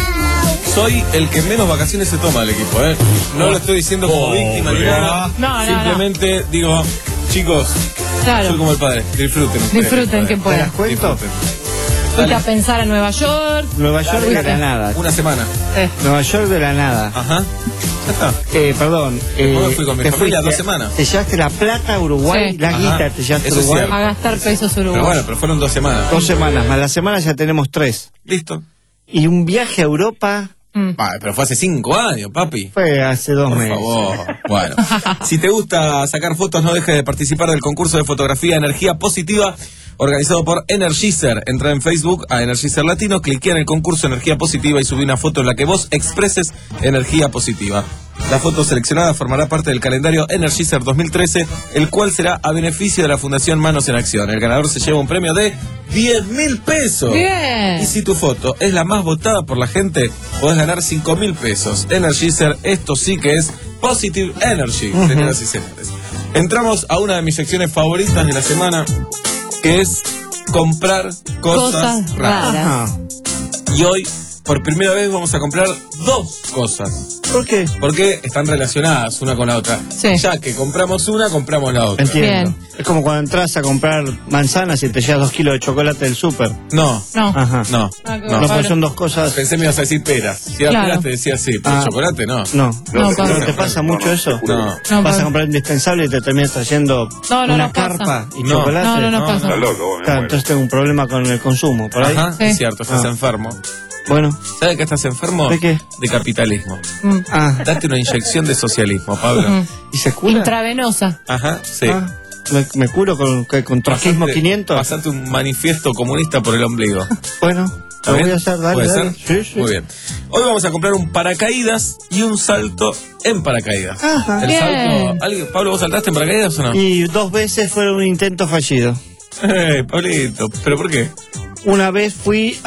Soy el que menos vacaciones se toma del equipo, ¿eh? No lo estoy diciendo como víctima ni nada. No, no, Simplemente no. digo, chicos, claro. soy como el padre. Disfruten. Disfruten que puedan. Disfruten. Fuiste a pensar a Nueva York. Nueva York de la nada. Una semana. Eh. Nueva York de la nada. Ajá. Ya está. Eh, perdón. Eh, ¿Cómo fui con mi te familia? fuiste- Dos semanas. Te llevaste la plata a Uruguay, Sí. la Ajá. guita te llevaste a Eso es Uruguay. cierto. A gastar pesos Pero uruguayos. bueno, pero fueron dos semanas. Dos semanas, más la semana ya tenemos tres. Listo. Y un viaje a Europa Vale, pero fue hace cinco años, papi. fue hace dos Por meses. favor. Bueno, si te gusta sacar fotos, no dejes de participar del concurso de fotografía Energía Positiva, organizado por Energizer. Entra en Facebook a Energizer Latino, cliquea en el concurso Energía Positiva y subí una foto en la que vos expreses energía positiva. La foto seleccionada formará parte del calendario Energizer dos mil trece, el cual será a beneficio de la Fundación Manos en Acción. El ganador se lleva un premio de diez mil pesos. Bien. Y si tu foto es la más votada por la gente, podés ganar cinco mil pesos. Energizer, esto sí que es Positive Energy, Ujú. señoras y señores. Entramos a una de mis secciones favoritas de la semana, que es comprar cosas, Cosas raras. raras. Ajá. Y hoy, por primera vez, vamos a comprar dos cosas. ¿Por qué? Porque están relacionadas una con la otra. Sí. Ya que compramos una, compramos la otra. Entiendo. Bien. Es como cuando entras a comprar manzanas y te llevas dos kilos de chocolate del súper. No, No. Ajá. no. Ah, qué No, bueno. pues son dos cosas. Pensé me ibas a decir peras. Si eras Claro. peras te decía sí, pero Ah. chocolate no. No. No, ¿No Pablo. te pasa mucho eso? No. No, Vas a Pablo. comprar indispensable y te terminas trayendo No, no, una no pasa. carpa y No. chocolate. No, no, no No, pasa. no. Claro, entonces tengo un problema con el consumo. ¿Por ahí? Ajá, Sí. es cierto, estás Ah. enfermo. Bueno. ¿Sabes que estás enfermo? ¿De qué? De capitalismo. Mm. Ah. Date una inyección de socialismo, Pablo. Mm. ¿Y se cura? Intravenosa. Ajá, sí. Ah, ¿Me, me curo con, con, con trotskismo Pasate- quinientos? Pasate un manifiesto comunista por el ombligo. Bueno, ¿Está lo bien? voy a hacer, dale, ¿Puede dale. ser? Sí, sí. Muy bien. Hoy vamos a comprar un paracaídas y un salto en paracaídas. Ajá. El Bien. salto. ¿alguien- Pablo, ¿vos saltaste en paracaídas o no? Y dos veces fueron un intento fallido. Eh, Pablito, ¿pero por qué? Una vez fui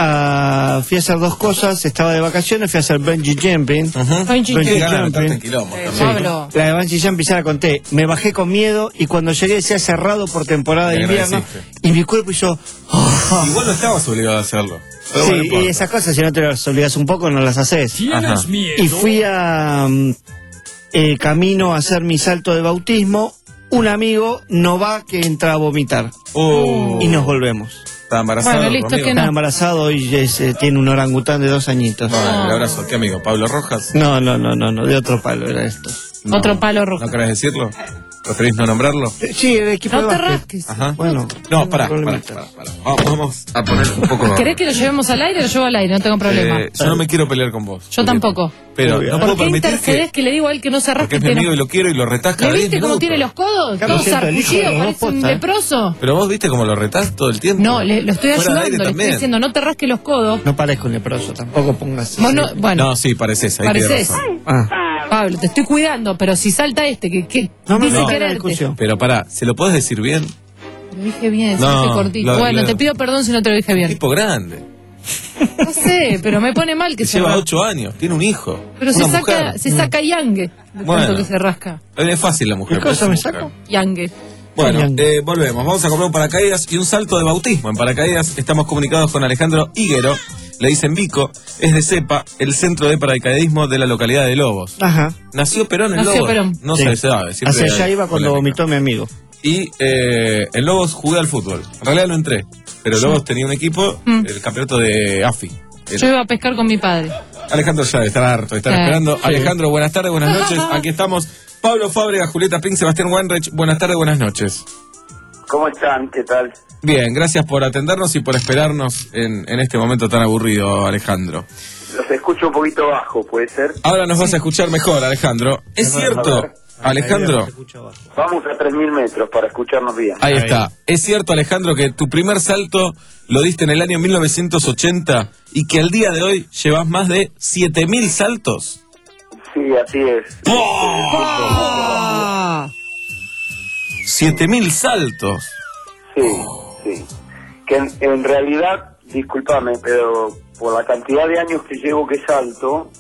a fui a hacer dos cosas, estaba de vacaciones, fui a hacer bungee jumping. Ajá. Bungee Bungee Qué ganas de jumping. meterte en quilombo Eh, también. Pablo. La de bungee jumping ya la conté. Me bajé con miedo y cuando llegué se ha cerrado por temporada de Te invierno agradeciste. y mi cuerpo hizo... "Ah". Igual no estabas obligado a hacerlo. Pero Sí, bueno, no y importa. esas cosas si no te las obligas un poco no las haces. Ajá. Y fui a mm, eh, camino a hacer mi salto de bautismo. Un amigo no va que entra a vomitar Oh. y nos volvemos. Está embarazado. Bueno, listo, conmigo. que no. Está embarazado y es, eh, tiene un orangután de dos añitos. Bueno, un abrazo. ¿Qué amigo? ¿Pablo Rojas? No, no, no, no, no, de otro palo era esto. No. Otro palo rojo. ¿No querés decirlo? ¿Preferís no nombrarlo? Eh, Sí, el equipo No de te básquet. rasques. Ajá. Bueno, No, tengo pará, un pará, problemita. pará, pará. Vamos, vamos a poner un poco... ¿Querés que lo llevemos al aire? Lo llevo al aire, no tengo problema. Eh, yo no me quiero pelear con vos. Yo tampoco. Pero Muy bien. no ¿Por puedo qué permitir intercedés que... que le digo a él que no se rasque? Porque es mi que no- amigo y lo quiero y lo retás cada ¿Le diez viste cómo minutos. tiene los codos? Carlos, Todo siento el hijo de sarpullido, los parece un posta, ¿eh? leproso. Pero vos viste cómo lo retás todo el tiempo. No, le, lo estoy Fuera de ayudando, aire le estoy también. diciendo, no te rasques los codos. No parezco un leproso, tampoco pongas. Vos no- bueno, No, sí, pareces. Ahí tenés pareces. razón. Ah, Pablo, te estoy cuidando, pero si salta este, que, que no me dice metas en la quererte. discusión. Pero pará, ¿se lo podés decir bien? Lo dije bien, No, se dije cortito. lo- bueno, lo- te pido perdón si no te lo dije bien. Tipo grande. No sé, pero me pone mal que Que se lleva rasque. ocho años, tiene un hijo. Pero se una saca, mujer. se saca yangue de Bueno. tanto que se rasca. Es fácil la mujer. ¿Qué pero cosa es me mujer. saco? Yangue. Bueno, Bien. eh, volvemos. Vamos a comprar un paracaídas y un salto de bautismo. En paracaídas estamos comunicados con Alejandro Higuero. Le dicen Vico. Es de CEPA, el centro de paracaidismo de la localidad de Lobos. Ajá. Nació Perón en Nació Lobos. Perón. No Sí. se sabe. siempre Hacia allá hay iba cuando polémica. vomitó mi amigo. Y eh, en Lobos jugué al fútbol. En realidad no entré. Pero Lobos tenía un equipo, Mm. el campeonato de AFI. El- Yo iba a pescar con mi padre. Alejandro ya debe estar harto, de estar Sí. esperando. Sí. Alejandro, buenas tardes, buenas noches. Aquí estamos. Pablo Fábrega, Julieta Pink, Sebastián Weinreich. Buenas tardes, buenas noches. ¿Cómo están? ¿Qué tal? Bien, gracias por atendernos y por esperarnos en, en este momento tan aburrido, Alejandro. Los escucho un poquito bajo, ¿puede ser? Ahora nos vas a escuchar mejor, Alejandro. ¿Es cierto, Alejandro? Vamos a tres mil metros para escucharnos bien. Ahí está. ¿Es cierto, Alejandro, que tu primer salto lo diste en el año mil novecientos ochenta y que al día de hoy llevas más de siete mil saltos? Sí, así es. siete mil saltos. Sí, sí. Que en, en realidad, discúlpame, pero por la cantidad de años que llevo que salto,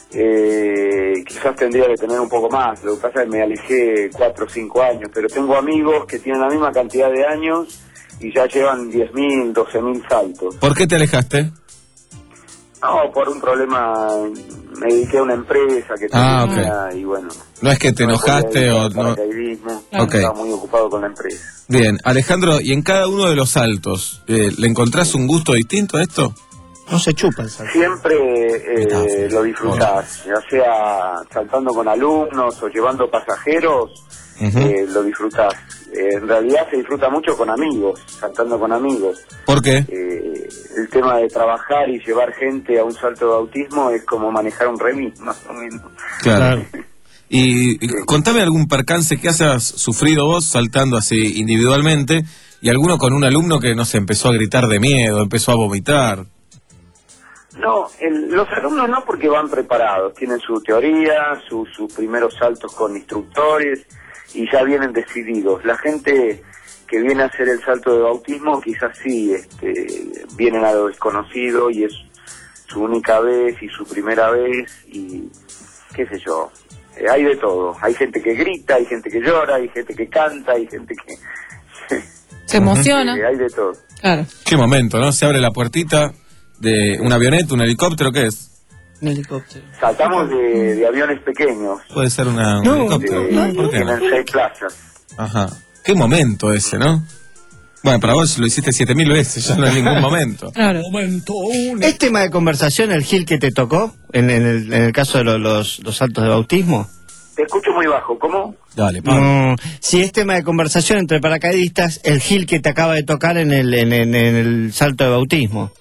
Eh, quizás tendría que tener un poco más, lo que pasa es que me alejé cuatro o cinco años, pero tengo amigos que tienen la misma cantidad de años y ya llevan diez mil, doce mil saltos. ¿Por qué te alejaste? No, por un problema, me dediqué a una empresa que Ah, tenía ok. y bueno. No es que te no me podía enojaste dedicar o al no. paracaidismo, Ok. estaba muy ocupado con la empresa. Bien, Alejandro, ¿y en cada uno de los saltos eh, le encontrás un gusto distinto a esto? No se chupa el salto. Siempre eh, lo disfrutás, ya sea saltando con alumnos o llevando pasajeros, eh, lo disfrutás. Eh, en realidad se disfruta mucho con amigos, saltando con amigos. ¿Por qué? Eh, el tema de trabajar y llevar gente a un salto de autismo es como manejar un remis, más o menos. Claro. Y, y contame algún percance que hayas sufrido vos saltando así individualmente y alguno con un alumno que, no sé, empezó a gritar de miedo, empezó a vomitar. No, el- los alumnos no, porque van preparados, tienen su teoría, su- sus primeros saltos con instructores y ya vienen decididos. La gente que viene a hacer el salto de bautismo quizás sí, este, vienen a lo desconocido y es su única vez y su primera vez y qué sé yo, eh, hay de todo. Hay gente que grita, hay gente que llora, hay gente que canta, hay gente que... Se emociona. Eh, hay de todo. Claro. Qué momento, ¿no? Se abre la puertita de un avioneta, un helicóptero, ¿qué es? Un helicóptero. Saltamos de, de aviones pequeños. Puede ser una, un No, helicóptero. de- ¿Por qué no? tienen seis plazas. Ajá. Qué momento ese, ¿no? Bueno, para vos lo hiciste siete mil veces, ya no es ningún momento. Claro. ¿Es tema de conversación el Gil que te tocó en, en el, en el caso de lo- los, los saltos de bautismo? Te escucho muy bajo, ¿cómo? Dale, No, si es tema de conversación entre paracaidistas, el Gil que te acaba de tocar en el, en, en- en el salto de bautismo.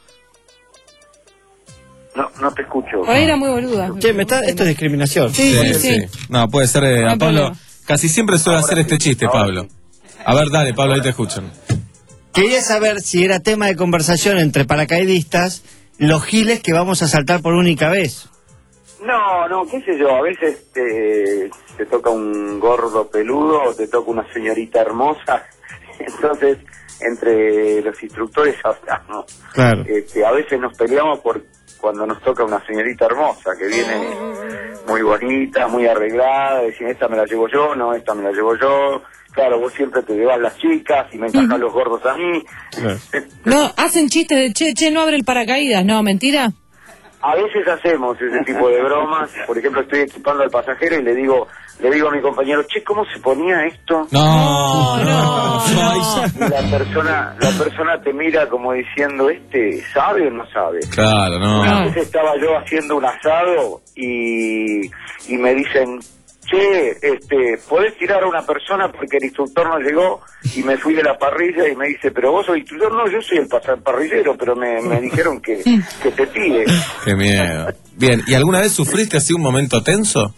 No, no te escucho. Por ahí era muy boluda. Che, me está, esto es discriminación. Sí, sí, sí. No, puede ser, eh, No a hay Pablo. problema. Casi siempre suele hacer este chiste, Pablo. A ver, dale, Pablo, ahí te escuchan. Quería saber si era tema de conversación entre paracaidistas los giles que vamos a saltar por única vez. No, no, qué sé yo, a veces te, te toca un gordo peludo o te toca una señorita hermosa, entonces entre los instructores hablamos. Claro. Este, a veces nos peleamos por cuando nos toca una señorita hermosa que viene muy bonita, muy arreglada, decir esta me la llevo yo, no, esta me la llevo yo. Claro, vos siempre te llevas las chicas y me encajan los gordos a mí. No, hacen chistes de che, che, no abre el paracaídas. No, mentira. A veces hacemos ese tipo de bromas. Por ejemplo, estoy equipando al pasajero y le digo, le digo a mi compañero, che, ¿cómo se ponía esto? No, no, Y la persona, la persona te mira como diciendo, ¿este sabe o no sabe? Claro, no. Una vez estaba yo haciendo un asado y, y me dicen, che, este, ¿podés tirar a una persona porque el instructor no llegó? Y me fui de la parrilla y me dice, pero vos sos el instructor. No, yo soy el pasa- parrillero, pero me, me dijeron que, que te tire. Qué miedo. Bien, ¿y alguna vez sufriste así un momento tenso?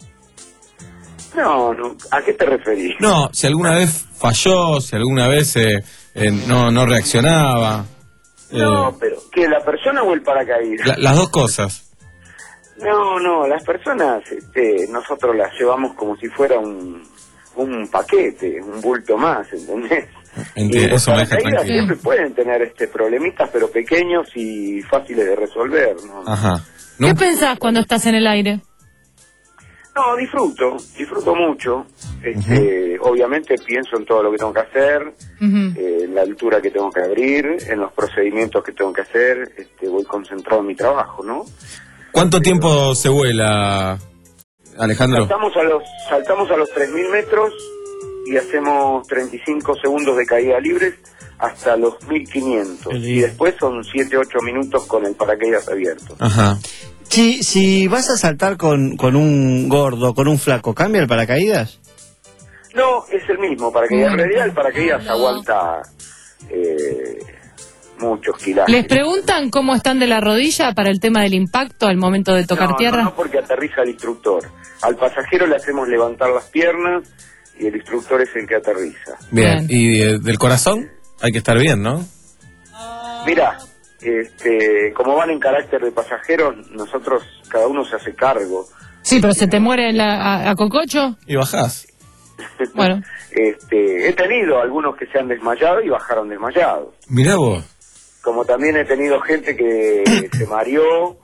No, no, ¿a qué te referís? No, si alguna vez falló, si alguna vez eh, eh, no, no reaccionaba. Eh, No, pero ¿que la persona o el paracaídas? la- las dos cosas. No, no, las personas, este, nosotros las llevamos como si fuera un, un paquete, un bulto más, ¿entendés? Enti- Y los eso me deja paracaídas tranquilo. siempre pueden tener este problemitas, pero pequeños y fáciles de resolver, ¿no? Ajá. ¿Qué pensás cuando estás en el aire? No, disfruto, disfruto mucho. Este, obviamente pienso en todo lo que tengo que hacer, eh, en la altura que tengo que abrir, en los procedimientos que tengo que hacer. Este, voy concentrado en mi trabajo, ¿no? ¿Cuánto tiempo se vuela, Alejandro? Saltamos a los saltamos a los tres mil metros y hacemos treinta y cinco segundos de caída libres hasta los mil quinientos. Y después son siete ocho minutos con el paracaídas abierto. Ajá. Si, si vas a saltar con, con un gordo, con un flaco, ¿cambia el paracaídas? No, es el mismo paracaídas. En realidad el paracaídas aguanta eh, muchos kilajes. ¿Les preguntan cómo están de la rodilla para el tema del impacto al momento de tocar no, tierra? No, no, porque aterriza el instructor. Al pasajero le hacemos levantar las piernas y el instructor es el que aterriza. Bien, y eh, del corazón hay que estar bien, ¿no? Mira, este, como van en carácter de pasajeros, nosotros, cada uno se hace cargo. Sí, pero se te muere la, a, a cococho. Y bajás. Bueno. Este, he tenido algunos que se han desmayado y bajaron desmayados. Mirá vos. Como también he tenido gente que se mareó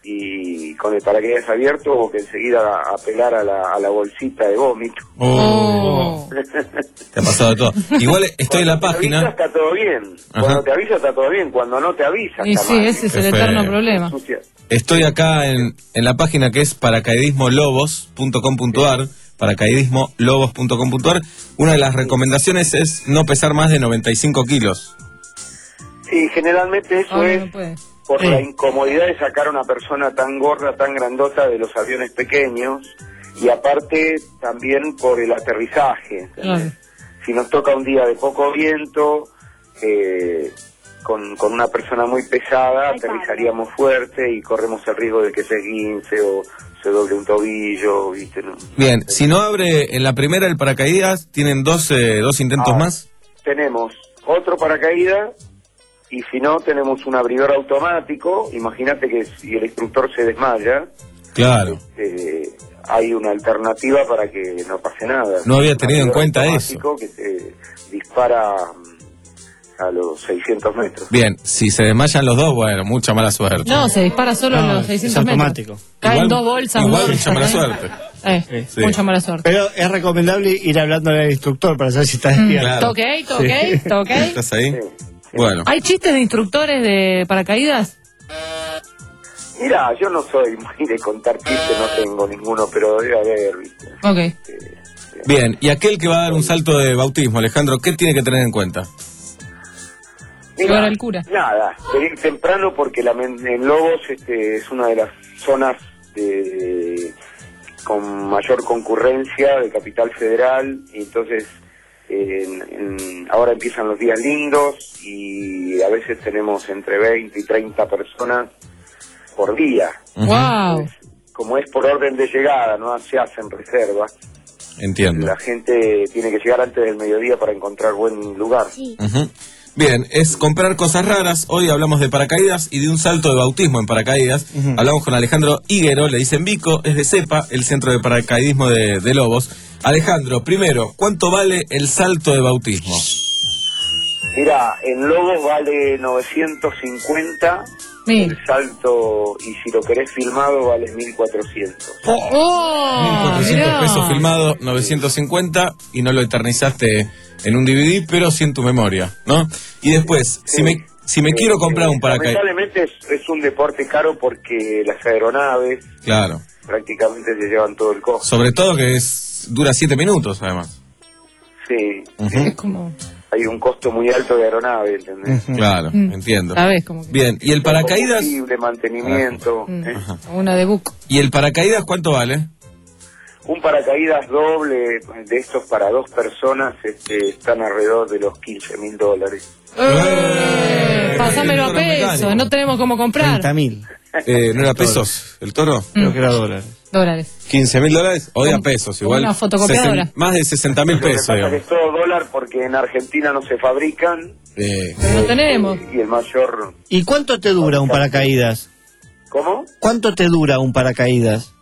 y con el paracaídas abierto hubo que enseguida apelar a la, a la bolsita de vómito. Oh. Te ha pasado de todo. Igual estoy en la página. Cuando te avisa está todo bien. Ajá. Cuando te avisa está todo bien. Cuando no te avisa Y está sí, mal. ese es el Qué eterno feo. problema. Estoy acá en, en la página que es paracaidismo lobos punto com punto ar, paracaidismo lobos punto com punto ar. Una de las recomendaciones es no pesar más de noventa y cinco kilos. Sí, generalmente eso Oh, es no puede. por Sí. la incomodidad de sacar a una persona tan gorda, tan grandota de los aviones pequeños, y aparte también por el aterrizaje. Claro. Si nos toca un día de poco viento, eh, con, con una persona muy pesada, aterrizaríamos fuerte y corremos el riesgo de que se esguince o se doble un tobillo, ¿viste? ¿No? Bien, si no abre en la primera el paracaídas, ¿tienen dos, eh, dos intentos Ah, más? Tenemos otro paracaídas, y si no, tenemos un abridor automático. Imagínate que si el instructor se desmaya, Claro. eh, hay una alternativa para que no pase nada. No había tenido en Un cuenta automático que se dispara mm, a los seiscientos metros. Bien, si se desmayan los dos, bueno, mucha mala suerte. No, se dispara solo en los seiscientos metros. Caen Igual- dos bolsas. igual bolsas, mucha mala ¿eh? suerte. Eh, Sí. Mucha mala suerte. Pero es recomendable ir hablando al instructor para saber si está despierto. Claro. Toqué, toqué, Sí. toqué. ¿Estás ahí? Bueno. ¿Hay chistes de instructores de paracaídas? Mira, yo no soy muy de contar chistes, no tengo ninguno, pero debe haber, ¿viste? Ok. Bien, y aquel que va a dar un salto de bautismo, Alejandro, ¿qué tiene que tener en cuenta? Mira, el cura. Nada, venir temprano porque la, men- en Lobos este, es una de las zonas de, con mayor concurrencia de Capital Federal, y entonces en- en- ahora empiezan los días lindos y a veces tenemos entre veinte y treinta personas por día. Wow. Como es por orden de llegada, no se hacen reservas. Entiendo. La gente tiene que llegar antes del mediodía para encontrar buen lugar. Ujú. Bien, es comprar cosas raras. Hoy hablamos de paracaídas y de un salto de bautismo en paracaídas. Hablamos con Alejandro Higuero, le dicen Vico, es de CEPA, el Centro de Paracaidismo de, de Lobos. Alejandro, primero, ¿cuánto vale el salto de bautismo? Mira, en Lobos vale novecientos cincuenta, el salto, y si lo querés filmado vale mil cuatrocientos. ¡Oh! mil cuatrocientos mirá. pesos filmado, novecientos cincuenta, y no lo eternizaste en un D V D, pero sí en tu memoria, ¿no? Y después, si me si me quiero comprar un paracaídas... Lamentablemente es, es un deporte caro porque las aeronaves Claro, prácticamente se llevan todo el costo. sobre todo que es dura siete minutos, además. Sí, Ujú. Como... hay un costo muy alto de aeronave, ¿entendés? Claro, Mm. entiendo. ¿Sabes? Como que... Bien, ¿y el paracaídas? Combustible, mantenimiento. Mm. ¿eh? Una de buco. ¿Y el paracaídas cuánto vale? Un paracaídas doble de estos para dos personas este, están alrededor de los quince mil dólares. Eh, Pásamelo a peso, no tenemos cómo comprar. treinta mil. Eh, ¿No era pesos el toro? Creo que era dólares. Dólares. ¿quince mil dólares? Hoy a pesos, igual. una fotocopiadora. sesen- Más de sesenta mil Lo que pesos, pasa que digamos. es todo dólar porque en Argentina no se fabrican Eh, Pero no tenemos. y el mayor... ¿Y cuánto te dura un paracaídas? ¿Cómo? ¿Cuánto te dura un paracaídas?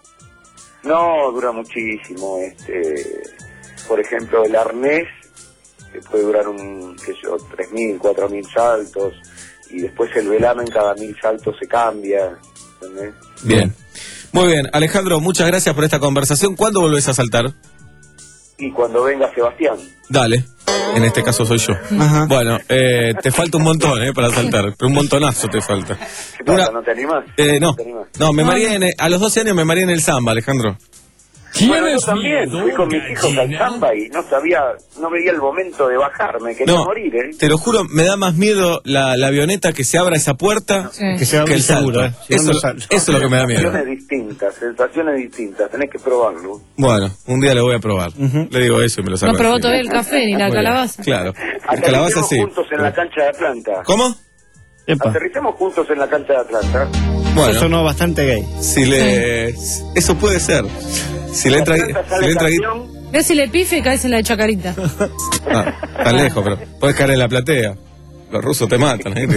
No, dura muchísimo. Este, por ejemplo, el arnés que puede durar un, qué sé yo, tres mil, cuatro mil saltos, y después el velamen cada mil saltos se cambia, ¿entendés? bien. Muy bien, Alejandro, muchas gracias por esta conversación. ¿Cuándo volvés a saltar? Y cuando venga Sebastián. Dale. En este caso soy yo. Bueno, eh, te falta un montón, eh, para saltar. Pero un montonazo te falta. ¿Qué pasa, no te animás? Eh, no, te animás? no, me mareé en el- a los doce años me mareé en el samba, Alejandro. Bueno, yo también fui con mis hijos al samba y no sabía, no veía el momento de bajarme, quería No, morir, ¿eh? te lo juro, me da más miedo la, la avioneta que se abra esa puerta Que se abra el seguro, salto. eh. Si no, Eso, no salto. eso es lo que me da miedo. Sensaciones distintas, sensaciones distintas, tenés que probarlo. Bueno, un día lo voy a probar. Le digo eso y me lo saco. No probó así. todavía el café ni la Muy bien. calabaza. Claro. Acá El calabaza aterricemos sí. juntos en la cancha de Atlanta. ¿Cómo? Aterricemos juntos en la cancha de Atlanta. Bueno. Eso sonó bastante gay. Si le... Eso puede ser. Si le entra... Atlanta Si sale le entra... campeón. Ve si le pife y caes en la de Chacarita. Ah, tan lejos, pero puedes caer en la platea. Los rusos te matan. ¿eh?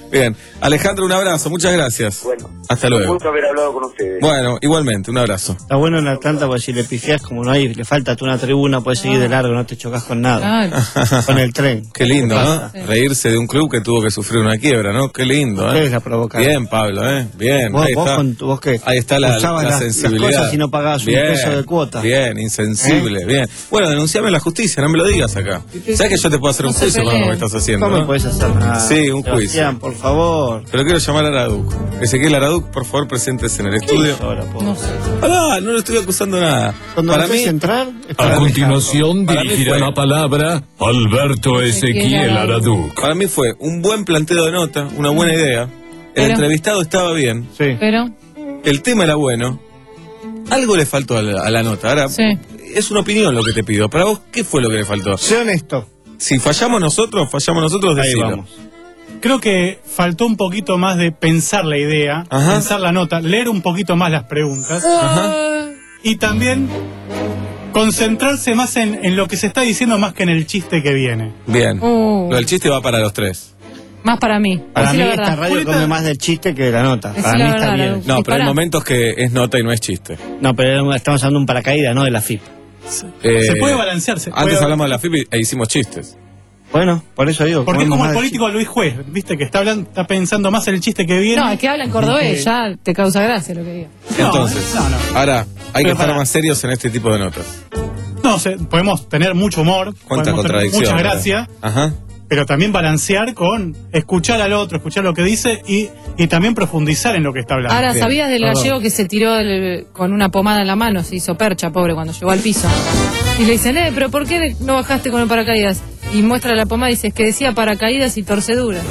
Bien. Alejandro, un abrazo, muchas gracias. Bueno. Hasta Un luego. gusto haber hablado con ustedes. Bueno, igualmente, un abrazo. Está bueno en Atlanta porque si le pifias, como no hay, le falta tú una tribuna, puedes seguir de largo, no te chocas con nada. Con el tren. Qué lindo, ¿no? Sí. Reírse de un club que tuvo que sufrir una quiebra, ¿no? Qué lindo, ¿eh? Ustedes la provocaron. Bien, Pablo, ¿eh? Bien. Vos, ahí vos, está. con tu- vos que Ahí está la, usabas la las- sensibilidad. las cosas y no pagabas un Bien, peso de cuota. Bien, insensible, ¿Eh? bien. Bueno, denunciame a la justicia, no me lo digas acá. ¿Sabes que yo te puedo hacer un No se juicio con lo que peleen. estás haciendo? No me ¿no? podés hacer nada. Sí, un juicio. Sebastián, por favor. Pero quiero llamar a Araduc. Ezequiel Araduc, por favor, presentes en el estudio. No sé. Ah, no le estoy acusando nada. Cuando Para me haces mí, entrar, A continuación Para mí dirigirá fue- la palabra Alberto Ezequiel Araduc. Para mí fue un buen planteo de nota, una buena idea. El Pero- entrevistado estaba bien. Pero, El tema era bueno. Algo le faltó a la, a la nota. Ahora, sí. es una opinión lo que te pido. Para vos, ¿qué fue lo que le faltó? Sé honesto. Si fallamos nosotros, fallamos nosotros, Ahí decilo. vamos. Creo que faltó un poquito más de pensar la idea, Ajá. pensar la nota, leer un poquito más las preguntas y también concentrarse más en, en lo que se está diciendo más que en el chiste que viene. Bien. Uh. Lo del chiste va para los tres. Más para mí. Para Decí mí la esta verdad. radio come más del chiste que de la nota. Decí Para la mí está verdad, bien. Araduc. No, Sí, pero hay pará. momentos que es nota y no es chiste. No, pero estamos hablando de un paracaídas, no de la F I P. Eh, Se puede balancear. se Antes puede- hablamos de la F I P e hicimos chistes. Bueno, por eso digo. Porque es comemos como el más del político Luis Juez, viste, que está hablando, está pensando más en el chiste que viene. No, es que habla en cordobés, ya te causa gracia lo que diga. Entonces, no, no. ahora, hay que Pero estar pará. más serios en este tipo de notas. No, se- podemos tener mucho humor, Cuánta podemos tener contradicción. mucha ¿verdad? gracia, Ajá. pero también balancear con escuchar al otro, escuchar lo que dice y, y también profundizar en lo que está hablando. Ahora, Bien. ¿sabías del Perdón. gallego que se tiró el- con una pomada en la mano? Se hizo percha, pobre, cuando llegó al piso. Y le dicen, eh, pero ¿por qué no bajaste con el paracaídas? Y muestra la pomada y dice, es que decía paracaídas y torcedura.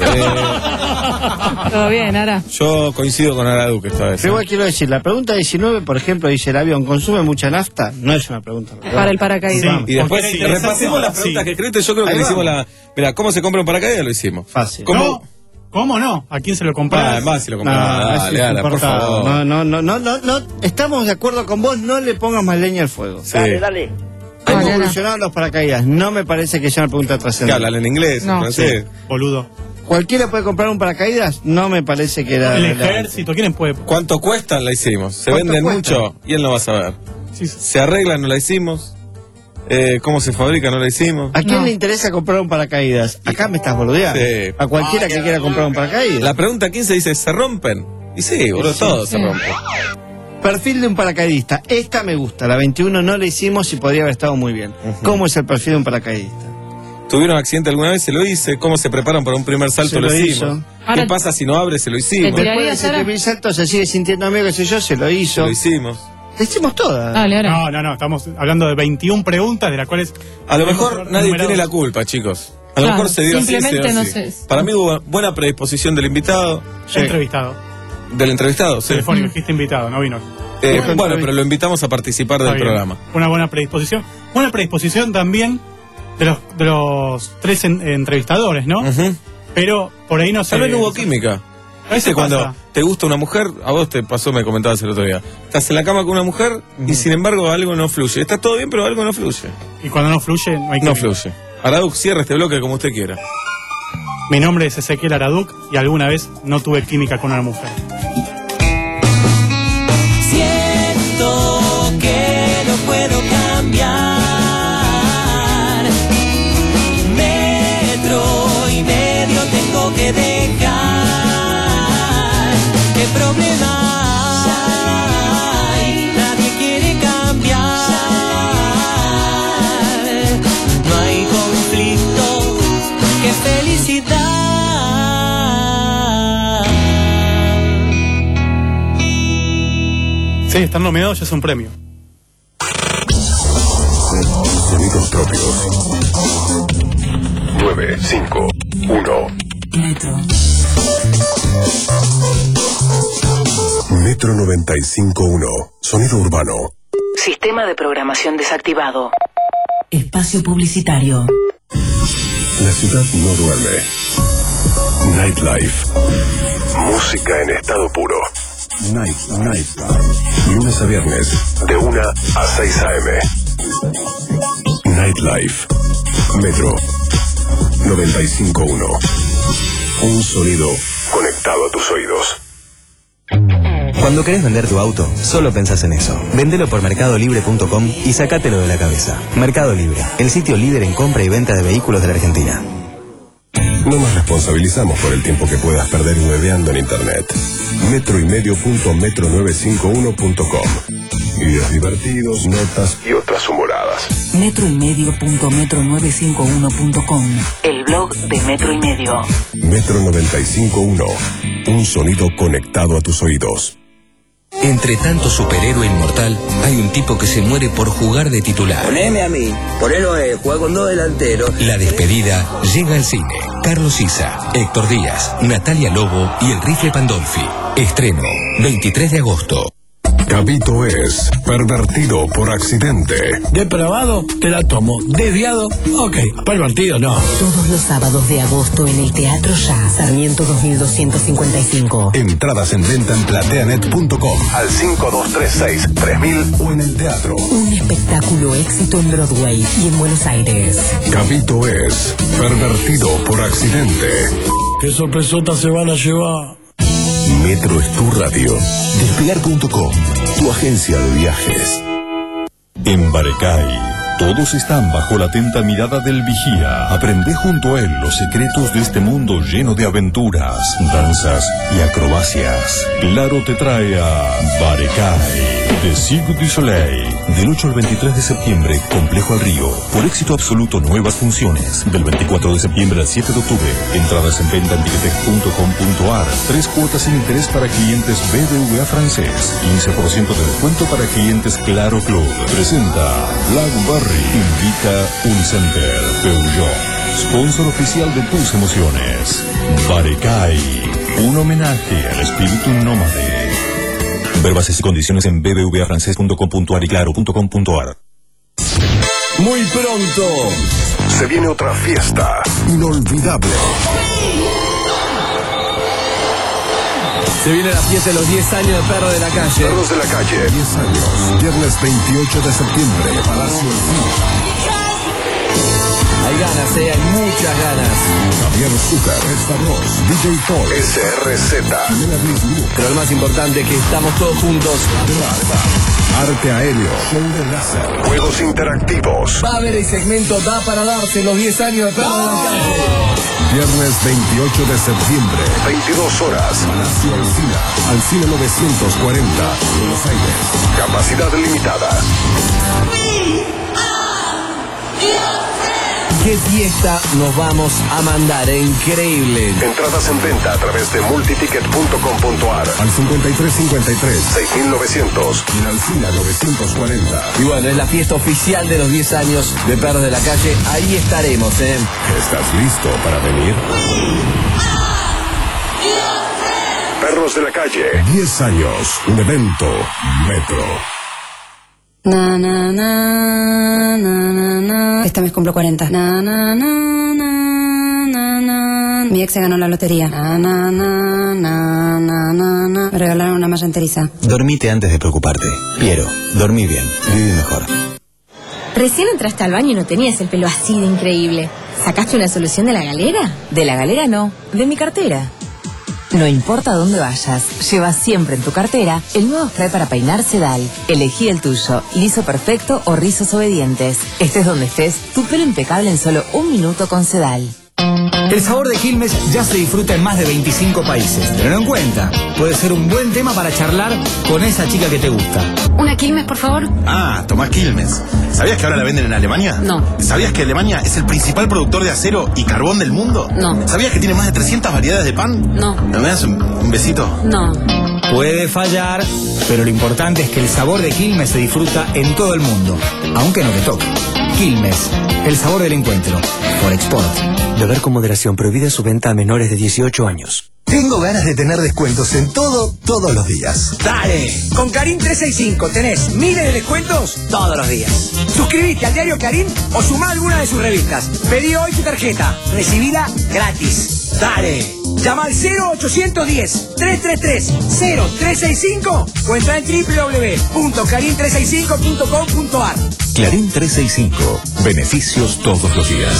Todo bien, Ara. Yo coincido con Araduc esta vez. Pero igual quiero decir, la pregunta diecinueve, por ejemplo, dice, ¿el avión consume mucha nafta? No es una pregunta. ¿verdad? Para el paracaídas. Y después Porque era interesante, repasemos las sí. preguntas que creíste. Yo creo que Ahí le hicimos vamos. la. Mira, ¿cómo se compra un paracaídas? Lo hicimos. Fácil. ¿Cómo? No, ¿cómo no? ¿A quién se lo Ah, compras? más si lo No, compramos. eso Dale, es Ara, por importado. favor. No, no, no, no, no, no, estamos de acuerdo con vos, no le pongas más leña al fuego. Sí. Dale, dale. ¿Cómo Dale, Ana. evolucionaron los paracaídas? No me parece que sea una pregunta ¿Qué trascendente. hablan en inglés? No. ¿En francés? Boludo. ¿Cualquiera puede comprar un paracaídas? No me parece que era... El la- ejército, ¿quién puede? ¿Cuánto cuestan? La hicimos. ¿Se ¿Cuánto venden cuesta? mucho? Y él no va a saber. Sí, sí. ¿Se arreglan? No la hicimos. Eh, ¿Cómo se fabrica? No la hicimos. ¿A quién No. le interesa comprar un paracaídas? Acá me estás boludeando. Sí. A cualquiera que quiera comprar un paracaídas. La pregunta quince dice, ¿se rompen? Y sí, boludo, Sí, todo sí. se rompe. Perfil de un paracaidista. Esta me gusta. La veintiuno no la hicimos y podría haber estado muy bien. Ujú. ¿Cómo es el perfil de un paracaidista? ¿Tuvieron accidente alguna vez? Se lo hice. ¿Cómo se preparan para un primer salto? Se lo, lo hicimos. hizo. Ahora- ¿Qué pasa si no abre? Se lo hicimos. Te Después de tirarías, ese Sara? primer salto se sigue sintiendo amigo, qué sé yo, se lo Se hizo. lo hicimos. La hicimos todas. Dale, Ara. No, no, no, estamos hablando de veintiún preguntas, de las cuales... A lo mejor hemos nadie numerado- tiene la culpa, chicos. A lo Claro, mejor se dio así, se dio simplemente no así. sé. Para mí hubo buena predisposición del invitado, Entrevistado. del entrevistado, sí. Telefónico, dijiste invitado, no vino. Eh, Bueno, bueno, entrevist- pero lo invitamos a participar Está del bien. programa. Una buena predisposición. Buena predisposición también de los, de los tres en- entrevistadores, ¿no? Ujú. Pero por ahí no se... Tal vez no hubo química. A veces ¿Viste cuando pasa. te gusta una mujer? A vos te pasó, me comentabas el otro día. Estás en la cama con una mujer y sin embargo algo no fluye. Está todo bien, pero algo no fluye. Y cuando no fluye, no hay No química. fluye. Araduc, cierra este bloque como usted quiera. Mi nombre es Ezequiel Araduc y alguna vez no tuve química con una mujer. Siento que no puedo cambiar. Metro y medio tengo que dejar. ¿Qué problema hay? Nadie quiere cambiar. No hay conflicto, qué felicidad. Sí, estar nominado ya es un premio. Sonidos propios. nueve cinco uno. Metro. Metro noventa y cinco uno. Sonido urbano. Sistema de programación desactivado. Espacio publicitario. La ciudad no duerme. Nightlife. Música en estado puro. Night, Nightlife. Lunes a viernes, de una a seis a eme. Nightlife. Metro noventa y cinco uno. Un sonido con tus oídos. Cuando querés vender tu auto, solo pensás en eso. Vendelo por mercado libre punto com y sacátelo de la cabeza. Mercado Libre, el sitio líder en compra y venta de vehículos de la Argentina. No nos responsabilizamos por el tiempo que puedas perder hueveando en internet. Metro y medio punto metro novecientos cincuenta y uno punto com. Videos divertidos, notas y otras humoradas. Metro y medio punto metro novecientos cincuenta y uno punto com. El blog de Metro y Medio. Metro novecientos cincuenta y uno. Un sonido conectado a tus oídos. Entre tanto superhéroe inmortal, hay un tipo que se muere por jugar de titular. Poneme a mí, ponelo a él, juega con dos delanteros. La despedida llega al cine. Carlos Isa, Héctor Díaz, Natalia Lobo y el Rifle Pandolfi. Estreno, veintitrés de agosto. Gabito es pervertido por accidente. Depravado, te la tomo. Desviado, ok. Pervertido, no. Todos los sábados de agosto en el Teatro Ya, Sarmiento dos mil doscientos cincuenta y cinco. Entradas en venta en plateanet punto com al cinco dos tres seis tres mil o en el teatro. Un espectáculo éxito en Broadway y en Buenos Aires. Gabito es pervertido por accidente. ¿Qué sorpresota se van a llevar? Metro es tu radio. Despegar punto com, tu agencia de viajes. En Barecay, todos están bajo la atenta mirada del vigía. Aprende junto a él los secretos de este mundo lleno de aventuras, danzas y acrobacias. Claro te trae a Barecay, de Cirque du Soleil. Del ocho al veintitrés de septiembre, Complejo al Río. Por éxito absoluto, nuevas funciones. Del veinticuatro de septiembre al siete de octubre. Entradas en venta en ticketek punto com punto ar. Tres cuotas sin interés para clientes B B V A francés. quince por ciento de descuento para clientes Claro Club. Presenta Blackberry. Invita Unicenter. Peugeot. Sponsor oficial de tus emociones. Barecay. Un homenaje al espíritu nómade. Ver bases y condiciones en b b v a francés punto com punto ar y claro punto com punto ar. Muy pronto se viene otra fiesta inolvidable. Se viene la fiesta de los diez años de Perros de la Calle. Perros de la Calle, diez años, viernes veintiocho de septiembre, Palacio del Cine. Hay ganas, eh, hay muchas ganas. Javier Zucker, Esta Ross, D J Paul, S R Z, Pero lo más importante es que estamos todos juntos. Arte aéreo, show de láser, juegos interactivos. Va a haber el segmento Da para darse los diez años de Perros de la Calle. Viernes veintiocho de septiembre, veintidós horas, Palacio Alcina, Alcina novecientos cuarenta, Buenos Aires. Capacidad limitada. ¡Qué fiesta nos vamos a mandar! ¡Eh! Increíble. Entradas en venta a través de multiticket punto com punto ar al cincuenta y tres cincuenta y tres seis mil novecientos y en Alcina novecientos cuarenta. Y bueno, es la fiesta oficial de los diez años de Perros de la Calle. Ahí estaremos, ¿eh? ¿Estás listo para venir? Perros de la Calle, diez años, un evento Metro. Na, na, na, na, na, na. Este mes cumplo cuarenta. Na, na, na, na, na, na. Mi ex se ganó la lotería. Na, na, na, na, na, na, na. Me regalaron una malla enteriza. Dormite antes de preocuparte. Piero, dormí bien, viví mejor. Recién entraste al baño y no tenías el pelo así de increíble. ¿Sacaste una solución de la galera? De la galera no, de mi cartera. No importa dónde vayas, lleva siempre en tu cartera el nuevo spray para peinar Sedal. Elegí el tuyo, liso perfecto o rizos obedientes. Estés donde estés, tu pelo impecable en solo un minuto con Sedal. El sabor de Quilmes ya se disfruta en más de veinticinco países. Tenlo en cuenta, puede ser un buen tema para charlar con esa chica que te gusta. ¿Una Quilmes, por favor? Ah, tomá Quilmes. ¿Sabías que ahora la venden en Alemania? No. ¿Sabías que Alemania es el principal productor de acero y carbón del mundo? No. ¿Sabías que tiene más de trescientas variedades de pan? No. ¿Me das un, un besito? No. Puede fallar, pero lo importante es que el sabor de Quilmes se disfruta en todo el mundo, aunque no te toque. Quilmes, el sabor del encuentro. Por Export. Beber con moderación, prohibida su venta a menores de dieciocho años. Tengo ganas de tener descuentos en todo, todos los días. ¡Dale! Con Clarín trescientos sesenta y cinco tenés miles de descuentos todos los días. Suscríbete al diario Clarín o sumá alguna de sus revistas. Pedí hoy tu tarjeta. Recibila gratis. ¡Dale! Llama al cero ochocientos diez, trescientos treinta y tres, cero trescientos sesenta y cinco o entra en w w w punto clarín trescientos sesenta y cinco punto com punto ar. Clarín trescientos sesenta y cinco. Beneficios todos los días.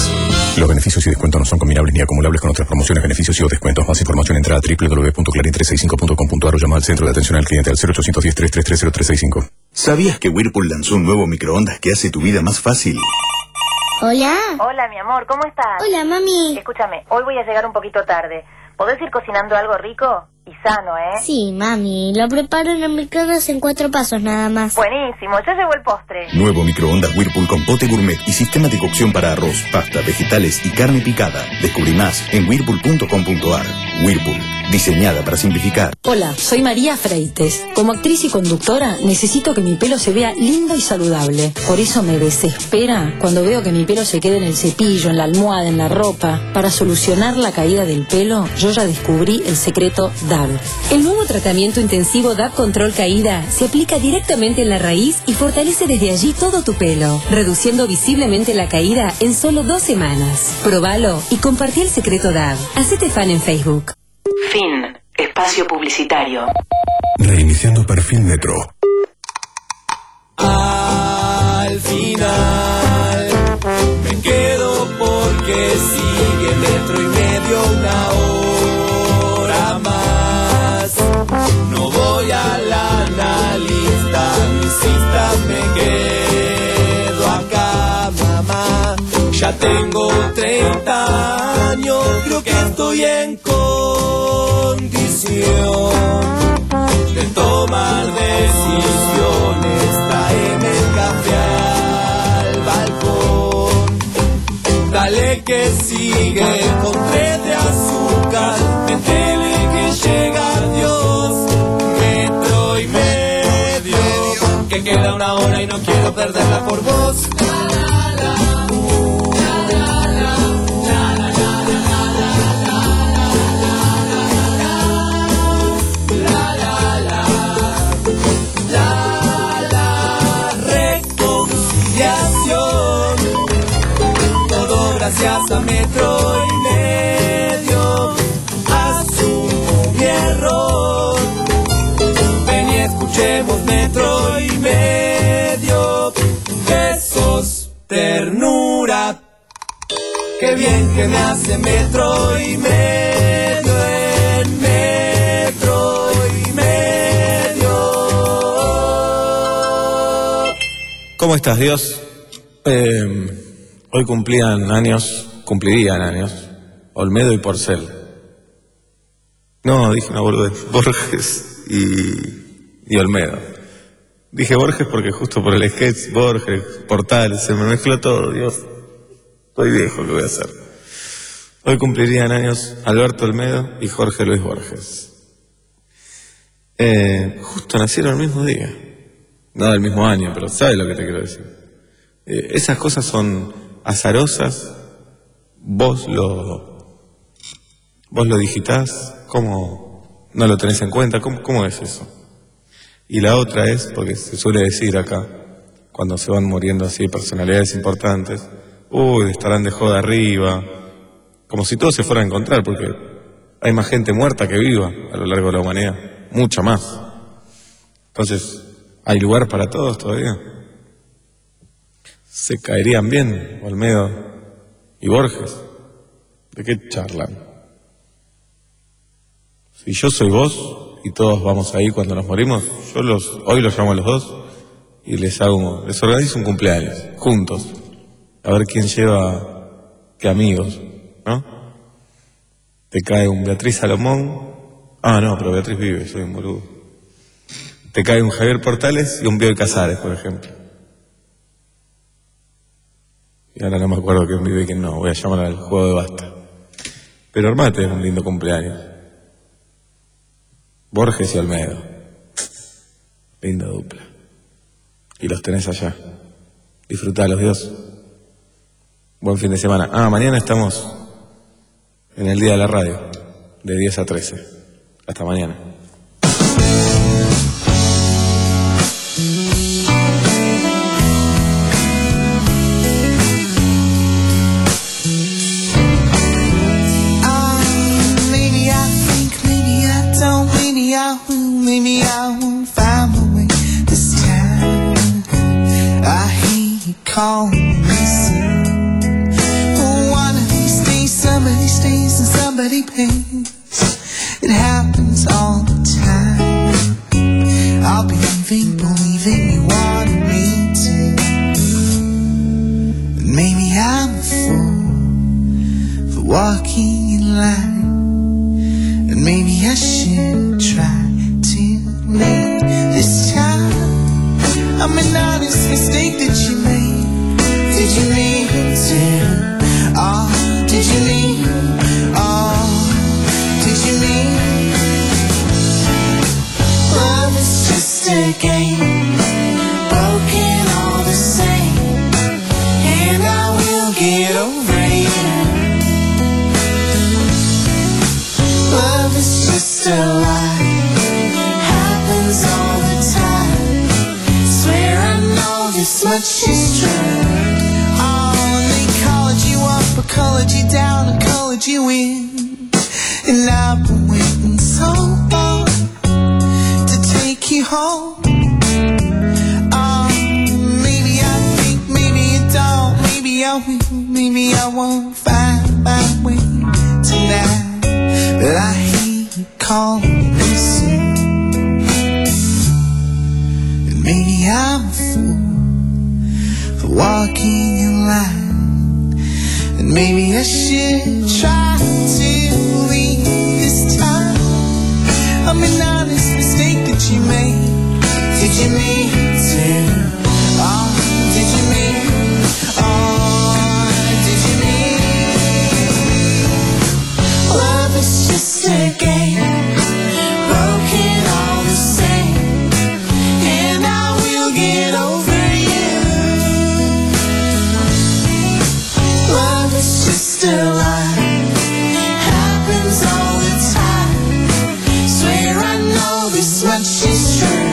Los beneficios y descuentos no son combinables ni acumulables con otras promociones, beneficios y o descuentos. Más información entra a doble u doble u doble u punto clarín trescientos sesenta y cinco punto com punto a r o llama al centro de atención al cliente al cero ochocientos diez, trescientos treinta, cero tres sesenta y cinco. ¿Sabías que Whirlpool lanzó un nuevo microondas que hace tu vida más fácil? Hola. Hola, mi amor, ¿cómo estás? Hola, mami. Escúchame, hoy voy a llegar un poquito tarde. ¿Podés ir cocinando algo rico y sano, eh? Sí, mami, lo preparo en el microondas en cuatro pasos nada más. Buenísimo, yo llevo el postre. Nuevo microondas Whirlpool con pote gourmet y sistema de cocción para arroz, pasta, vegetales y carne picada. Descubrí más en whirlpool punto com punto a r. Whirlpool, diseñada para simplificar. Hola, soy María Freites. Como actriz y conductora, necesito que mi pelo se vea lindo y saludable. Por eso me desespera cuando veo que mi pelo se queda en el cepillo, en la almohada, en la ropa. Para solucionar la caída del pelo, yo ya descubrí el secreto D A B. El nuevo tratamiento intensivo D A B Control Caída se aplica directamente en la raíz y fortalece desde allí todo tu pelo, reduciendo visiblemente la caída en solo dos semanas. Probalo y compartí el secreto D A B. Hacete fan en Facebook. Fin. Espacio publicitario. Reiniciando perfil Metro. Al final me quedo porque sigue metro y medio una hora más. No voy a la analista, no insistas, me quedo acá, mamá. Ya tengo treinta años, creo que estoy en condición de tomar decisiones. Tráeme el café al balcón, dale que sigue con tres de azúcar, métele que llega Dios, metro y medio, que queda una hora y no quiero perderla por vos. Gracias a metro y medio, asumo mi error. Ven y escuchemos metro y medio, que sos ternura. Qué bien que me hace metro y medio, en metro y medio. ¿Cómo estás, Dios? Eh... Hoy cumplían años, cumplirían años, Olmedo y Porcel. No, dije una boludez, Borges y, y Olmedo. Dije Borges porque justo por el sketch, Borges, Portal, se me mezcló todo, Dios. Estoy viejo, ¿qué voy a hacer? Hoy cumplirían años Alberto Olmedo y Jorge Luis Borges. Eh, justo nacieron el mismo día. No del mismo año, pero ¿sabes lo que te quiero decir? Eh, esas cosas son azarosas, vos lo vos lo digitás, ¿cómo no lo tenés en cuenta? ¿Cómo, cómo es eso? Y la otra es, porque se suele decir acá, cuando se van muriendo así personalidades importantes, uy, estarán de joda arriba, como si todos se fueran a encontrar, porque hay más gente muerta que viva a lo largo de la humanidad, mucha más. Entonces, ¿hay lugar para todos todavía? ¿Se caerían bien Olmedo y Borges? ¿De qué charlan? Si yo soy vos y todos vamos ahí cuando nos morimos, yo los hoy los llamo a los dos y les hago, les organizo un cumpleaños, juntos, a ver quién lleva qué amigos, ¿no? Te cae un Beatriz Salomón, ah no, pero Beatriz vive, soy un boludo. Te cae un Javier Portales y un Bioy Casares, por ejemplo. Y ahora no me acuerdo quién vive y quién no, voy a llamar al juego de basta. Pero armate un lindo cumpleaños. Borges y Olmedo. Linda dupla. Y los tenés allá. Disfrutalos, Dios. Buen fin de semana. Ah, mañana estamos en el Día de la Radio, de diez a trece. Hasta mañana. Maybe I won't find my way this time. I hear you calling me soon. Wanna you wanted me to. And maybe I'm a fool for walking in line. And maybe I should try to leave this time. I'm an honest mistake that you made. Did you mean to? Oh, did you mean? Oh, did you mean? Love is just a game, broken all the same, and I will get over you. Love is just a lie, happens all the time. Swear I know this much is true. Oh, and they colored you up or colored you down or colored you in. And I've been waiting so long to take you home. Oh, maybe I think, maybe you don't, maybe I will, maybe I won't find my way tonight. But I hate calling you soon. And maybe I'm a fool for walking in line. And maybe I should try to leave this time. I'm an honest mistake that you made. Did you mean to? Oh, did you mean? Oh, did you mean? Love is just a game, broken all the same, and I will get over you. Love is just a lie, happens all the time. Swear I know this much is true.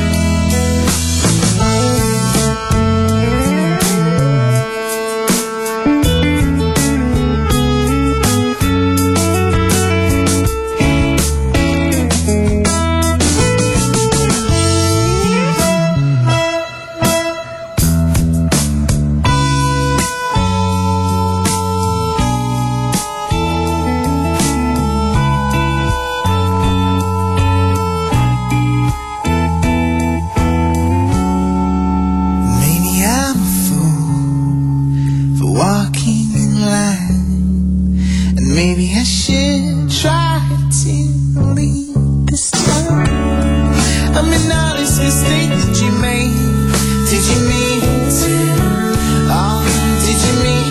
Walking in line, and maybe I should try to leave this time. I'm an honest mistake that you made. Did you mean to? Oh, did you mean?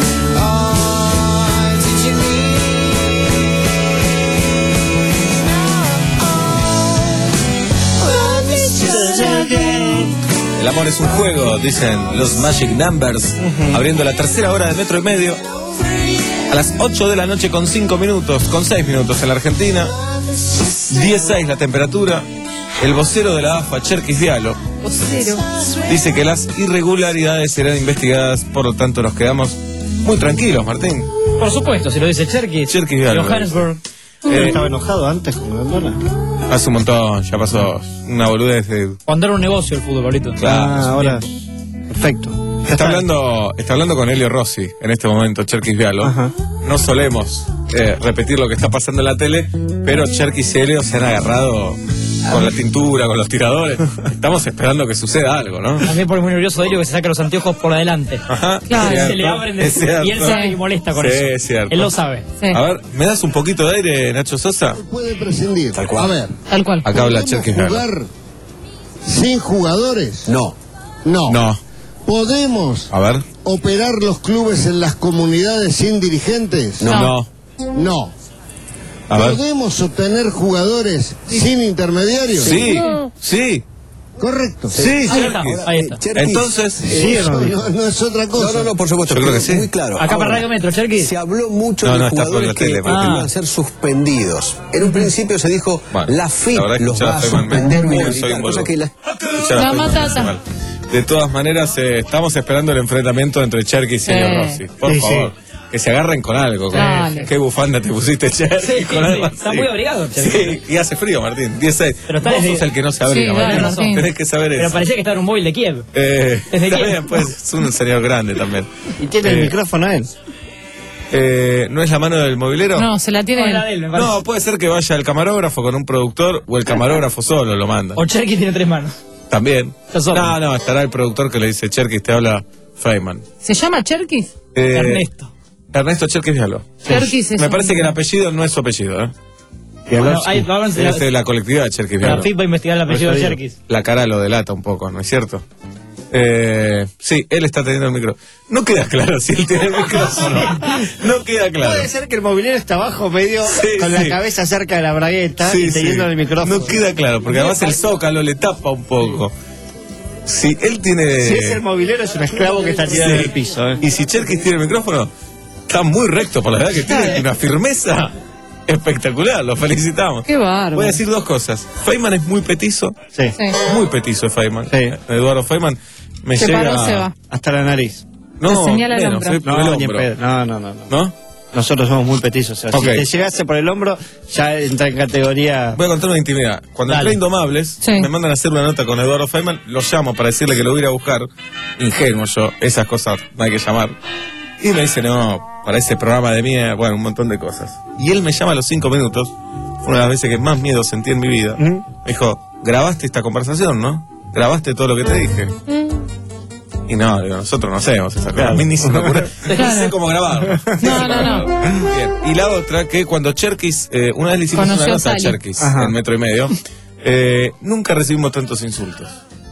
Oh, did you mean? Oh, love is just a game. El amor es un juego, dicen los Magic Numbers, uh-huh. Abriendo la tercera hora de Metro y Medio a las ocho de la noche con cinco minutos, con seis minutos en la Argentina, dieciséis la temperatura. El vocero de la A F A, Cherkis Vialo, vocero, dice que las irregularidades serán investigadas, por lo tanto nos quedamos muy tranquilos, Martín. Por supuesto, si lo dice Cherkis. Cherkis Vialo. Johannesburg. Eh, ¿Estaba enojado antes con Grandona? Hace un montón, ya pasó una boludez de... Cuando era un negocio el fútbol, Pablito. Claro, ah, ahora. Perfecto. Está hablando, está hablando con Elio Rossi en este momento, Cherkis Vialo. Ajá. No solemos eh, repetir lo que está pasando en la tele, pero Cherkis y Elio se han agarrado con la tintura, con los tiradores. Estamos esperando que suceda algo, ¿no? También por muy nervioso de Elio que se saca los anteojos por adelante. Ajá. Claro. Se le abren de... y él sabe que molesta con sí, eso. Es cierto. Él lo sabe. Sí. A ver, ¿me das un poquito de aire, Nacho Sosa? Puede prescindir. Tal cual. A ver. Tal cual. Acá habla Cherkis Vialo. ¿Jugar sin jugadores? No. No. No. ¿Podemos a ver. operar los clubes en las comunidades sin dirigentes? No. No. No. A ver. ¿Podemos obtener jugadores sí. sin intermediarios? Sí, no. sí. Correcto. Sí, ahí está. Ahí está. Cherkis, Entonces, eh, sí, no, no, no es otra cosa. No, no, no, por supuesto. Yo creo que sí. Muy claro. Acá para Radio Metro, Cherkis. Se habló mucho no, de no, jugadores que, tele, que ah. iban a ser suspendidos. En un principio se dijo, bueno, la F I P la los va a suspender. Muy, soy un cosa que la... La matata. De todas maneras, eh, estamos esperando el enfrentamiento entre Cherkis y Elio Eh. Rossi. Por Sí, favor. sí. Que se agarren con algo. Con Dale. ¿Qué bufanda te pusiste, Cherkis? Sí, con sí, algo está así. muy abrigado, Cherkis. Sí, y hace frío, Martín. dieciséis. Pero está Vos desde- sos el que no se abriga, Sí, Martín. claro, sí. Tenés que saber Pero eso. parecía que estaba en un móvil de Kiev. Eh, Desde está Kiev. bien, pues es un señor grande también. Y tiene Eh, el micrófono él. Eh, ¿No es la mano del movilero? No, se la tiene No, él. era de él, me parece. No, puede ser que vaya el camarógrafo con un productor o el camarógrafo solo lo manda. O Cherkis tiene tres manos. También. No, no, estará el productor que le dice, Cherkis, te habla Feynman. ¿Se llama Cherkis? Eh, Ernesto. Ernesto Cherkis Vialó. Cherkis es Me un- parece que el apellido no es su apellido, ¿eh? Bueno, ahí vamos a- Es de la colectividad Cherkis La Vialó. F I P va a investigar el apellido de Cherkis. La cara lo delata un poco, ¿no es cierto? Eh, sí, él está teniendo el micro. No queda claro si él tiene el micrófono. No queda claro. Puede ser que el mobiliario está abajo, medio Sí, con sí. la cabeza cerca de la bragueta Sí, y teniendo sí. el micrófono. No queda claro, porque además el zócalo le tapa un poco. Si él tiene... Si es el mobiliario, es un esclavo que está tirado Sí. en el piso. ¿eh? Y si Cherkis tiene el micrófono, está muy recto por la edad que tiene, una firmeza espectacular, lo felicitamos. Qué bárbaro. Voy a decir dos cosas. Feynman es muy petizo, Sí. Sí. muy petizo es Feynman. Sí. Eduardo Feynman me Se llega... paró, se va. Hasta la nariz. No, Te señala el menos, hombro. eh, por No, el ni en hombro. pedo. no, no, no, no. ¿No? Nosotros somos muy petizos. O sea, Ok. Si te llegase por el hombro, ya entra en categoría. Voy a contar una intimidad. Cuando Dale. entré a Indomables, Sí. me mandan a hacer una nota con Eduardo Feynman, lo llamo para decirle que lo voy a ir a buscar. Ingenuo yo, esas cosas no hay que llamar. Y me dice, no, para ese programa de mía, bueno, un montón de cosas. Y él me llama a los cinco minutos, fue una de las veces que más miedo sentí en mi vida. ¿Mm? Me dijo, grabaste esta conversación, ¿no? Grabaste todo lo que te dije. Y no, digo, nosotros no hacemos esas cosas. A mí ni se me ocurre. No sé cómo grabar. No, no, no. Bien. Y la otra, que cuando Cherkis, eh, una vez le hicimos Conoció una a nota a Sally. Cherkis, Ajá. en metro y medio, eh, nunca recibimos tantos insultos.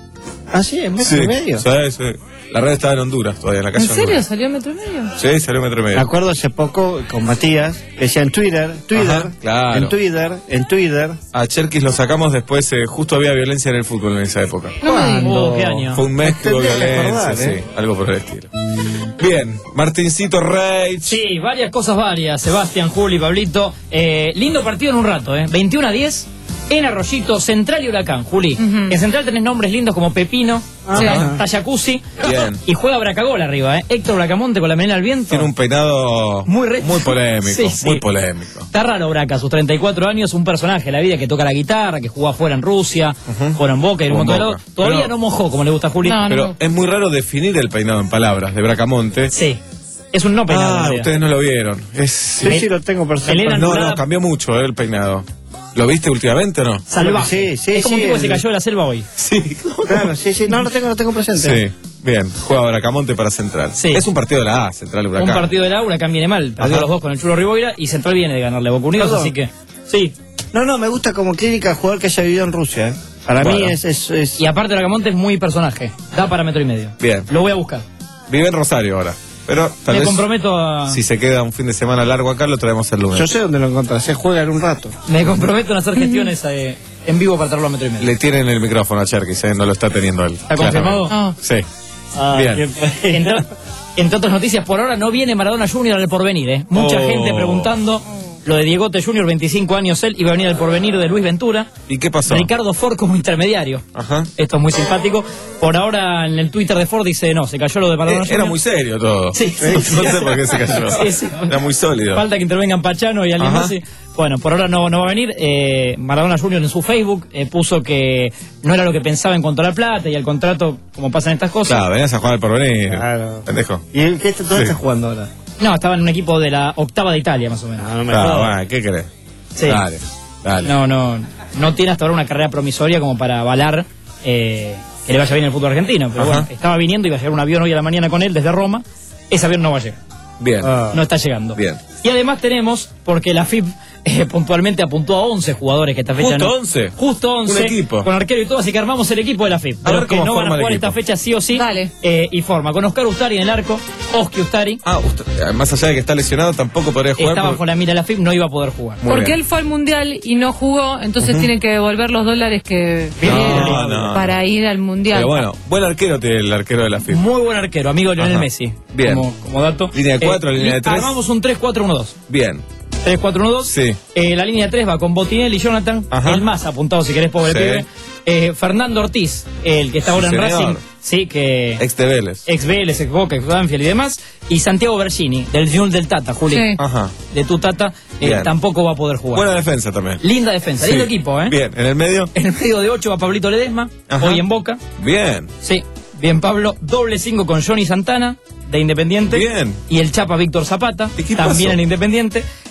Ah, sí, en metro y medio. Sí, sí. La red estaba en Honduras todavía, en la calle ¿En serio? Honduras. ¿Salió metro y medio? Sí, salió metro y Me medio. acuerdo hace poco con Matías, que decía en Twitter, Twitter, Ajá, claro. en Twitter, en Twitter. A Cherkis lo sacamos después, eh, justo había violencia en el fútbol en esa época. No me digas. Oh, ¿qué año? Fue un mes que hubo Tendría que violencia, acordar, ¿eh? sí, algo por el estilo. Bien, Martincito Reich. Sí, varias cosas varias. Sebastián, Juli, Pablito. Eh, lindo partido en un rato, ¿eh? veintiuno a diez en Arroyito, Central y Huracán, Juli. Ujú. En Central tenés nombres lindos como Pepino, Sí. Tayacuzzi. Bien. Y juega Bracagol arriba, ¿eh? Héctor Bracamonte con la melena al viento. Tiene un peinado Muy re- muy polémico, Sí, sí. muy polémico. Está raro Braca, a sus treinta y cuatro años, un personaje de la vida que toca la guitarra, que jugó afuera en Rusia, jugó en Boca y en un Jugó montón en de Boca. lados. Todavía Pero- no mojó, como le gusta a Juli. No, no. Pero es muy raro definir el peinado en palabras de Bracamonte. Sí, es un no peinado. en Ah, realidad. ustedes no lo vieron. Es... Sí, sí, lo tengo por ser. Elena No, Anulada- no, cambió mucho eh, el peinado. ¿Lo viste últimamente o no? Salvaje. Sí, sí, es como sí, un tipo que se el- cayó de la selva hoy. Sí. Claro, sí, sí, no lo tengo, lo tengo presente. Sí, bien. Juega Bracamonte para Central. Sí. Es un partido de la A, Central Huracán. Un partido de la Huracán viene mal. Perdió Ajá. los dos con el Chulo Riboira y Central viene de ganarle a Boca Unidos, Perdón. así que. Sí. No, no, me gusta como clínica el jugador que haya vivido en Rusia. ¿eh? Para Bueno. mí es, es, es- Y aparte Bracamonte es muy personaje. Da para metro y medio. Bien. Lo voy a buscar. Vive en Rosario ahora. Pero tal Me vez, comprometo a. si se queda un fin de semana largo acá, lo traemos el lunes. Yo sé dónde lo encontrás, se juega en un rato. Me comprometo a hacer gestiones eh, en vivo para traerlo a metro y medio. Le tienen el micrófono a Cherkis, ¿eh? No lo está teniendo él. ¿Está confirmado? Ah. Sí. Ah, Bien. Entre, entre otras noticias, por ahora no viene Maradona Junior al Porvenir, ¿eh? Mucha Oh. gente preguntando lo de Diegote Junior, veinticinco años él, iba a venir al Porvenir de Luis Ventura. ¿Y qué pasó? Ricardo Ford como intermediario. Ajá. Esto es muy simpático. Por ahora en el Twitter de Ford dice, no, se cayó lo de Maradona Eh, Junior. era muy serio todo. Sí, sí, no sí. sé por qué se cayó. Sí, sí. Era muy sólido. Falta que intervengan Pachano y alguien Ajá. más. sí. Bueno, por ahora no, no va a venir. Eh, Maradona Junior en su Facebook eh, puso que no era lo que pensaba en cuanto a la plata y al contrato, como pasan estas cosas. Claro, venías a jugar al porvenir. Claro. Pendejo. ¿Y el, qué, dónde Sí. está jugando ahora? No, estaba en un equipo de la octava de Italia, más o menos. Ah, no me Claro, jodas. bueno, ¿qué querés? Sí. Dale, dale. No, no, no tiene hasta ahora una carrera promisoria como para avalar eh, que le vaya bien el fútbol argentino. Pero Ajá. bueno, estaba viniendo, iba a llegar un avión hoy a la mañana con él desde Roma. Ese avión no va a llegar. Bien. Ah. No está llegando. Bien. Y además tenemos, porque la F I P eh, puntualmente apuntó a once jugadores que esta fecha ¿Justo no. once? Justo once. Un equipo. Con arquero y todo, así que armamos el equipo de la F I P. A De ver los que cómo no van a forma el jugar equipo. esta fecha sí o sí. Dale. Eh, y forma. Con Oscar Ustari en el arco. Oski Ustari. Ah, usted- más allá de que está lesionado, tampoco podría jugar. Estaba por- bajo la mira de la F I P, no iba a poder jugar. Muy Porque bien. él fue al mundial y no jugó, entonces tiene que devolver los dólares que No, vinieron no. para ir al mundial. Pero bueno, buen arquero tiene el arquero de la F I P. Muy buen arquero, amigo de Lionel Ajá. Messi. Bien. Como, como dato. Línea de cuatro, Eh, línea de li- tres. Armamos un tres cuatro uno dos. Bien. tres cuatro uno dos. Sí. Eh, la línea tres va con Botinelli y Jonathan. Ajá. El más apuntado, si querés, pobre Sí. pibe. Eh, Fernando Ortiz, el que está ahora Sí, en señor. Racing. Sí, que. Ex de Vélez. Ex Vélez, ex Boca, ex Banfield y demás. Y Santiago Bergini, del Junior del Tata, Juli. Sí. Ajá. De tu Tata, eh, Bien. tampoco va a poder jugar. Buena defensa también. Linda defensa, Sí. lindo equipo, ¿eh? Bien, en el medio. En el medio de ocho va Pablito Ledesma, Ajá. hoy en Boca. Bien. Sí, bien Pablo. Doble cinco con Johnny Santana, de Independiente. Bien. Y el Chapa Víctor Zapata, Equipazo. también en Independiente.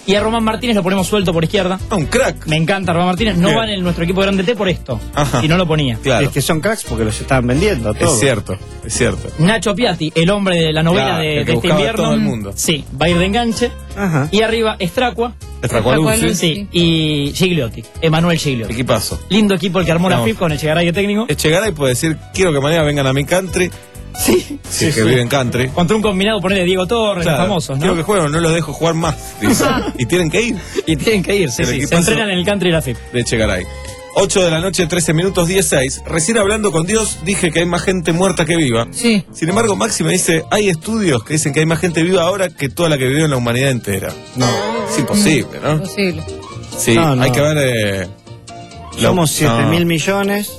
Y a Román Martínez lo ponemos suelto por izquierda. Ah, un crack. Me encanta Román Martínez. No Bien. va en nuestro equipo de Grande T por esto. Ajá. Y no lo ponía. Claro. Es que son cracks porque los estaban vendiendo todos. Es cierto, es cierto. Nacho Piatti, el hombre de la novela Claro, de, el que de este buscaba invierno. todo el mundo. Sí, va a ir de enganche. Ajá. Y arriba, Estracua. Estracualuzzi. Sí, y Gigliotti, Emanuel Gigliotti. Equipazo. Lindo equipo el que armó la No. F I P con el Chegaray de técnico. Echegaray puede decir, quiero que mañana vengan a mi country. Sí. Si Sí, es que sí. vive en country. Contra un combinado, ponerle Diego Torres, Claro, los famosos, ¿no? quiero que jueguen, no los dejo jugar más. dice. Y tienen que ir. Y tienen que ir, sí, El sí. Se equipazo entrenan en el country y la F I P. de Echegaray. ocho de la noche, trece minutos, dieciséis. Recién hablando con Dios dije que hay más gente muerta que viva. Sí. Sin embargo, Maxi me dice, hay estudios que dicen que hay más gente viva ahora que toda la que vivió en la humanidad entera. No, es imposible, ¿no? Imposible. Sí, No, no. hay que ver... Eh, la- Somos siete no. mil millones.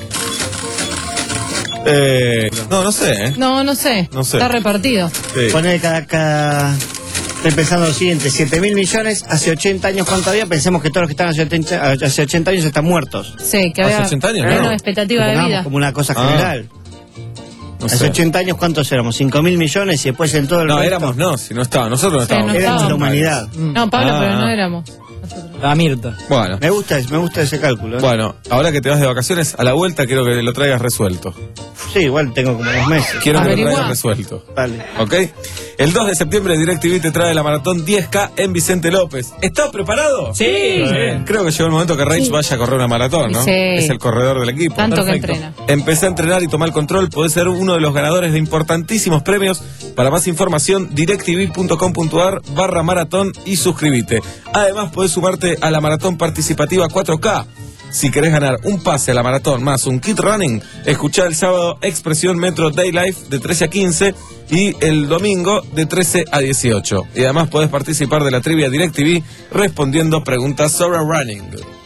Eh, no, no sé, ¿eh? No, no sé. No sé. Está repartido. Sí. Poner cada, cada... Estoy pensando lo siguiente, siete mil millones, hace ochenta años cuánto había, pensemos que todos los que están hace ochenta, hace ochenta años están muertos. Sí, que Hace había ochenta años, menos ¿no? expectativa de Pongamos vida. como una cosa Ah. general. No hace sé. ochenta años cuántos éramos, cinco mil millones y después en todo el No, resto éramos no, si no estaba, nosotros no Sí, no estábamos. éramos la estábamos. humanidad. No, Pablo, Ah, pero no ah. éramos. A Mirta. Bueno, Me gusta, me gusta ese cálculo. ¿eh? bueno, ahora que te vas de vacaciones, a la vuelta quiero que lo traigas resuelto. Sí, igual tengo como dos meses. Quiero que lo Averigua. traigas resuelto. Vale. ¿Ok? El dos de septiembre DirecTV te trae la maratón diez K en Vicente López. ¿Estás preparado? Sí. Bien. Creo que llegó el momento que Rage Sí. vaya a correr una maratón, ¿no? Sí. Es el corredor del equipo. Tanto Perfecto. que entrena. Empecé a entrenar y tomar el control. Podés ser uno de los ganadores de importantísimos premios. Para más información, directv.com.ar barra maratón y suscríbete. Además, podés sumarte a la maratón participativa cuatro K. Si querés ganar un pase a la maratón más un kit running, escuchá el sábado Expresión Metro Day Life de trece a quince y el domingo de trece a dieciocho. Y además podés participar de la trivia DirecTV respondiendo preguntas sobre running.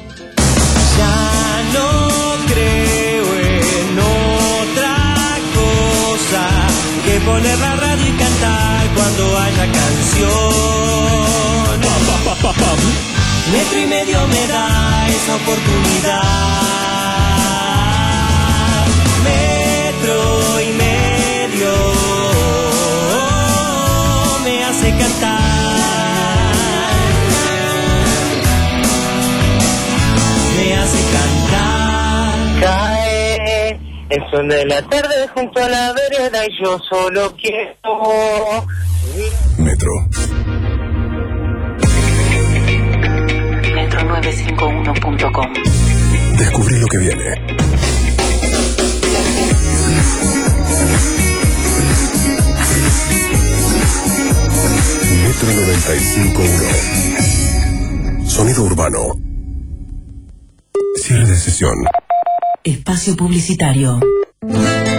Ya no creo en otra cosa que poner la radio y cantar cuando haya canción. Metro y medio me da esa oportunidad. Metro y medio me hace cantar. Me hace cantar. Cae el sol de la tarde junto a la vereda y yo solo quiero. Metro. metro nueve cinco uno punto com. Descubrí lo que viene. Metro noventa y cinco punto uno. Sonido urbano. Cierre de sesión. Espacio publicitario. Con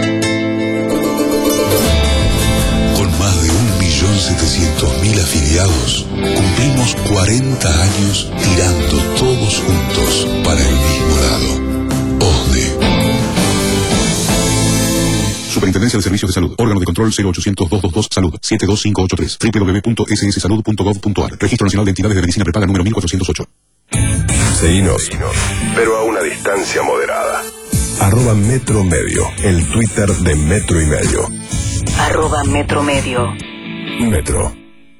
más de un millón setecientos mil afiliados, cumplimos cuarenta años tirando todos juntos para el mismo lado. OSDE. Superintendencia de Servicios de Salud. Órgano de control cero ochocientos, doscientos veintidós Salud. siete dos cinco ocho tres. doble u doble u doble u punto ese ese salud punto gov punto ar. Registro Nacional de Entidades de Medicina Prepaga número mil cuatrocientos ocho. Seguinos, pero a una distancia moderada. Arroba Metro Medio, el Twitter de Metro y Medio. Arroba Metro Medio. Metro.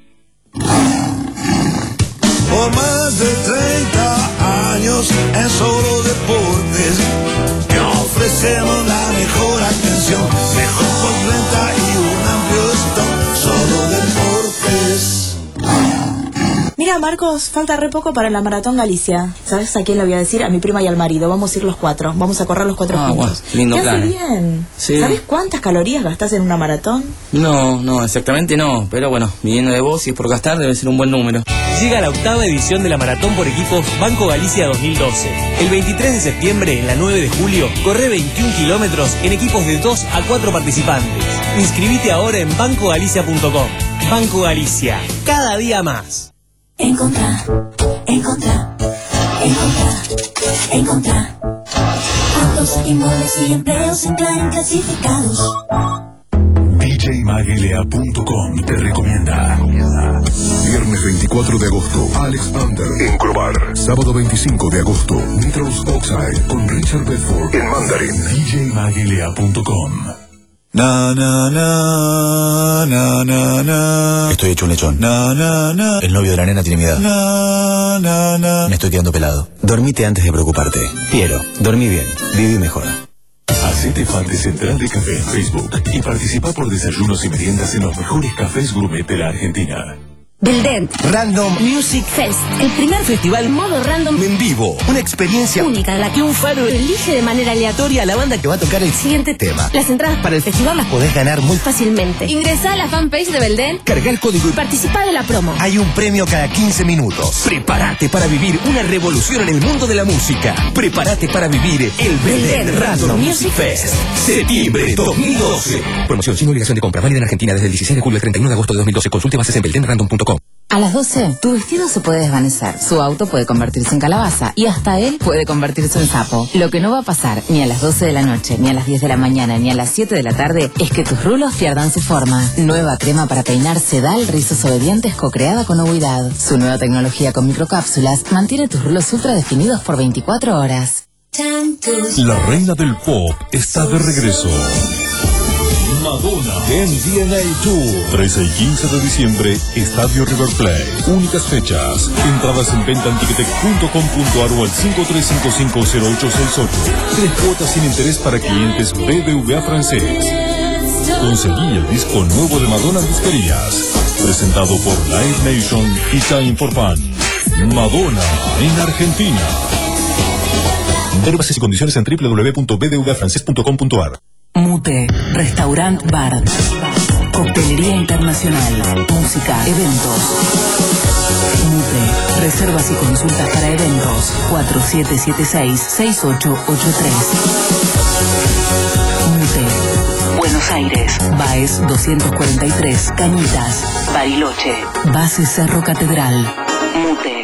Por más de treinta años en Solo Deportes te ofrecemos la mejor atención, mejor postventa y un amplio stock. Solo Deportes. Mira, Marcos, falta re poco para la Maratón Galicia. ¿Sabes a quién le voy a decir? A mi prima y al marido. Vamos a ir los cuatro. Vamos a correr los cuatro Ah, juntos. bueno, lindo ¿Qué plan, hace eh. bien? Sí. ¿Sabes cuántas calorías gastás en una maratón? No, no, exactamente no. Pero bueno, viniendo de vos y es por gastar, debe ser un buen número. Llega la octava edición de la Maratón por Equipos Banco Galicia dos mil doce. El veintitrés de septiembre, en la nueve de julio, corre veintiún kilómetros en equipos de dos a cuatro participantes. Inscribite ahora en banco galicia punto com. Banco Galicia, cada día más. Encontrar, encontrar, encontrar, encontrar. Autos, inmuebles y empleos en Clarín clasificados. D J Maguilea punto com te recomienda. Viernes veinticuatro de agosto, Alex Under en Crobar. Sábado veinticinco de agosto, Nitrous Oxide con Richard Bedford en Mandarin. D J Maguilea punto com. Na, na, na, na, na, na. Estoy hecho un lechón. Na, na, na. El novio de la nena tiene mi edad. Na, na, na. Me estoy quedando pelado. Dormite antes de preocuparte. Piero, dormí bien, viví mejor. Hacete fan de Central de Café en Facebook y participa por desayunos y meriendas en los mejores cafés gourmet de la Argentina. Belden Random Music Fest, el primer festival modo random en vivo. Una experiencia única en la que un faro elige de manera aleatoria a la banda que va a tocar el siguiente tema. Las entradas para el festival las podés ganar muy fácilmente. Ingresá a la fanpage de Belden, carga el código y participa de la promo. Hay un premio cada quince minutos. Prepárate para vivir una revolución en el mundo de la música. Prepárate para vivir el Belden, Belden Random Music Fest. Septiembre dos mil doce. Promoción sin obligación de compra. Válida en Argentina desde el dieciséis de julio al treinta y uno de agosto de dos mil doce. Consulte bases en belden random punto com. A las doce, tu vestido se puede desvanecer, su auto puede convertirse en calabaza y hasta él puede convertirse en sapo. Lo que no va a pasar ni a las doce de la noche, ni a las diez de la mañana, ni a las siete de la tarde es que tus rulos pierdan su forma. Nueva crema para peinar Sedal Rizos Obedientes co-creada con Oguidad. Su nueva tecnología con microcápsulas mantiene tus rulos ultra definidos por veinticuatro horas. La reina del pop está de regreso. Madonna en D N A Tour. trece y quince de diciembre, Estadio River Plate. Únicas fechas. Entradas en venta en ticketek punto com punto ar o al cinco tres cinco cinco cero ocho seis ocho. Tres cuotas sin interés para clientes B B V A francés. Conseguí el disco nuevo de Madonna en disquerías. Presentado por Live Nation y Time for Fun. Madonna en Argentina. Ver bases y condiciones en doble u doble u doble u punto b d v a francés punto com punto ar. Mute, Restaurant Bar, Coctelería Internacional, Música, Eventos. Mute, reservas y consultas para eventos, cuatro siete siete seis, seis ocho ocho tres. Mute, Buenos Aires, Baez doscientos cuarenta y tres, Cañitas, Bariloche, Base Cerro Catedral. Mute.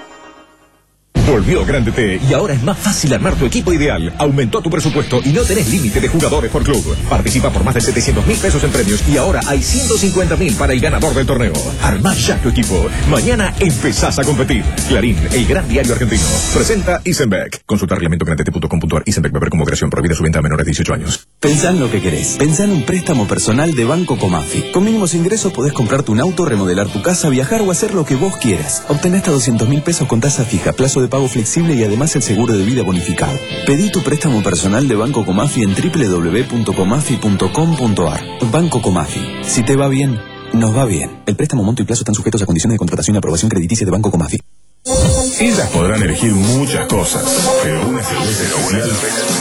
Volvió Grande T y ahora es más fácil armar tu equipo ideal. Aumentó tu presupuesto y no tenés límite de jugadores por club. Participa por más de setecientos mil pesos en premios y ahora hay ciento cincuenta mil para el ganador del torneo. Armá ya tu equipo. Mañana empezás a competir. Clarín, el gran diario argentino. Presenta Isenbeck. Consulta reglamento grandete punto com punto ar. Isenbeck beber como operación prohibida su venta a menores de dieciocho años. Pensá en lo que querés. Pensá en un préstamo personal de Banco Comafi. Con mínimos ingresos podés comprarte un auto, remodelar tu casa, viajar o hacer lo que vos quieras. Obtenés hasta doscientos mil pesos con tasa fija, plazo de pago flexible y además el seguro de vida bonificado. Pedí tu préstamo personal de Banco Comafi en doble u doble u doble u punto comafi punto com punto ar. Banco Comafi. Si te va bien, nos va bien. El préstamo, monto y plazo están sujetos a condiciones de contratación y aprobación crediticia de Banco Comafi. Ellas podrán elegir muchas cosas, pero una cerveza especial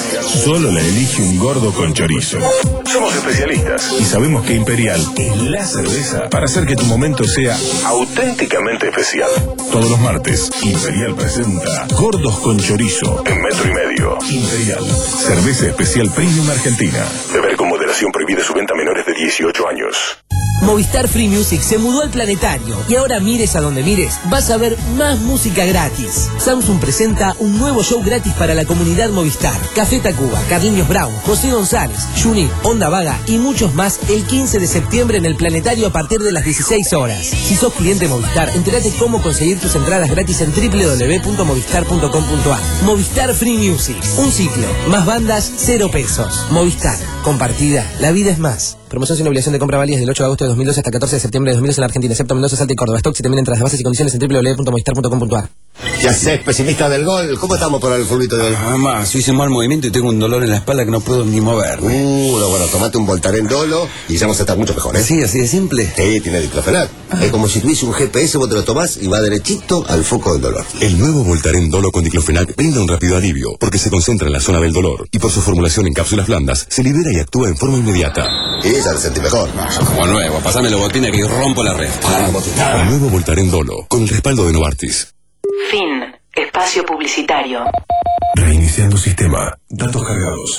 solo la elige un gordo con chorizo. Somos especialistas y sabemos que Imperial es la cerveza para hacer que tu momento sea auténticamente especial. Todos los martes, Imperial presenta Gordos con Chorizo en metro y medio. Imperial, cerveza especial premium argentina. Beber con moderación, prohibida su venta a menores de dieciocho años. Movistar Free Music se mudó al planetario y ahora mires a donde mires, vas a ver más música gratis. Samsung presenta un nuevo show gratis para la comunidad Movistar. Café Tacuba, Carliños Brown, José González, Juni, Onda Vaga y muchos más el quince de septiembre en el planetario a partir de las dieciséis horas. Si sos cliente Movistar, entérate cómo conseguir tus entradas gratis en doble u doble u doble u punto movistar punto com punto ar. Movistar Free Music, un ciclo, más bandas, cero pesos. Movistar, compartida, la vida es más. Promoción sin obligación de compra válida desde el ocho de agosto de dos mil doce hasta el catorce de septiembre de dos mil doce en la Argentina, excepto Mendoza, Salta y Córdoba. Stock si también entras de bases y condiciones en doble u doble u doble u punto movistar punto com punto ar. Ya sé, pesimista del gol. ¿Cómo estamos para el fulbito de hoy? Mamá, hice un mal movimiento y tengo un dolor en la espalda que no puedo ni moverme. Uh, no, bueno, tomate un Voltaren Dolo y ya vamos a estar mucho mejor, ¿eh? ¿Sí, así de simple? Sí, tiene diclofenac. Ah. Es como si tuviese un G P S, vos te lo tomás y va derechito al foco del dolor. El nuevo Voltaren Dolo con diclofenac brinda un rápido alivio porque se concentra en la zona del dolor y por su formulación en cápsulas blandas se libera y actúa en forma inmediata. Y ya te sentí mejor. Como nuevo, pasame los botines que rompo la red. El nuevo Voltaren Dolo con el respaldo de Novartis. Fin. Espacio publicitario. Reiniciando sistema. Datos cargados.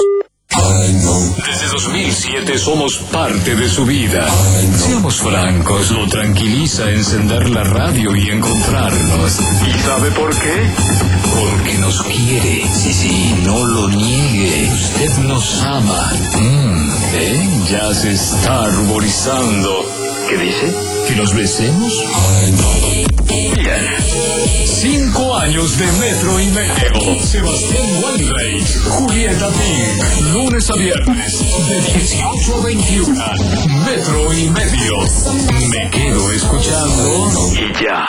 Desde dos mil siete somos parte de su vida. Seamos francos, lo tranquiliza encender la radio y encontrarnos. ¿Y sabe por qué? Porque nos quiere. Sí, sí, no lo niegue. Usted nos ama. Mm, ¿eh? Ya se está arborizando. ¿Qué dice? ¿Que nos besemos? Bien. Cinco años de metro y medio. Sebastián Weinreich, Julieta Pink. Lunes a viernes, de dieciocho a veintiuno. Metro y medio. Me quedo escuchando y ya.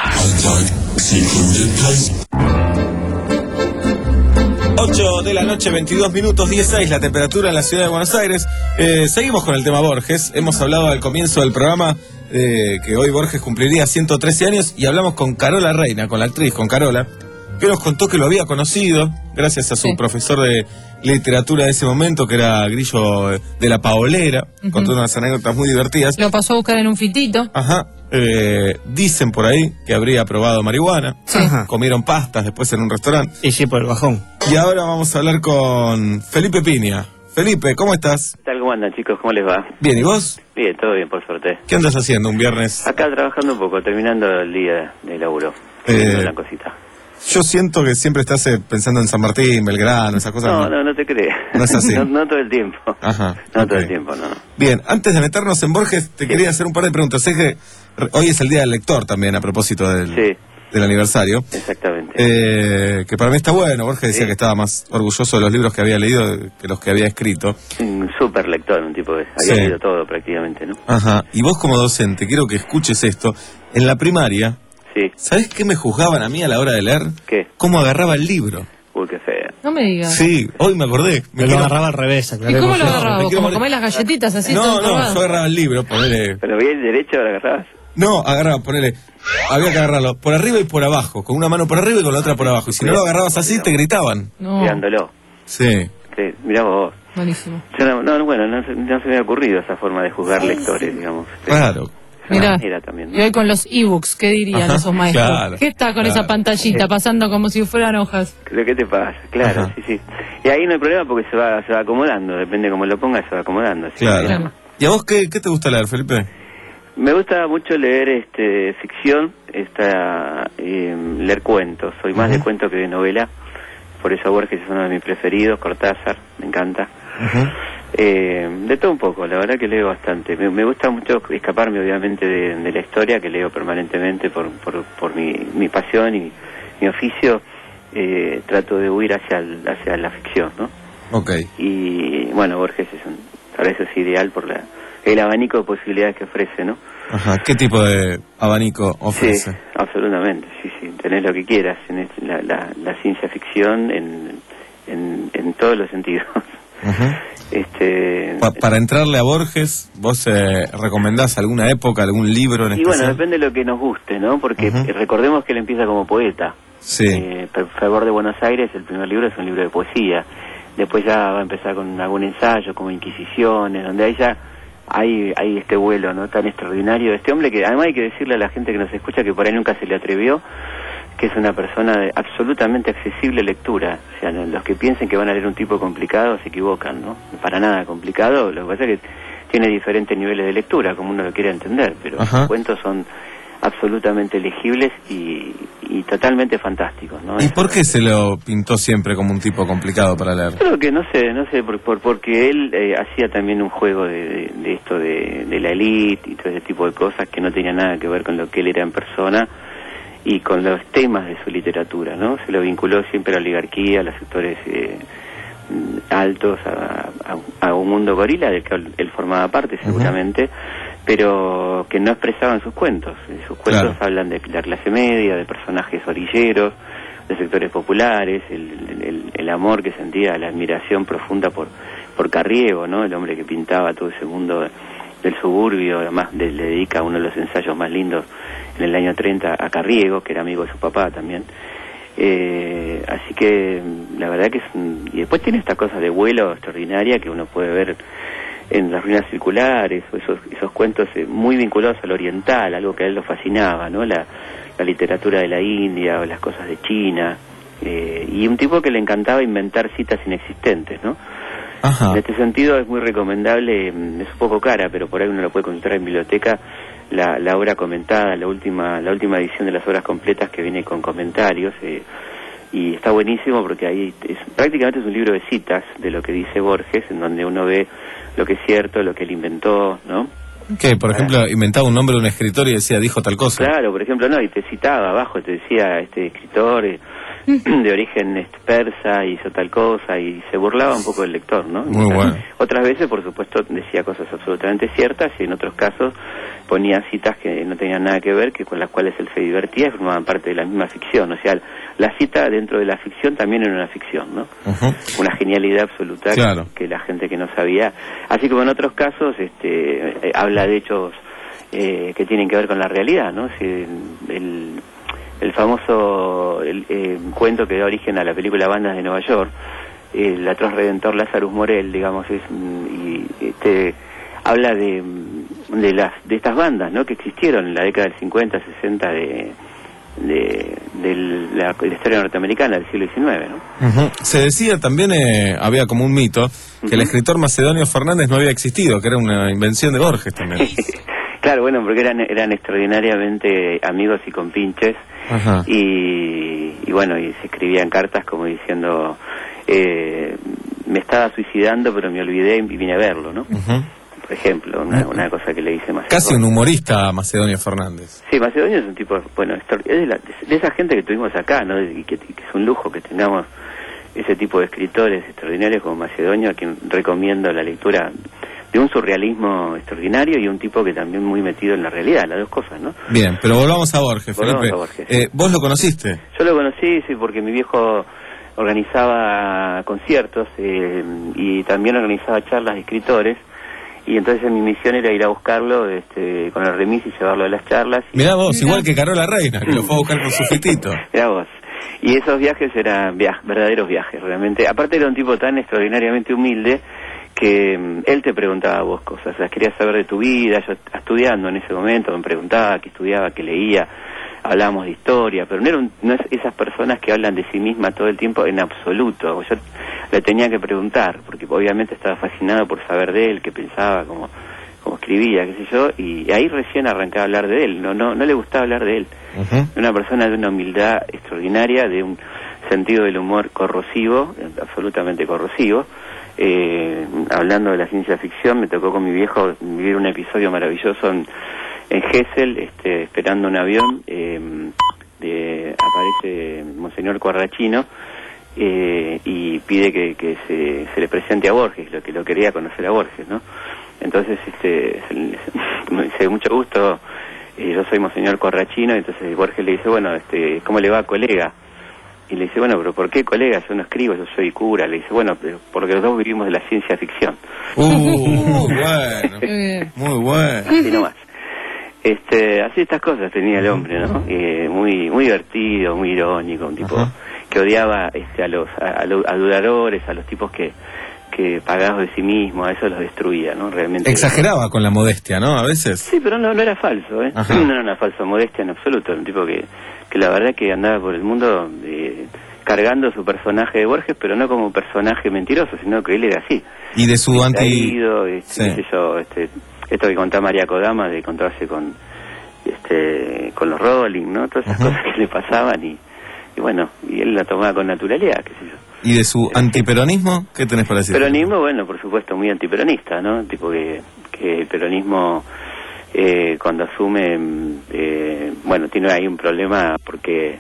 ocho de la noche, veintidós minutos, dieciséis la temperatura en la ciudad de Buenos Aires. Eh, seguimos con el tema Borges. Hemos hablado al comienzo del programa eh, que hoy Borges cumpliría ciento trece años y hablamos con Carola Reina, con la actriz, con Carola, que nos contó que lo había conocido gracias a su sí. profesor de literatura de ese momento, que era Grillo de la Paolera. Uh-huh. Contó unas anécdotas muy divertidas. Lo pasó a buscar en un fitito. Ajá. Eh, dicen por ahí que habría probado marihuana. Sí. Comieron pastas después en un restaurante. Y sí, por el bajón. Y ahora vamos a hablar con Felipe Piña. Felipe, ¿cómo estás? ¿Qué tal? ¿Cómo andan, chicos? ¿Cómo les va? Bien, ¿y vos? Bien, todo bien, por suerte. ¿Qué andas haciendo un viernes? Acá trabajando un poco, terminando el día de laburo. Eh, una cosita. Yo siento que siempre estás eh, pensando en San Martín, Belgrano, esas cosas. No, no, no te crees. No es así. no, no todo el tiempo. Ajá. No okay. todo el tiempo, no. Bien, antes de meternos en Borges, te sí. quería hacer un par de preguntas. Sé que hoy es el Día del Lector también, a propósito del, sí. del aniversario. Exactamente. Eh, que para mí está bueno. Borges decía sí. que estaba más orgulloso de los libros que había leído que los que había escrito. Un súper lector, un tipo que había sí. leído todo prácticamente, ¿no? Ajá. Y vos como docente, quiero que escuches esto. En la primaria... Sí. ¿Sabés qué me juzgaban a mí a la hora de leer? ¿Qué? ¿Cómo agarraba el libro? Uy, qué fea. No me digas. Sí, hoy me acordé. Me lo quiero... agarraba al revés. ¿Y cómo lo agarraba? No, ¿Como morir... comés las galletitas así? No, todo no, tomado? yo agarraba el libro, ponele... ¿Pero bien derecho lo agarrabas? No, agarraba, ponele... Había que agarrarlo por arriba y por abajo, con una mano por arriba y con la otra por abajo. Y si no lo agarrabas así, te gritaban. No. Mirándolo. Sí. Sí, mirá vos. Buenísimo. No, no, bueno, no, no se me ha ocurrido esa forma de juzgar lectores, digamos. Claro. Mirá, también, ¿no? y hoy con los ebooks, ¿qué dirían Ajá, esos maestros? Claro, ¿Qué está con claro. esa pantallita pasando como si fueran hojas? ¿Pero qué te pasa? Claro, Ajá. sí, sí. Y ahí no hay problema porque se va se va acomodando, depende de cómo lo pongas, se va acomodando. Así claro. claro. ¿Y a vos qué, qué te gusta leer, Felipe? Me gusta mucho leer este ficción, esta, eh, leer cuentos. Soy más uh-huh. de cuento que de novela. Por eso Borges es uno de mis preferidos, Cortázar, me encanta. Uh-huh. Eh, de todo un poco, la verdad que leo bastante. Me, me gusta mucho escaparme obviamente de, de la historia, que leo permanentemente por, por, por mi, mi pasión y mi oficio. Eh, trato de huir hacia, el, hacia la ficción, ¿no? Ok. Y bueno, Borges es un, para eso es ideal por la, el abanico de posibilidades que ofrece, ¿no? Ajá. ¿Qué tipo de abanico ofrece? Sí, absolutamente, sí, sí. Tenés lo que quieras, en la, la, la ciencia ficción en, en, en todos los sentidos. Uh-huh. Este, pa para entrarle a Borges, ¿vos eh, recomendás alguna época, algún libro en y especial? Y bueno, depende de lo que nos guste, ¿no? Porque uh-huh. recordemos que él empieza como poeta. Sí. Eh, Favor de Buenos Aires, el primer libro es un libro de poesía. Después ya va a empezar con algún ensayo, como Inquisiciones, donde ahí ya hay, hay este vuelo, ¿no? Tan extraordinario de este hombre, que además hay que decirle a la gente que nos escucha que por ahí nunca se le atrevió, que es una persona de absolutamente accesible lectura. O sea, los que piensen que van a leer un tipo complicado se equivocan, ¿no? Para nada complicado, lo que pasa es que tiene diferentes niveles de lectura, como uno lo quiere entender, pero Ajá. los cuentos son absolutamente legibles y, y totalmente fantásticos, ¿no? ¿Y por qué se lo pintó siempre como un tipo complicado para leer? Creo que no sé, no sé, por, por porque él eh, hacía también un juego de, de, de esto de, de la élite y todo ese tipo de cosas que no tenía nada que ver con lo que él era en persona y con los temas de su literatura, ¿no? Se lo vinculó siempre a la oligarquía, a los sectores eh, altos, a, a, a un mundo gorila del que él formaba parte seguramente, uh-huh. pero que no expresaban sus cuentos. Sus cuentos claro. hablan de la clase media, de personajes orilleros, de sectores populares, el, el, el amor que sentía, la admiración profunda por, por Carriego, ¿no? El hombre que pintaba todo ese mundo del suburbio, además le, le dedica uno de los ensayos más lindos en el año treinta a Carriego, que era amigo de su papá también. Eh, así que la verdad que es un... Y después tiene esta cosa de vuelo extraordinaria que uno puede ver en las ruinas circulares, o esos, esos cuentos eh, muy vinculados al oriental, algo que a él lo fascinaba, ¿no? La, la literatura de la India o las cosas de China, eh, y un tipo que le encantaba inventar citas inexistentes, ¿no? Ajá. En este sentido es muy recomendable, es un poco cara, pero por ahí uno lo puede encontrar en biblioteca, la, la obra comentada, la última la última edición de las obras completas que viene con comentarios, eh, y está buenísimo porque ahí es, prácticamente es un libro de citas de lo que dice Borges, en donde uno ve lo que es cierto, lo que él inventó, ¿no? ¿Qué? Por ejemplo, inventaba un nombre de un escritor y decía, dijo tal cosa. Claro, por ejemplo, no, y te citaba abajo, te decía, este escritor eh, de origen este, persa hizo tal cosa, y se burlaba un poco del lector, ¿no? Muy Otras, bueno. otras veces, por supuesto, decía cosas absolutamente ciertas, y en otros casos ponía citas que no tenían nada que ver, que con las cuales él se divertía y formaban parte de la misma ficción. O sea, la cita dentro de la ficción también era una ficción, ¿no? Uh-huh. Una genialidad absoluta, claro, que, que la gente que no sabía, así como en otros casos, este, eh, habla de hechos eh, que tienen que ver con la realidad, ¿no? Si el, el, el famoso el, eh, cuento que da origen a la película Bandas de Nueva York, el atroz redentor Lazarus Morel, digamos, es, y este habla de, de las de estas bandas, ¿no?, que existieron en la década del cincuenta, sesenta de de, de la, la historia norteamericana del siglo diecinueve, ¿no? Uh-huh. Se decía también, eh, había como un mito, que uh-huh. el escritor Macedonio Fernández no había existido, que era una invención de Borges también. Claro, bueno, porque eran eran extraordinariamente amigos y compinches, uh-huh. y, y bueno, y se escribían cartas como diciendo, eh, me estaba suicidando pero me olvidé y vine a verlo, ¿no? Uh-huh. Por ejemplo, una, una cosa que le dice Macedonio. Casi un humorista, Macedonio Fernández. Sí, Macedonio es un tipo, bueno, es de, la, de esa gente que tuvimos acá, ¿no? Y que, que es un lujo que tengamos ese tipo de escritores extraordinarios como Macedonio, a quien recomiendo la lectura de un surrealismo extraordinario y un tipo que también muy metido en la realidad, las dos cosas, ¿no? Bien, pero volvamos a Borges, volvamos Felipe. A Borges, eh, ¿Vos lo conociste? Yo lo conocí, sí, porque mi viejo organizaba conciertos eh, y también organizaba charlas de escritores. Y entonces mi misión era ir a buscarlo este, con el remis y llevarlo a las charlas. Mirá vos, Mirá. igual que Carola Reina, que lo fue a buscar con su fitito. Mirá vos. Y esos viajes eran via verdaderos viajes, realmente. Aparte era un tipo tan extraordinariamente humilde que um, él te preguntaba a vos cosas. O sea, quería saber de tu vida. Yo estudiando en ese momento me preguntaba qué estudiaba, qué leía. Hablábamos de historia, pero no eran no es esas personas que hablan de sí mismas todo el tiempo en absoluto. Yo le tenía que preguntar, porque obviamente estaba fascinado por saber de él, qué pensaba, cómo, cómo escribía, qué sé yo, y ahí recién arrancaba a hablar de él. No no no le gustaba hablar de él. Uh-huh. Una persona de una humildad extraordinaria, de un sentido del humor corrosivo, absolutamente corrosivo. Eh, hablando de la ciencia ficción, me tocó con mi viejo vivir un episodio maravilloso en En Gesell, este, esperando un avión, eh, de, aparece Monseñor Corrachino eh, y pide que, que se, se le presente a Borges, lo que lo quería conocer a Borges, ¿no? Entonces, este, me dice, mucho gusto, eh, yo soy Monseñor Corrachino, y entonces Borges le dice, bueno, este, ¿cómo le va, colega? Y le dice, bueno, pero ¿por qué, colega? Yo no escribo, yo soy cura. Le dice, bueno, pero porque los dos vivimos de la ciencia ficción. Uh, muy bueno, muy bueno. Así nomás. Este, así estas cosas tenía el hombre, ¿no? Eh, muy muy divertido, muy irónico, un tipo uh-huh. que odiaba este, a los a, a los aduladores, a los tipos que que pagados de sí mismos, a eso los destruía, ¿no? Realmente. Exageraba con la modestia, ¿no? A veces. Sí, pero no, no era falso, ¿eh? Ajá. No era una falsa modestia en absoluto, un tipo que, que la verdad que andaba por el mundo eh, cargando su personaje de Borges, pero no como personaje mentiroso, sino que él era así. Y de su anti... Traído, este, sí. qué sé yo, este... esto que contaba María Kodama de encontrarse con este con los Rolling, ¿no? Todas esas uh-huh. cosas que le pasaban y, y bueno, y él la tomaba con naturalidad, qué sé yo. ¿Y de su antiperonismo qué tenés para decir? Peronismo, bueno, por supuesto, muy antiperonista, ¿no? Tipo que, que el peronismo eh, cuando asume, eh, bueno, tiene ahí un problema porque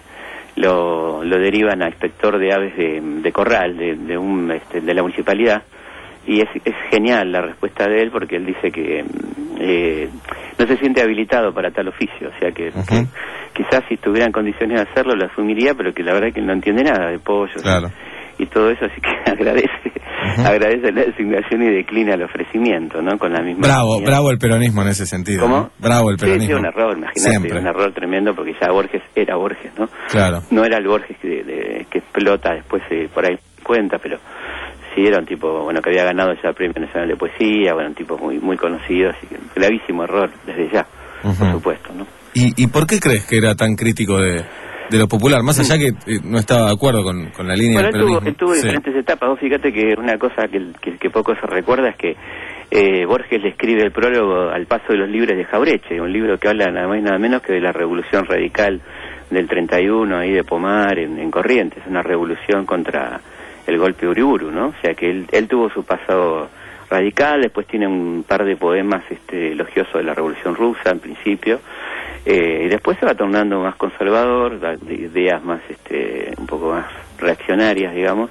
lo, lo derivan a inspector de aves de, de corral, de, de, un, este, de la municipalidad. Y es, es genial la respuesta de él porque él dice que eh, no se siente habilitado para tal oficio, o sea que, uh-huh. que quizás si estuviera en condiciones de hacerlo lo asumiría, pero que la verdad es que no entiende nada de pollos claro. y, y todo eso, así que agradece uh-huh. agradece la designación y declina el ofrecimiento, ¿no? Con la misma bravo, línea. bravo el peronismo en ese sentido. ¿Cómo? ¿No? Bravo el peronismo. Sí, sí, un error, imagínate, un error tremendo porque ya Borges era Borges, ¿no? Claro. No era el Borges que, de, que explota después eh, por ahí cuenta, pero sí, era un tipo, bueno, que había ganado ya el Premio Nacional de Poesía, bueno, un tipo muy muy conocido, así que gravísimo error desde ya, uh-huh. por supuesto, ¿no? ¿Y, ¿Y por qué crees que era tan crítico de, de lo popular? Más allá que eh, no estaba de acuerdo con, con la línea bueno, del peronismo. Bueno, él tuvo, él tuvo sí. diferentes etapas. Vos fíjate que una cosa que, que, que poco se recuerda es que eh, Borges le escribe el prólogo al paso de los libres de Jaureche, un libro que habla nada más y nada menos que de la revolución radical del treinta y uno, ahí de Pomar, en, en Corrientes, una revolución contra el golpe Uriburu, ¿no? O sea que él, él tuvo su pasado radical, después tiene un par de poemas este, elogiosos de la Revolución Rusa, en principio, eh, y después se va tornando más conservador, da, de ideas más, este, un poco más reaccionarias, digamos,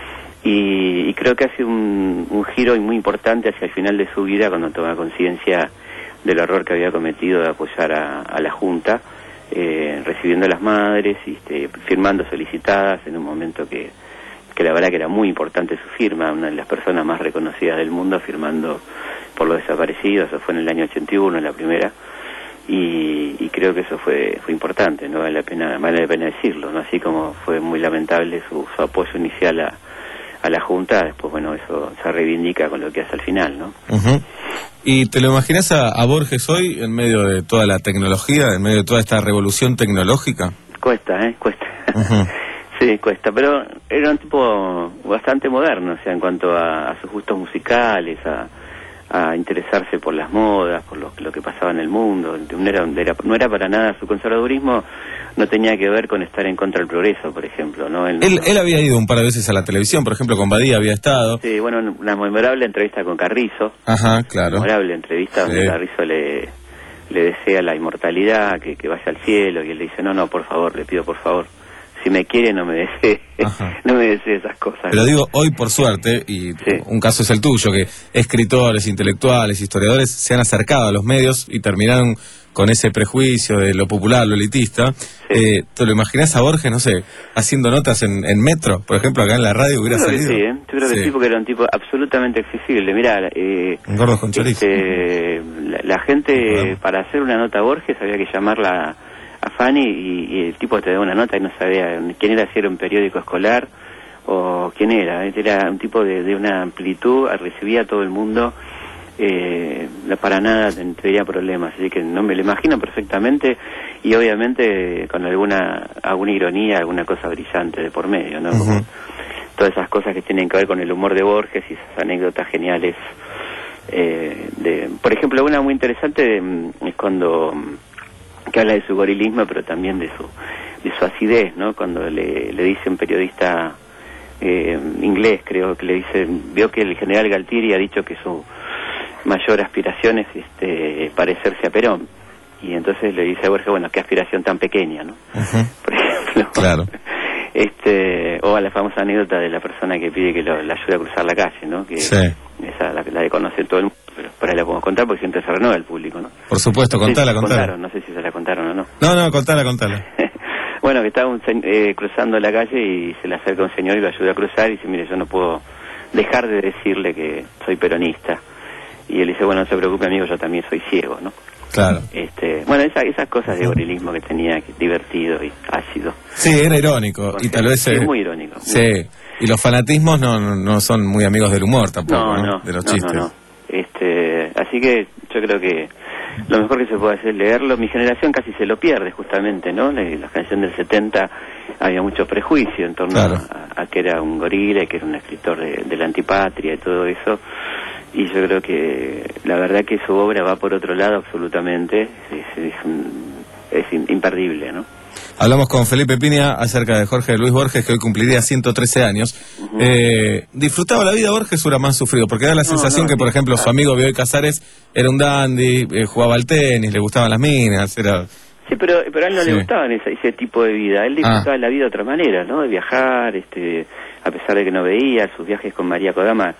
y, y creo que hace un, un giro muy importante hacia el final de su vida, cuando toma conciencia del error que había cometido de apoyar a, a la Junta, eh, recibiendo a las madres, este, firmando solicitadas en un momento que, que la verdad que era muy importante su firma, una de las personas más reconocidas del mundo firmando por los desaparecidos. Eso fue en el año ochenta y uno, en la primera, y, y creo que eso fue fue importante, no vale la pena vale la pena decirlo, ¿no? Así como fue muy lamentable su, su apoyo inicial a, a la Junta, después bueno, eso se reivindica con lo que hace al final, ¿no? Uh-huh. ¿Y te lo imaginas a, a Borges hoy en medio de toda la tecnología, en medio de toda esta revolución tecnológica? Cuesta, ¿eh? Cuesta. Uh-huh. Sí, cuesta, pero era un tipo bastante moderno, o sea, en cuanto a, a sus gustos musicales, a, a interesarse por las modas, por lo, lo que pasaba en el mundo. No era, era, no era para nada, su conservadurismo no tenía que ver con estar en contra del progreso, por ejemplo, ¿no? Él, él, no, él había ido un par de veces a la televisión, por ejemplo, con Badía había estado. Sí, bueno, una memorable entrevista con Carrizo. Ajá, claro. Memorable entrevista sí. donde Carrizo le, le desea la inmortalidad, que, que vaya al cielo, y él le dice, no, no, por favor, le pido por favor. Si me quiere, no me desee, no me desee esas cosas. Pero digo, hoy por suerte, y sí. un caso es el tuyo, que escritores, intelectuales, historiadores se han acercado a los medios y terminaron con ese prejuicio de lo popular, lo elitista. Sí. Eh, ¿Te lo imaginás a Borges, no sé, haciendo notas en, en Metro? Por ejemplo, acá en la radio hubiera yo creo salido. Que sí, ¿eh? Yo creo sí. que sí, porque era un tipo absolutamente accesible. Mirá, eh, Gordos con chorizo. Este, la, la gente, bueno. para hacer una nota a Borges había que llamarla a Fanny y, y el tipo te daba una nota y no sabía quién era, si era un periódico escolar o quién era. Era un tipo de, de una amplitud, recibía a todo el mundo, eh, para nada tendría problemas, así que no me lo imagino perfectamente, y obviamente con alguna alguna ironía, alguna cosa brillante de por medio, ¿no? Como uh-huh. todas esas cosas que tienen que ver con el humor de Borges y esas anécdotas geniales. Eh, de, por ejemplo, una muy interesante es cuando que habla de su gorilismo, pero también de su de su acidez, ¿no? Cuando le, le dice un periodista eh, inglés, creo que le dice, vio que el general Galtieri ha dicho que su mayor aspiración es este, parecerse a Perón, y entonces le dice a Borges, bueno, qué aspiración tan pequeña, ¿no? Uh-huh. Por ejemplo, claro. este o a la famosa anécdota de la persona que pide que lo, la ayude a cruzar la calle, ¿no? Que sí. esa la, la de conocer todo el mundo, pero por ahí la podemos contar porque siempre se renueva el público, ¿no? Por supuesto, no contala, si contala. Contaron, no sé si se la contaron o no. No, no, contala, contala. Bueno, que estaba un, eh, cruzando la calle y se le acerca un señor y lo ayuda a cruzar y dice, mire, yo no puedo dejar de decirle que soy peronista. Y él dice, bueno, no se preocupe, amigo, yo también soy ciego, ¿no? Claro. Este, bueno, esa, esas cosas de gorilismo que tenía, que divertido y ácido. Sí, era irónico. Y tal vez... Sí, eh, muy irónico. Muy sí, irónico. Y los fanatismos no, no, no son muy amigos del humor tampoco, no, ¿no? no de los no, chistes. No, no. Este, así que yo creo que lo mejor que se puede hacer es leerlo. Mi generación casi se lo pierde, justamente, ¿no? La canción del setenta había mucho prejuicio en torno claro. a, a que era un gorila, que era un escritor de, de la antipatria y todo eso. Y yo creo que la verdad que su obra va por otro lado absolutamente, es, es, un, es imperdible, ¿no? Hablamos con Felipe Piña acerca de Jorge Luis Borges, que hoy cumpliría ciento trece años. Uh-huh. eh, ¿Disfrutaba la vida Borges o era más sufrido? Porque da la sensación no, no, que, por ejemplo, su amigo Bioy Casares era un dandy, eh, jugaba al tenis, le gustaban las minas, era... Sí, pero, pero a él no sí. le gustaba ese, ese tipo de vida. Él disfrutaba ah. la vida de otra manera, ¿no? De viajar, este, a pesar de que no veía, sus viajes con María Kodama.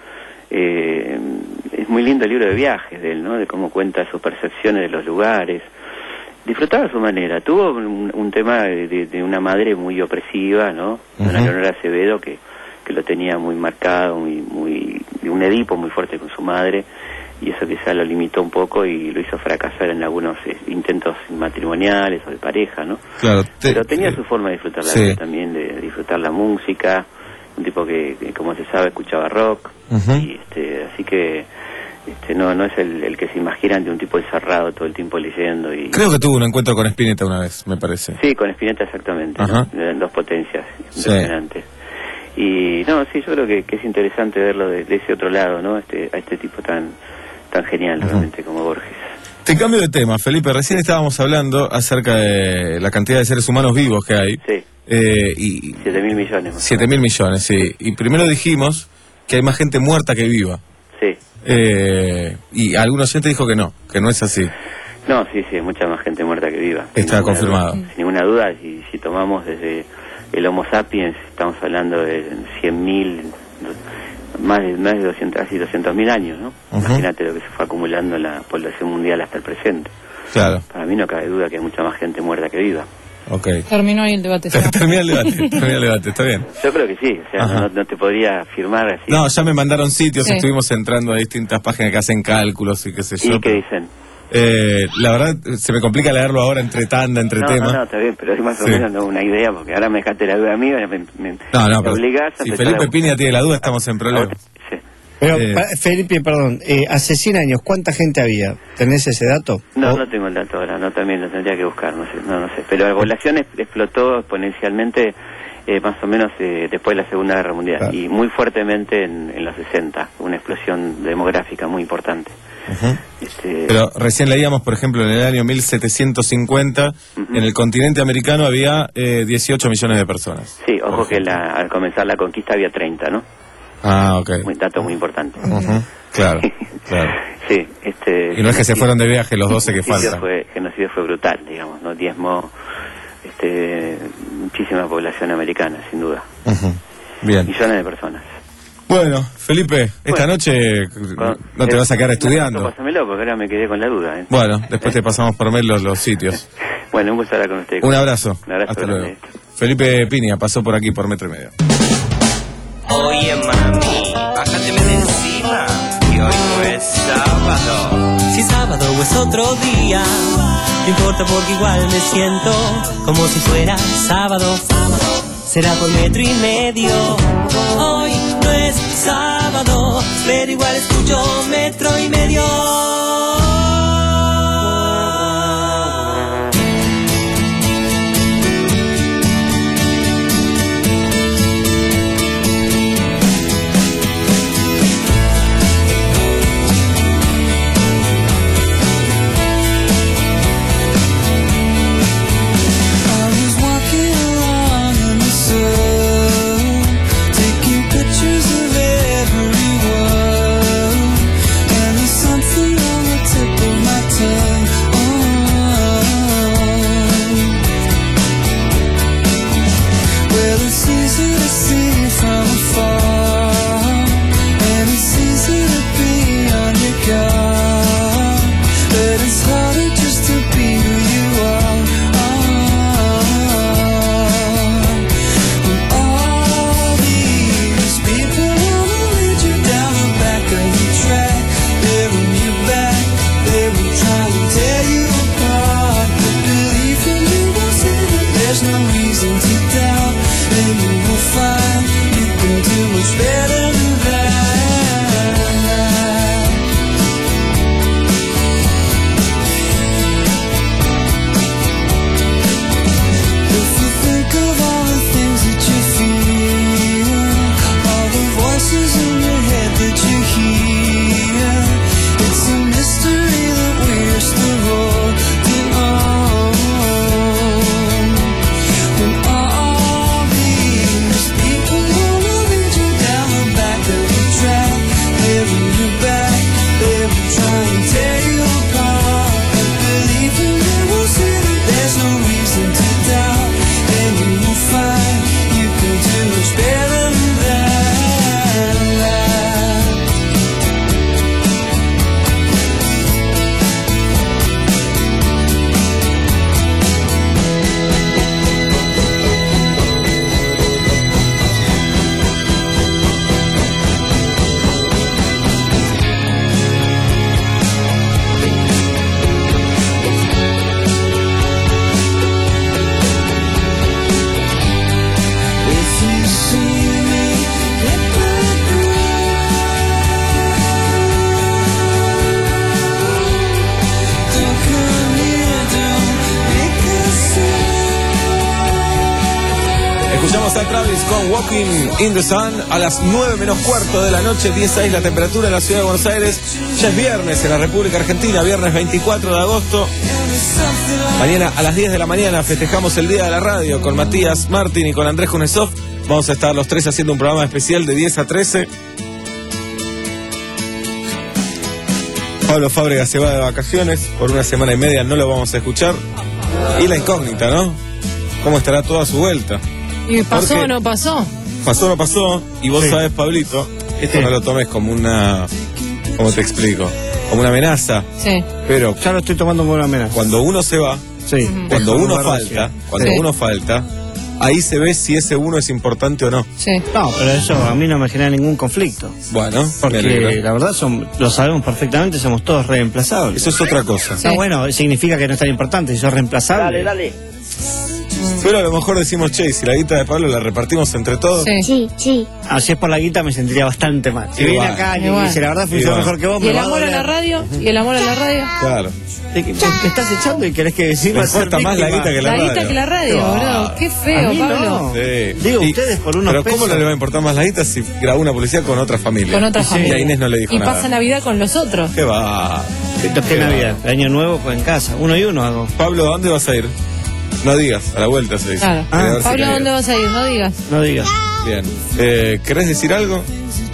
Eh, es muy lindo el libro de viajes de él, ¿no? De cómo cuenta sus percepciones de los lugares. Disfrutaba a su manera. Tuvo un, un tema de, de una madre muy opresiva, ¿no? Uh-huh. Una Leonora Acevedo que, que lo tenía muy marcado, muy, muy, de un Edipo muy fuerte con su madre, y eso quizá lo limitó un poco y lo hizo fracasar en algunos eh, intentos matrimoniales o de pareja, ¿no? Claro. Te, Pero tenía eh, su forma de disfrutar la sí. vida también, de, de disfrutar la música, un tipo que, que como se sabe, escuchaba rock, uh-huh. y este, así que este, no no es el, el que se imaginan de un tipo encerrado todo el tiempo leyendo. Y creo que tuvo un encuentro con Spinetta una vez, me parece. Sí, con Spinetta exactamente, uh-huh. ¿no? Dos potencias impresionantes. Sí. Y no, sí, yo creo que, que es interesante verlo de, de ese otro lado, ¿no? Este, a este tipo tan tan genial, uh-huh. realmente, como Borges. Te cambio de tema, Felipe. Recién estábamos hablando acerca de la cantidad de seres humanos vivos que hay. Sí. Eh, y siete mil millones. Siete mil millones, sí. Y primero dijimos que hay más gente muerta que viva. Sí. Eh, y algún oyente dijo que no, que no es así. No, sí, sí, hay mucha más gente muerta que viva. Está confirmado. Duda, sin ninguna duda, y si tomamos desde el Homo sapiens, estamos hablando de cien mil, más de, más de doscientos, casi doscientos mil años, ¿no? Uh-huh. Imagínate lo que se fue acumulando en la población mundial hasta el presente. Claro. Para mí no cabe duda que hay mucha más gente muerta que viva. Okay. Terminó ahí el debate. Termina el debate, termina el debate, está bien. Yo creo que sí, o sea, no, no te podría afirmar así. No, ya me mandaron sitios, sí. Estuvimos entrando a distintas páginas que hacen cálculos y qué sé yo. ¿Y qué dicen? Eh, la verdad, se me complica leerlo ahora entre tanda, entre no, temas. No, no, está bien, pero es más o sí. menos no, una idea, porque ahora me dejaste la duda mía, me, me, no, no, me pero obligás a si Felipe a... Piña tiene la duda, estamos en problemas. Sí. Pero, eh, pa, Felipe, perdón, eh, hace cien años, ¿cuánta gente había? ¿Tenés ese dato? No, ¿O? no tengo el dato ahora, no, también lo tendría que buscar, no sé, no, no sé. Pero la población es, explotó exponencialmente eh, más o menos eh, después de la Segunda Guerra Mundial, claro. Y muy fuertemente en, en los sesenta, una explosión demográfica muy importante. Uh-huh. este... Pero recién leíamos, por ejemplo, en el año mil setecientos cincuenta, uh-huh. En el continente americano había eh, dieciocho millones de personas. Sí, ojo que la, al comenzar la conquista había treinta, ¿no? Ah, ok. Un dato muy importante. Uh-huh. Claro, claro. Sí, este... Y no es que se fueron de viaje los doce que faltan. Fue, genocidio fue brutal, digamos, ¿no? Diezmó este, muchísima población americana, sin duda. Uh-huh. Bien. Millones de personas. Bueno, Felipe, esta bueno, noche con, no te eh, vas a quedar estudiando. No, pásamelo, porque ahora me quedé con la duda. ¿eh? Bueno, después te pasamos por mail los, los sitios. Bueno, un gusto hablar con usted. Un abrazo. Un abrazo. Hasta luego. Felipe Piña pasó por aquí por metro y medio. Oye, mami, bájateme de encima, que hoy no es sábado. Si sábado es otro día, no importa porque igual me siento como si fuera sábado. Será por metro y medio. Hoy no es sábado, pero igual escucho metro y medio. Escuchamos a Travis con Walking in the Sun a las nueve menos cuarto de la noche, diez seis la temperatura en la ciudad de Buenos Aires. Ya es viernes en la República Argentina, viernes veinticuatro de agosto. Mañana a las diez de la mañana festejamos el Día de la Radio con Matías Martín y con Andrés Kunesov. Vamos a estar los tres haciendo un programa especial de diez a trece. Pablo Fábrega se va de vacaciones, por una semana y media no lo vamos a escuchar. Y la incógnita, ¿no? ¿Cómo estará toda su vuelta? ¿Y pasó Porque o no pasó? Pasó o no pasó, y vos Sí. sabés, Pablito, esto Sí. no lo tomes como una... ¿Cómo te explico? Como una amenaza. Sí. Pero Ya lo estoy tomando como una amenaza. cuando uno se va, Sí. cuando Deja uno un lugar falta, vacío. cuando Sí. uno falta, ahí se ve si ese uno es importante o no. Sí. No, pero eso a mí no me genera ningún conflicto. Bueno, me Porque alegro. la verdad son, lo sabemos perfectamente, somos todos reemplazables. Eso es otra cosa. Sí. No, bueno, significa que no es tan importante, si sos reemplazable. Pero a lo mejor decimos, che, si la guita de Pablo la repartimos entre todos. Sí. Sí, sí. Ah, si es por la guita me sentiría bastante mal. Si Igual. viene acá y Igual. dice la verdad funciona Igual. mejor que vos, ¿Y me el va a amor a doler. la radio? ¿Y el amor a la radio? Claro. ¿De qué- ¿Me estás echando y querés que decir Me importa más la guita que la, La radio. guita que la radio, Qué boludo. va. Qué A feo, mí Pablo. no. Sí. Digo, Y- ustedes por unos Pero ¿cómo pesos. no le va a importar más la guita si grabó una publicidad con otra familia? Con otra Y familia. a Inés no le dijo Y nada. pasa Navidad con los otros. ¿Qué va? ¿Qué, qué Navidad? El año nuevo pues en casa, uno y uno hago. Pablo, ¿a dónde vas a ir? No digas, a la vuelta se dice. Claro. Quería ver si Pablo, ¿a querías. dónde vas a ir? No digas. No digas. Bien. Eh, ¿Querés decir algo?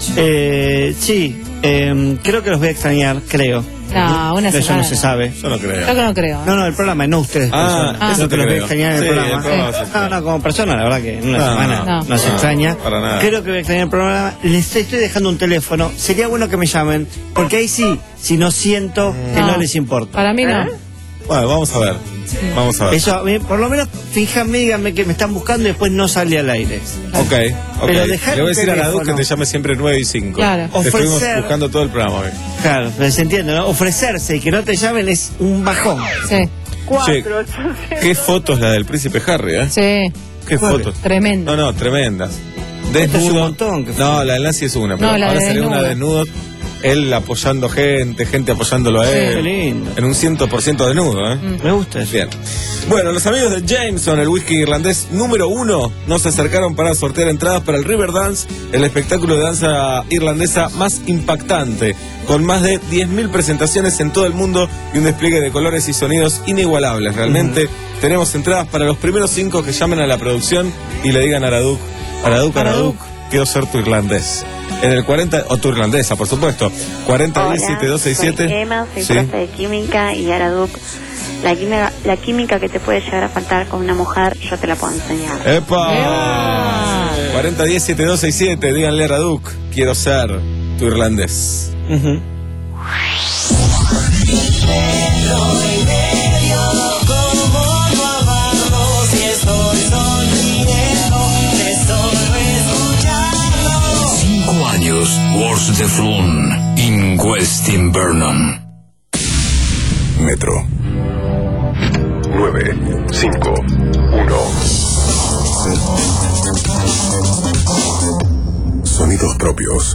Eh, sí, eh, creo que los voy a extrañar, creo. No, una Eso semana. no se sabe. Yo no Yo creo. que no creo. No, no, el programa, no ustedes. Ah, personas. eso Creo te que los voy a creo. extrañar en el Sí, programa. el programa se extraña. No, no, como persona, la verdad que en una No, semana no. no, se No, extraña. para nada. Creo que voy a extrañar el programa. Les estoy dejando un teléfono. Sería bueno que me llamen, porque ahí sí, si no siento que no, No. les importa. Para mí no. Bueno, vamos a ver. Vamos a ver. Eso, a mí, por lo menos, fíjame, díganme que me están buscando y después no sale al aire. Ok, ok. Pero dejar Le voy a un decir a la Du que teléfono. te llame siempre nueve y cinco. Claro. Te estuvimos Ofrecer- buscando todo el programa hoy. Claro, pero se entiende, ¿no? Ofrecerse y que no te llamen es un bajón. Sí. Che, qué fotos la del príncipe Harry, ¿eh? Sí. Qué ¿Cuál? fotos. Tremendo. No, no, tremendas. Esta es un Desnudo. montón, que No, la de Nancy es una, pero No, la ahora de salió desnudo. una desnudo. Él apoyando gente, gente apoyándolo a Sí. él. Qué lindo. En un cien por ciento desnudo, ¿eh? Mm. Me gusta eso. Bien. Bueno, los amigos de Jameson, el whisky irlandés número uno, nos acercaron para sortear entradas para el Riverdance, el espectáculo de danza irlandesa más impactante, con más de diez mil presentaciones en todo el mundo y un despliegue de colores y sonidos inigualables. Realmente tenemos entradas para los primeros cinco que llamen a la producción y le digan a Araduk, Araduk, Araduk, quiero ser tu irlandés. En el cuarenta, o tu irlandesa, por supuesto, cuarenta diez siete dos seis siete. Soy Emma, soy Sí. profe de química y Araduk. La química, la química que te puede llegar a faltar con una mujer, yo te la puedo enseñar. ¡Epa! cuarenta diez siete dos seis siete, díganle a Araduk, quiero ser tu irlandés. Ujú. Cinco años, Wars de Flun, Inquest in Burnham. Metro. nueve, cinco, uno. Sonidos propios.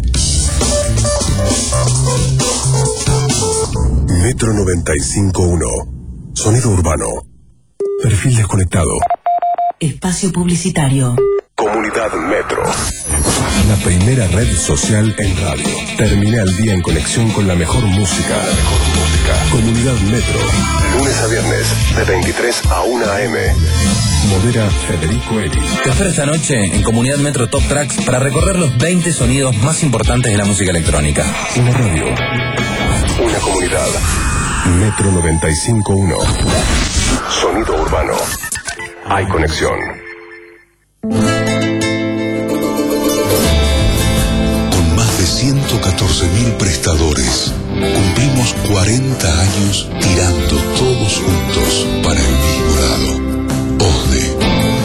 Metro noventa y cinco punto uno. Sonido urbano. Perfil desconectado. Espacio publicitario. Comunidad Metro. La primera red social en radio. Termina el día en conexión con la mejor música. La mejor música. Comunidad Metro. Lunes a viernes, de veintitrés a una a eme. Modera Federico Eli. Te espero esta noche en Comunidad Metro Top Tracks para recorrer los veinte sonidos más importantes de la música electrónica. Una radio. Una comunidad. Metro noventa y cinco punto uno. Sonido urbano. Hay conexión. Con más de ciento catorce mil prestadores, cumplimos cuarenta años tirando todos juntos para el mismo lado. OSDE.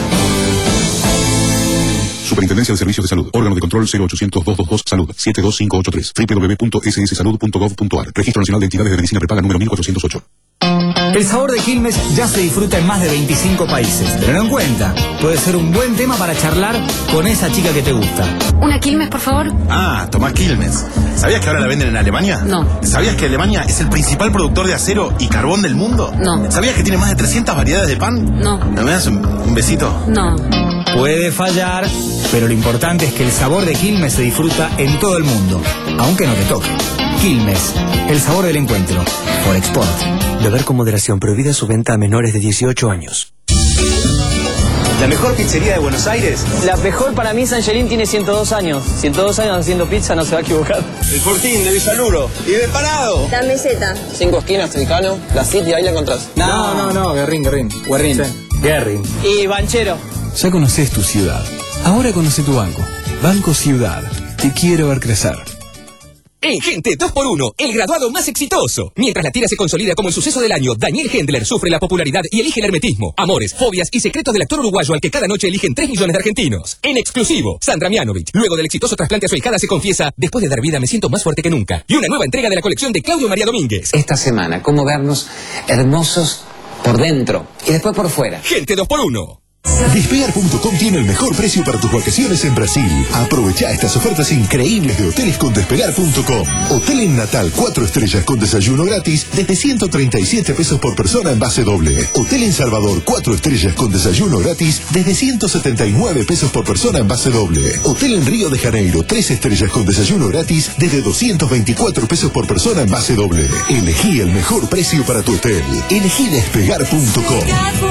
Superintendencia de Servicios de Salud. Órgano de control cero ochocientos dos dos dos Salud siete dos cinco ocho tres. doble u doble u doble u punto ese ese salud punto gov punto ar. Registro Nacional de Entidades de Medicina Prepaga número mil cuatrocientos ocho. El sabor de Quilmes ya se disfruta en más de veinticinco países. Tenlo en cuenta, puede ser un buen tema para charlar con esa chica que te gusta. ¿Una Quilmes, por favor? Ah, tomá Quilmes. ¿Sabías que ahora la venden en Alemania? No. ¿Sabías que Alemania es el principal productor de acero y carbón del mundo? No. ¿Sabías que tiene más de trescientas variedades de pan? No. ¿Me das un, un besito? No. Puede fallar, pero lo importante es que el sabor de Quilmes se disfruta en todo el mundo, aunque no te toque. Quilmes, el sabor del encuentro. Por Export. Beber con moderación, prohibida su venta a menores de dieciocho años. ¿La mejor pizzería de Buenos Aires? La mejor para mí, Sangelín tiene ciento dos años. ciento dos años haciendo pizza, no se va a equivocar. El Fortín de Villaluro. Y de Parado. La meseta. Cinco esquinas, Tricano, la City, ahí la encontrás. No, no, no, Guerrín, Guerrín. Guerrín. Sí. Guerrín. Y Banchero. Ya conoces tu ciudad. Ahora conoce tu banco. Banco Ciudad. Te quiero ver crecer. En Gente dos por uno, el graduado más exitoso. Mientras la tira se consolida como el suceso del año, Daniel Hendler sufre la popularidad y elige el hermetismo, amores, fobias y secretos del actor uruguayo al que cada noche eligen tres millones de argentinos. En exclusivo, Sandra Mianovich, luego del exitoso trasplante a su hijada, se confiesa: después de dar vida me siento más fuerte que nunca. Y una nueva entrega de la colección de Claudio María Domínguez. Esta semana, cómo vernos hermosos por dentro y después por fuera. Gente dos por uno. Despegar punto com tiene el mejor precio para tus vacaciones en Brasil. Aprovecha estas ofertas increíbles de hoteles con Despegar punto com. Hotel en Natal cuatro estrellas con desayuno gratis desde ciento treinta y siete pesos por persona en base doble. Hotel en Salvador cuatro estrellas con desayuno gratis desde ciento setenta y nueve pesos por persona en base doble. Hotel en Río de Janeiro tres estrellas con desayuno gratis desde doscientos veinticuatro pesos por persona en base doble. Elegí el mejor precio para tu hotel. Elegí Despegar punto com.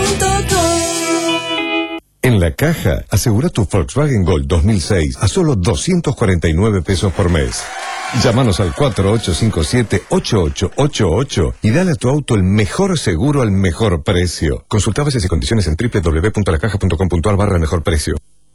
En La Caja, asegura tu Volkswagen Gol dos mil seis a solo doscientos cuarenta y nueve pesos por mes. Llámanos al cuatro ocho cinco siete, ocho ocho ocho ocho y dale a tu auto el mejor seguro al mejor precio. Consulta bases y condiciones en doble u doble u doble u punto la caja punto com punto a r barra mejor precio.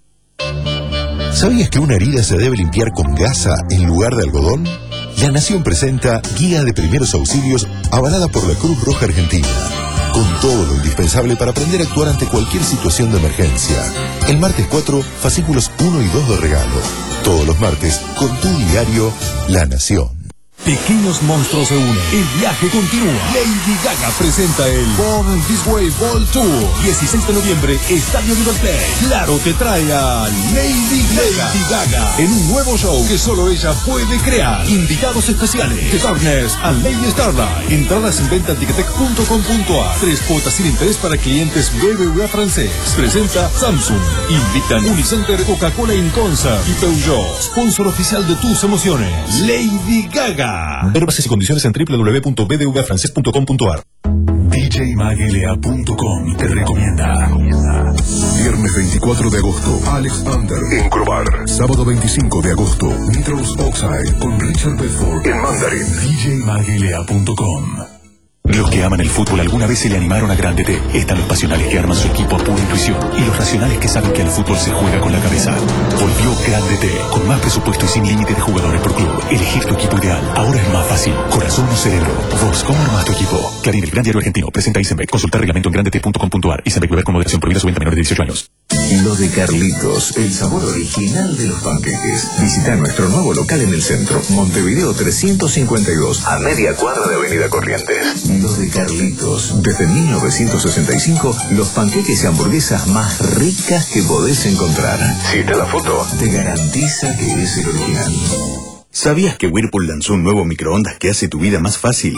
¿Sabías que una herida se debe limpiar con gasa en lugar de algodón? La Nación presenta Guía de Primeros Auxilios avalada por la Cruz Roja Argentina, con todo lo indispensable para aprender a actuar ante cualquier situación de emergencia. El martes cuatro, fascículos uno y dos de regalo. Todos los martes, con tu diario La Nación. Pequeños monstruos se unen. El viaje continúa. Lady Gaga presenta el Born This Way Ball Tour. dieciséis de noviembre, Estadio River Plate. Claro te trae a Lady Gaga. Lady Gaga en un nuevo show que solo ella puede crear. Invitados especiales: The Darkness and Lady Starlight. Entradas en venta en ticketek punto com punto a r. Tres cuotas sin interés para clientes B B V A francés. Presenta Samsung. Invitan Unicenter, Coca-Cola in Concert y Peugeot, sponsor oficial de tus emociones. Lady Gaga. Ver bases y condiciones en doble u doble u doble u punto b b v a francés punto com punto a r. D J mag l a punto com te recomienda. Viernes veinticuatro de agosto, Alex Ander en Crobar. Sábado veinticinco de agosto, Nitrous Oxide con Richard Bedford en Mandarin. D J mag l a punto com. Los que aman el fútbol alguna vez se le animaron a Grande T. Están los pasionales que arman su equipo a pura intuición y los racionales que saben que el fútbol se juega con la cabeza. Volvió Grande T, con más presupuesto y sin límite de jugadores por club. Elegir tu equipo ideal ahora es más fácil. Corazón o cerebro. Vos, ¿cómo armás tu equipo? Clarín, el gran diario argentino, presenta Isenbeck. Consultar reglamento en grande t punto com punto a r. Isenbeck, beber con moderación, prohibida su venta a menores de dieciocho años. Lo de Carlitos, el sabor original de los panqueques. Visita nuestro nuevo local en el centro, Montevideo trescientos cincuenta y dos, a media cuadra de Avenida Corrientes. Lo de Carlitos, desde mil novecientos sesenta y cinco, los panqueques y hamburguesas más ricas que podés encontrar. Si está la foto, te garantiza que es el original. ¿Sabías que Whirlpool lanzó un nuevo microondas que hace tu vida más fácil?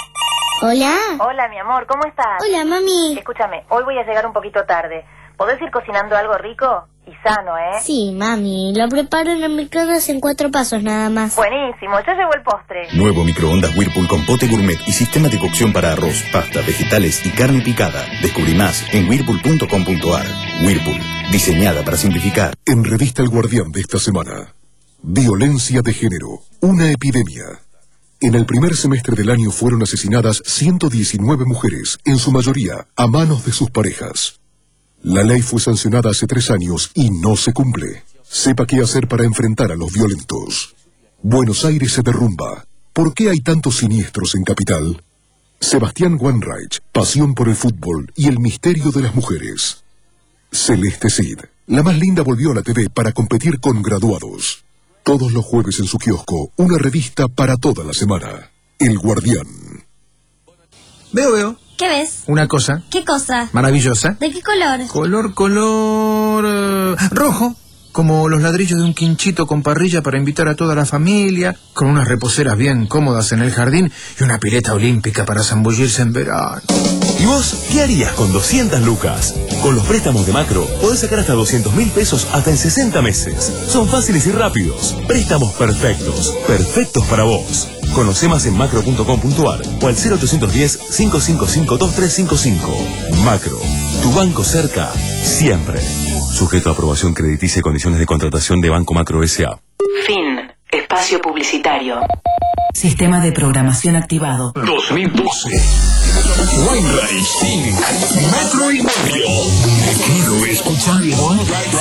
Hola. Hola, mi amor, ¿cómo estás? Hola, mami. Escúchame, hoy voy a llegar un poquito tarde. ¿Podés ir cocinando algo rico y sano, eh? Sí, mami, lo preparo en el microondas en cuatro pasos nada más. Buenísimo, ya llegó el postre. Nuevo microondas Whirlpool con pote gourmet y sistema de cocción para arroz, pasta, vegetales y carne picada. Descubrí más en whirlpool punto com punto a r. Whirlpool, diseñada para simplificar. En Revista El Guardián de esta semana, violencia de género, una epidemia. En el primer semestre del año fueron asesinadas ciento diecinueve mujeres, en su mayoría a manos de sus parejas. La ley fue sancionada hace tres años y no se cumple. Sepa qué hacer para enfrentar a los violentos. Buenos Aires se derrumba. ¿Por qué hay tantos siniestros en Capital? Sebastián Wainreich, pasión por el fútbol y el misterio de las mujeres. Celeste Cid, la más linda, volvió a la T V para competir con graduados. Todos los jueves en su kiosco, una revista para toda la semana. El Guardián. Veo, veo. ¿Qué ves? Una cosa. ¿Qué cosa? Maravillosa. ¿De qué color? Color, color... eh, rojo. Como los ladrillos de un quinchito con parrilla para invitar a toda la familia, con unas reposeras bien cómodas en el jardín y una pileta olímpica para zambullirse en verano. ¿Y vos qué harías con doscientas lucas? Con los préstamos de Macro podés sacar hasta doscientos mil pesos hasta en sesenta meses. Son fáciles y rápidos. Préstamos perfectos. Perfectos para vos. Conoce más en macro punto com punto a r o al cero ochocientos diez, cinco cinco cinco, dos tres cinco cinco. Macro. Tu banco cerca, siempre. Sujeto a aprobación crediticia y condiciones de contratación de Banco Macro S A. Fin. Espacio publicitario. Sistema de programación activado. dos mil doce. Weinreich Incorporated. Metro y medio. Quiero escucharlo.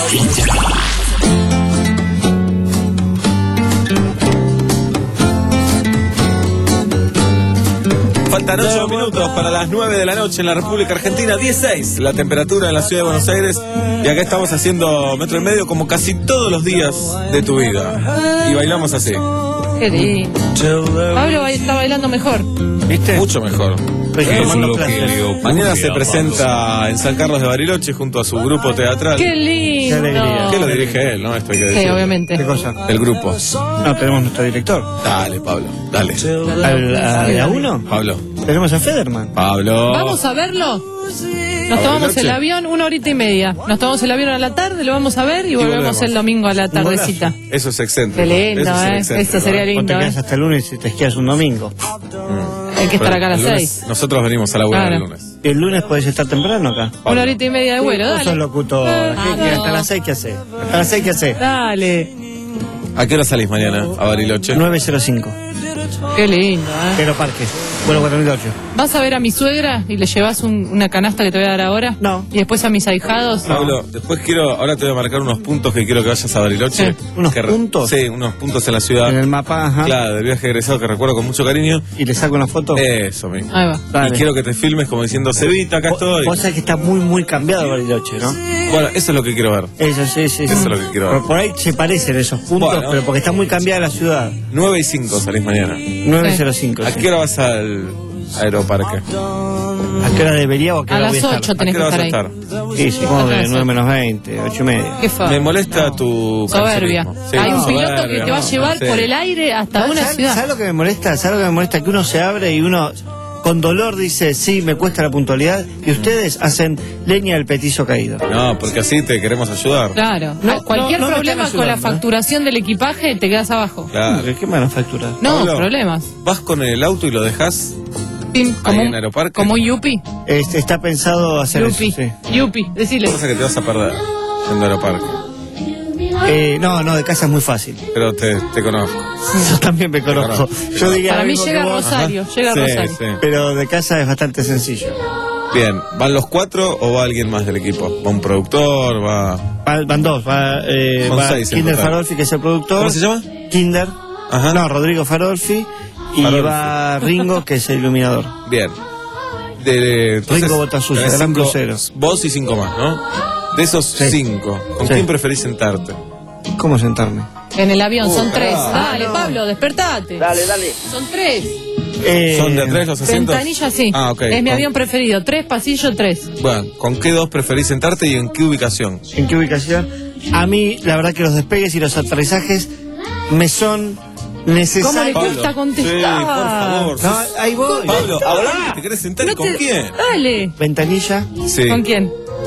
Faltan ocho minutos para las nueve de la noche en la República Argentina, dieciséis la temperatura en la ciudad de Buenos Aires, y acá estamos haciendo Metro y Medio como casi todos los días de tu vida. Y bailamos así. Qué lindo. Pablo está bailando mejor. ¿Viste? Mucho mejor. Es lo que Mañana se presenta en San Carlos de Bariloche junto a su grupo teatral. Qué lindo. Qué alegría. ¿Qué lo dirige él, no? Esto hay que decir. Sí, obviamente. ¿Qué cosa? El grupo. No, tenemos nuestro director. Dale, Pablo, dale. ¿Al, a, a uno? Pablo. Tenemos a Federman. Pablo. Vamos a verlo. Nos tomamos el avión una horita y media. Nos tomamos el avión a la tarde, lo vamos a ver y, y volvemos, volvemos el domingo a la tardecita. Eso es excéntrico. Qué lindo, eso ¿eh? Es excéntrico. Eso sería lindo. No te quedas ¿eh? hasta el lunes y te esquías un domingo. Mm. Hay que estar Pero acá a las el lunes, seis. Nosotros venimos a la buena Claro. el lunes. El lunes podés estar temprano acá. Una horita y media de vuelo, Vos dale. sos locutor. Ah, ¿Qué- qué? no. Hasta las seis, ¿qué haces? Hasta las seis, ¿qué haces? Dale. ¿A qué hora salís mañana a Bariloche? nueve cero cinco. Qué lindo, ¿eh? Pero Parque. Bueno, cuatro mil ocho. ¿Vas a ver a mi suegra y le llevas un- una canasta que te voy a dar ahora? No. ¿Y después a mis ahijados? Pablo, después quiero, ahora te voy a marcar unos puntos que quiero que vayas a Bariloche. Sí. ¿Unos Que re- puntos? Sí, unos puntos en la ciudad. En el mapa, ajá. Claro, del viaje egresado que recuerdo con mucho cariño. Y le saco una foto. Eso mismo. Ahí va. Dale. Y quiero que te filmes como diciendo, Cevita, acá estoy. Vos sabés que está muy, muy cambiado Bariloche, ¿no? Bueno, eso es lo que quiero ver. Eso, sí, sí. Eso sí. es lo que quiero ver. Por, por ahí se parecen esos puntos, Bueno. pero porque está muy cambiada la ciudad. nueve y cinco salís mañana. nueve cero cinco. ¿A sí. qué hora vas al aeroparque? ¿A qué hora debería o a qué A hora las voy a estar? ocho ¿A tenés qué que hora vas estar a ahí. estar? Sí, supongo que nueve menos veinte, ocho y media. Qué fa. Me molesta tu Soberbia. cancerismo. Sí, Hay un soberbia, piloto que te va a no, llevar sí. por el aire hasta una ¿Sabes, ciudad. ¿Sabes lo que me molesta? ¿Sabes lo que me molesta? Que uno se abre y uno con dolor dice, sí, me cuesta la puntualidad, y ustedes hacen leña del petizo caído. No, porque así te queremos ayudar. Claro. No, Cualquier no, no me problema están con la ayudando, ¿eh? facturación del equipaje te quedas abajo. Claro. ¿Qué me van a facturar? No, Pablo, problemas. ¿Vas con el auto y lo dejas Pim, ahí como, en aeroparque? como un yupi. Este, está pensado hacer Yupi. eso, sí. Yupi. Decile. Cosa que te vas a perder en aeroparque. Eh, no, no, de casa es muy fácil. Pero te, te conozco. Yo también me conozco. Yo diría Para lo mí mismo llega que vos, Rosario. Ajá. Llega Sí, Rosario. sí. pero de casa es bastante sencillo. Bien, ¿van los cuatro o va alguien más del equipo? ¿Va un productor? ¿Va...? Va- Van dos, va, eh, Son va seis en Kinder total. Farolfi, que es el productor. ¿Cómo se llama? Kinder. Ajá. No, Rodrigo Farolfi. Y Farolfi. va Ringo, que es el iluminador. Bien. De, de- entonces, Ringo Botasucia, tenés gran cinco- crucero. Vos y cinco más, ¿no? De esos Sí. cinco, ¿con Sí. quién preferís sentarte? ¿Cómo sentarme? En el avión, son Uh, tres. ah, Dale, no. Pablo, despertate. Dale, dale. Son tres. Eh, ¿Son de a tres los asientos? Ventanilla, sí. Ah, ok. Es mi Con- avión preferido. Tres pasillos, tres. Bueno, ¿con qué dos preferís sentarte y en qué ubicación? ¿En qué ubicación? A mí, la verdad que los despegues y los aterrizajes me son ¿Cómo le necesarios. Pablo, cuesta contestar? sí, por favor. No, ahí voy. Pablo, ¿ahora te querés sentar y No con te- quién? Dale. Ventanilla. Sí. ¿Con quién?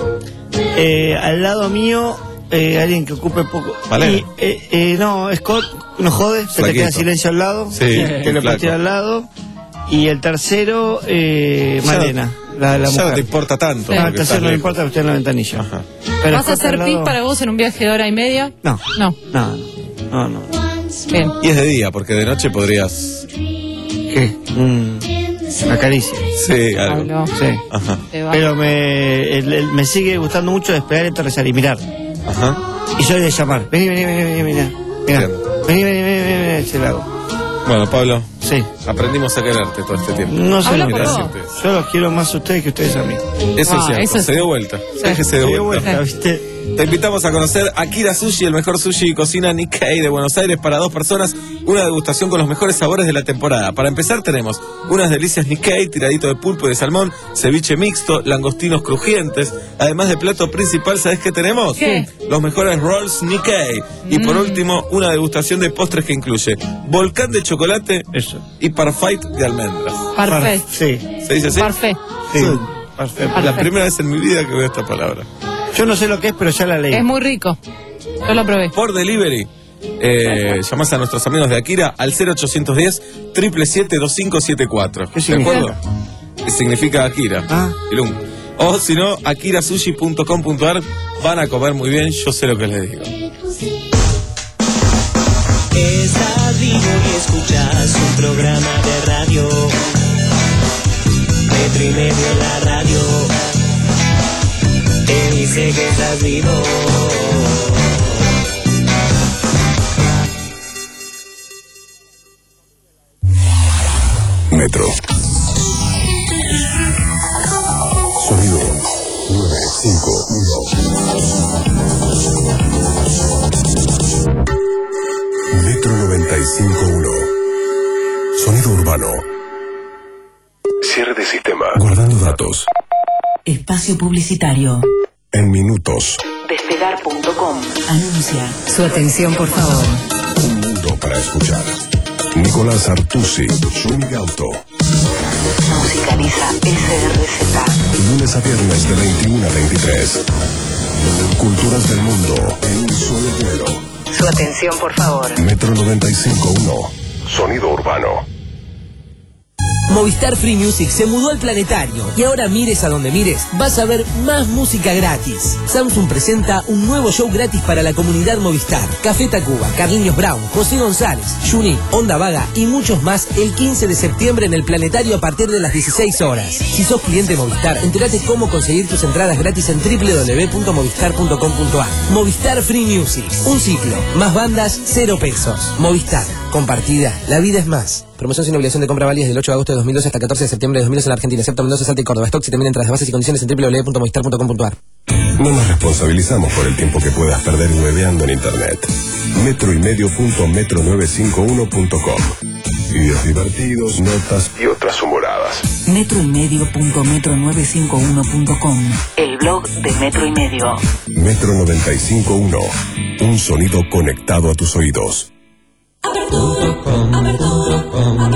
Eh, al lado mío, eh, alguien que ocupe poco. Valera. Y, eh, eh, no, Scott, no jode, se te Flaquito. queda silencio al lado. Sí, te lo flaco. patea al lado. Y el tercero, eh, Ya- Malena, la, la ya no mujer. te importa tanto. No, porque el tercero estás no me lejos. importa que esté en la ventanilla. Ajá. Pero ¿Vas a Scott al hacer pis lado- para vos en un viaje de hora y media? No, No. no, no, no. Bien. Y es de día, porque de noche podrías... ¿Qué? Mm, una caricia. Sí, algo. Pablo. Sí. Ajá, Te va. Pero me, el- el- me sigue gustando mucho despegar y aterrizar y mirar. ajá. Y soy de llamar. Vení, vení, vení, vení, vení. Mirá. Bien. Vení, vení, vení, vení, vení, se lo hago. Bueno, Pablo, Sí. aprendimos a quererte todo este tiempo. No sé Habla lo que por hace. vos. Yo los quiero más a ustedes que ustedes a mí. Eso Ah, es cierto, eso se sí. dio vuelta. Es que se dio Me dio vuelta. vuelta, ¿viste? Te invitamos a conocer Akira Sushi, el mejor sushi y cocina Nikkei de Buenos Aires para dos personas, una degustación con los mejores sabores de la temporada. Para empezar tenemos unas delicias Nikkei, tiradito de pulpo y de salmón, ceviche mixto, langostinos crujientes, además de plato principal, ¿sabes qué tenemos? ¿Qué? Los mejores rolls Nikkei. Y por último, una degustación de postres que incluye volcán de chocolate Eso. y parfait de almendras. Parfait. Sí. ¿Se dice así? Parfait. Sí. Sí. Perfecto. La primera vez en mi vida que veo esta palabra. Yo no sé lo que es, pero ya la leí. Es muy rico. Yo lo probé. Por delivery. Eh, llamás a nuestros amigos de Akira al cero ochocientos diez, siete siete siete, dos cinco siete cuatro. ¿Qué ¿De significa? acuerdo? ¿Qué significa Akira? Ah. Ilum. O si no, akira sushi punto com punto ar. Van a comer muy bien, yo sé lo que les digo. Estás vivo y escuchas un programa de radio. Metro y medio en la radio. Te dice que estás vivo. Metro. Sonido nueve cinco uno. Metro noventa y cinco punto uno. Sonido urbano. Cierre de sistema. Guardando datos. Espacio publicitario. En minutos. Despegar punto com. Anuncia. Su atención, por favor. Un mundo para escuchar. Nicolás Artusi, Swing Auto. Musicaliza S R Z. Lunes a viernes de veintiuno a veintitrés. Culturas del mundo en un solo vuelo. Su atención, por favor. Metro noventa y cinco punto uno. Sonido urbano. Movistar Free Music se mudó al planetario y ahora mires a donde mires, vas a ver más música gratis. Samsung presenta un nuevo show gratis para la comunidad Movistar. Café Tacuba, Carlinhos Brown, José González, Juni, Onda Vaga y muchos más el quince de septiembre en el planetario a partir de las dieciséis horas. Si sos cliente Movistar, entérate cómo conseguir tus entradas gratis en doble u doble u doble u punto movistar punto com punto ar. Movistar Free Music, un ciclo, más bandas, cero pesos. Movistar, compartida, la vida es más. Promoción sin obligación de compra válida del ocho de agosto de dos mil doce hasta catorce de septiembre de dos mil doce en la Argentina, excepto Mendoza, Salta y Córdoba. Stock y también entradas, bases y condiciones en doble u doble u doble u punto movistar punto com punto ar. No nos responsabilizamos por el tiempo que puedas perder hueveando en internet. Metro y medio punto metro novecientos cincuenta y uno punto com. Videos divertidos, notas y otras humoradas. Metro y medio punto metro novecientos cincuenta y uno punto com. El blog de Metro y Medio. Metro noventa y cinco punto uno. Un sonido conectado a tus oídos. Apertura punto com, apertura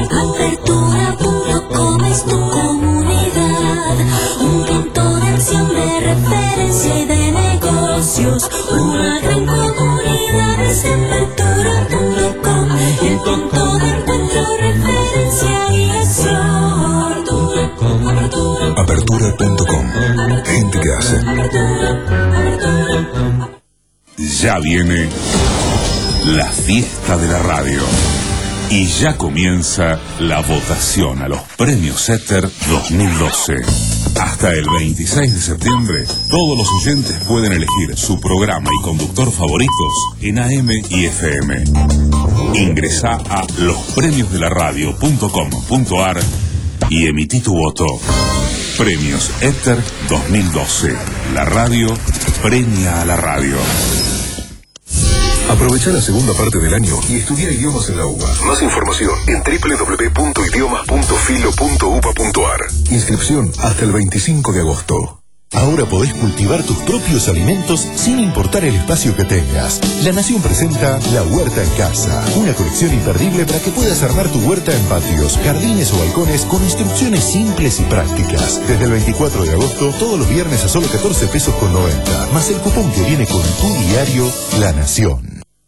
punto com es tu comunidad, un punto de acción de referencia y de negocios, una gran comunidad es apertura punto com, el punto de encuentro, referencia y acción. Apertura punto com. Gente que hace. Ya viene la fiesta de la radio. Y ya comienza la votación a los premios Éter dos mil doce. Hasta el veintiséis de septiembre, todos los oyentes pueden elegir su programa y conductor favoritos en A M y F M. Ingresá a los premios de la radio punto com punto ar y emití tu voto. Premios Éter dos mil doce. La radio premia a la radio. Aprovecha la segunda parte del año y estudia idiomas en la U B A. Más información en doble u doble u doble u punto idiomas punto filo punto u b a punto ar. Inscripción hasta el veinticinco de agosto. Ahora podés cultivar tus propios alimentos sin importar el espacio que tengas. La Nación presenta La Huerta en Casa, una colección imperdible para que puedas armar tu huerta en patios, jardines o balcones con instrucciones simples y prácticas. Desde el veinticuatro de agosto, todos los viernes a solo catorce pesos con noventa, más el cupón que viene con tu diario La Nación.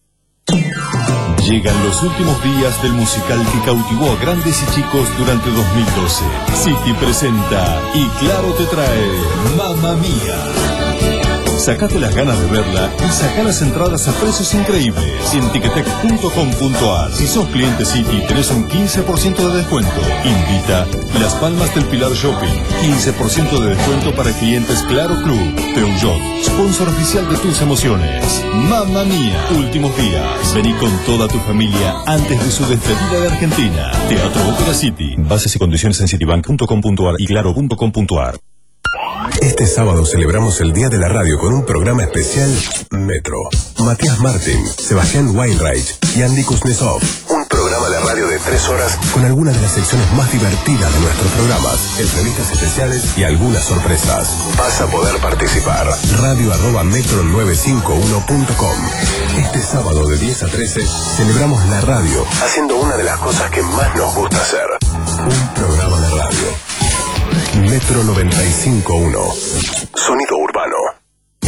Llegan los últimos días del musical que cautivó a grandes y chicos durante dos mil doce. City presenta y Claro te trae Mamma Mía. Sacate las ganas de verla y saca las entradas a precios increíbles en ticketek punto com punto ar. Si sos cliente City, tenés un quince por ciento de descuento. Invita Las Palmas del Pilar Shopping. quince por ciento de descuento para clientes Claro Club. Peugeot, sponsor oficial de tus emociones. Mamma Mía. Últimos días. Vení con toda tu familia antes de su despedida de Argentina. Teatro Ópera City. Bases y condiciones en citibank punto com punto ar y claro punto com punto ar. Este sábado celebramos el Día de la Radio con un programa especial Metro. Matías Martín, Sebastián Weinreich y Andy Kuznetsov. Un programa de radio de tres horas con algunas de las secciones más divertidas de nuestros programas, entrevistas especiales y algunas sorpresas. Vas a poder participar. Radio arroba metro novecientos cincuenta y uno punto com. Este sábado de diez a trece celebramos la radio, haciendo una de las cosas que más nos gusta hacer. Un programa de radio. Metro noventa y cinco punto uno. Sonido urbano.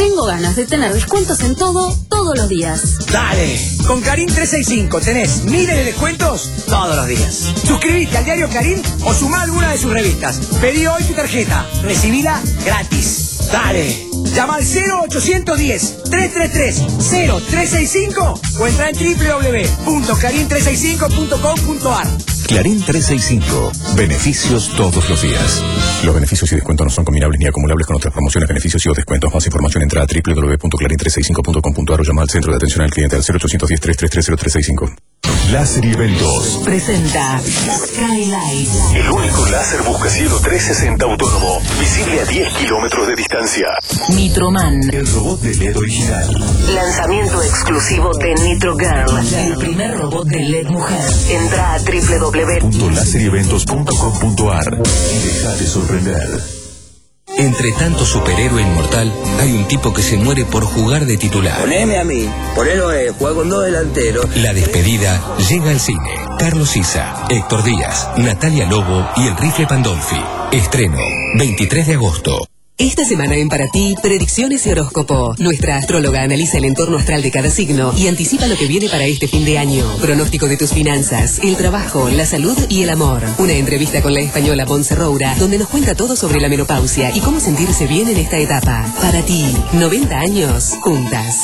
Tengo ganas de tener descuentos en todo, todos los días. Dale, con Clarín trescientos sesenta y cinco tenés miles de descuentos todos los días. Suscribite al diario Clarín o sumá alguna de sus revistas. Pedí hoy tu tarjeta, recibila gratis. Dale, llama al cero ochocientos diez, trescientos treinta y tres, cero trescientos sesenta y cinco o entra en doble u doble u doble u punto clarín trescientos sesenta y cinco punto com punto a r. Clarín trescientos sesenta y cinco. Beneficios todos los días. Los beneficios y descuentos no son combinables ni acumulables con otras promociones, beneficios y o descuentos. Más información entra a doble u doble u doble u punto clarín trescientos sesenta y cinco punto com punto a r o llama al centro de atención al cliente al cero ochocientos diez, trescientos treinta y tres, cero trescientos sesenta y cinco. Láser y Eventos Presenta Skylight. El único láser buscacielos trescientos sesenta autónomo, visible a diez kilómetros de distancia. Nitroman. El robot de L E D original. Lanzamiento exclusivo de Nitro Girl, el primer robot de L E D mujer. Entra a doble u doble u doble u punto láser y eventos punto com punto a r y déjate sorprender. Entre tanto superhéroe inmortal, hay un tipo que se muere por jugar de titular. Poneme a mí, ponelo eh, juega con dos delanteros. La despedida llega al cine. Carlos Isa, Héctor Díaz, Natalia Lobo y el Rifle Pandolfi. Estreno, veintitrés de agosto. Esta semana en Para Ti, predicciones y horóscopo. Nuestra astróloga analiza el entorno astral de cada signo y anticipa lo que viene para este fin de año. Pronóstico de tus finanzas, el trabajo, la salud y el amor. Una entrevista con la española Ponce Roura, donde nos cuenta todo sobre la menopausia y cómo sentirse bien en esta etapa. Para Ti, noventa años juntas.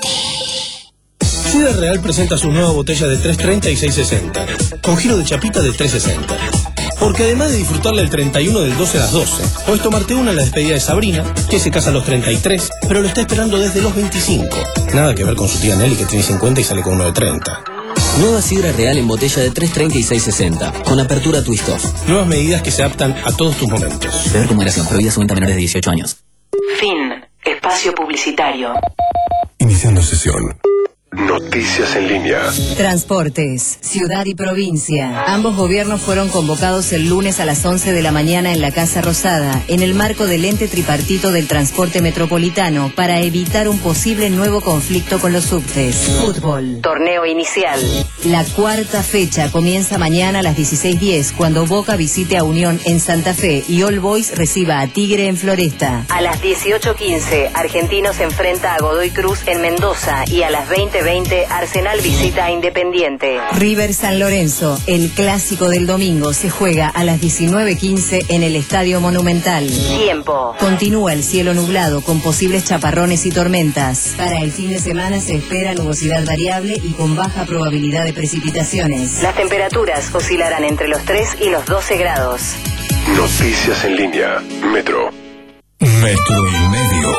Ciudad Real presenta sus nuevas botellas de tres treinta y seis sesenta, con giro de chapita de tres sesenta. Porque además de disfrutarla el treinta y uno del doce a las doce, podés tomarte una en la despedida de Sabrina, que se casa a los treinta y tres, pero lo está esperando desde los veinticinco. Nada que ver con su tía Nelly, que tiene cincuenta y sale con uno de treinta. Nueva Sidra Real en botella de tres treinta y seis sesenta, con apertura twist-off. Nuevas medidas que se adaptan a todos tus momentos. Beber con moderación, prohibida su venta a menores de dieciocho años. Fin. Espacio publicitario. Iniciando sesión. Noticias en línea. Transportes, ciudad y provincia. Ambos gobiernos fueron convocados el lunes a las once de la mañana en la Casa Rosada, en el marco del ente tripartito del transporte metropolitano, para evitar un posible nuevo conflicto con los subtes. Fútbol. Torneo inicial. La cuarta fecha comienza mañana a las dieciséis diez, cuando Boca visite a Unión en Santa Fe y All Boys reciba a Tigre en Floresta. A las dieciocho quince, Argentinos se enfrenta a Godoy Cruz en Mendoza y a las veinte veinte, Arsenal visita a Independiente. River San Lorenzo, el clásico del domingo, se juega a las diecinueve quince en el Estadio Monumental. Tiempo. Continúa el cielo nublado con posibles chaparrones y tormentas. Para el fin de semana se espera nubosidad variable y con baja probabilidad de precipitaciones. Las temperaturas oscilarán entre los tres y los doce grados. Noticias en línea. Metro. Metro y medio.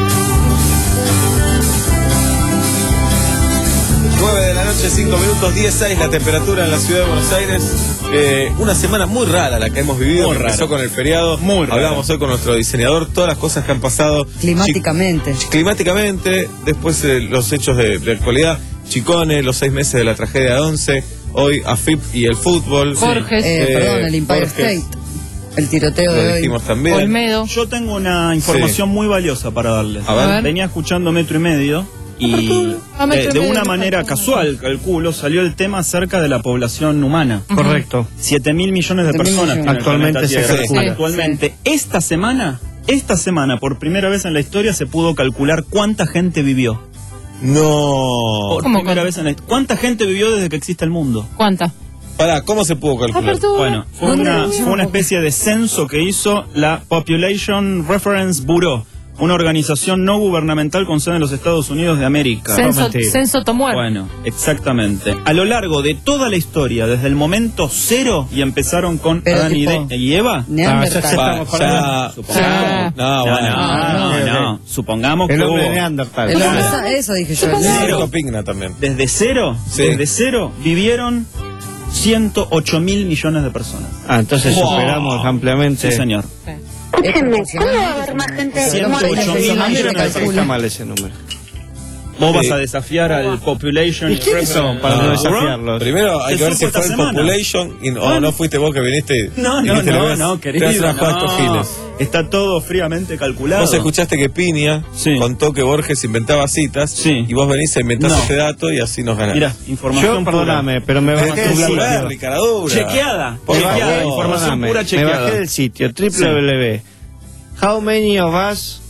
nueve de la noche, cinco minutos, diez seis la temperatura en la ciudad de Buenos Aires. Eh, una semana muy rara la que hemos vivido. Muy Empezó rara. con el feriado. Muy rara. Hablábamos hoy con nuestro diseñador, todas las cosas que han pasado. Climáticamente. Chi- climáticamente, después eh, los hechos de, de actualidad. Chicone, los seis meses de la tragedia de Once. Hoy A F I P y el fútbol. Borges. Sí. Eh, perdón, el Empire Borges. State. El tiroteo Lo de hoy. dijimos también. Olmedo. Yo tengo una información Sí. muy valiosa para darles. A ver. Venía escuchando Metro y Medio y A Metro eh, y de Medio, una ¿qué manera pasa? casual, calculo, salió el tema acerca de la población humana. Correcto. siete mil millones de siete mil personas millones. tiene el Actualmente planeta se Tierra. calcula. Actualmente. Esta semana, esta semana, por primera vez en la historia, se pudo calcular cuánta gente vivió. No. Por ¿Cómo primera cuánta? vez en la ¿Cuánta gente vivió desde que existe el mundo? ¿Cuánta? Pará, ¿cómo se pudo calcular? Apertura. Bueno, fue ¿Dónde una, lo fue una hicimos? especie de censo que hizo la Population Reference Bureau, una organización no gubernamental con sede en los Estados Unidos de América. Censo, censo Tomuer. Bueno, exactamente. A lo largo de toda la historia, desde el momento cero, y empezaron con Pero Adán y, tipo, de- y Eva. Neandertal. Ah, ya- ya Va, estamos ya- para- supongamos. No, No, bueno. no, no, no. Supongamos El que hombre hubo- neandertal. El hombre sa- eso dije yo. Cero Pigna también. desde cero, Sí. desde cero, vivieron ciento ocho mil millones de personas. Ah, entonces Wow. superamos ampliamente. Sí, señor. Escúchenme, ¿puede haber más gente de ciento ocho mil millones de Está personas. mal ese número. Vos Sí. vas a desafiar al Population. ¿Y quiénes son para no No. desafiarlos? Primero hay ¿Qué que ver supo si esta fue el semana? Population y, o Bueno. no fuiste vos que viniste. No, y no, dijiste, le voy no, a- no, te voy a querido. hacer unas cuantas No. giles. Está todo fríamente calculado. Vos escuchaste que Piña Sí. contó que Borges inventaba citas Sí. y vos venís a inventar No. este dato y así nos ganás. Mira, información Yo, perdóname, pero me Dejé bajé de del celular, sitio. Ricaradura. Chequeada, Por chequeada, favor. información Perdóname, pura me chequeada. bajé del sitio, triple W. How many of us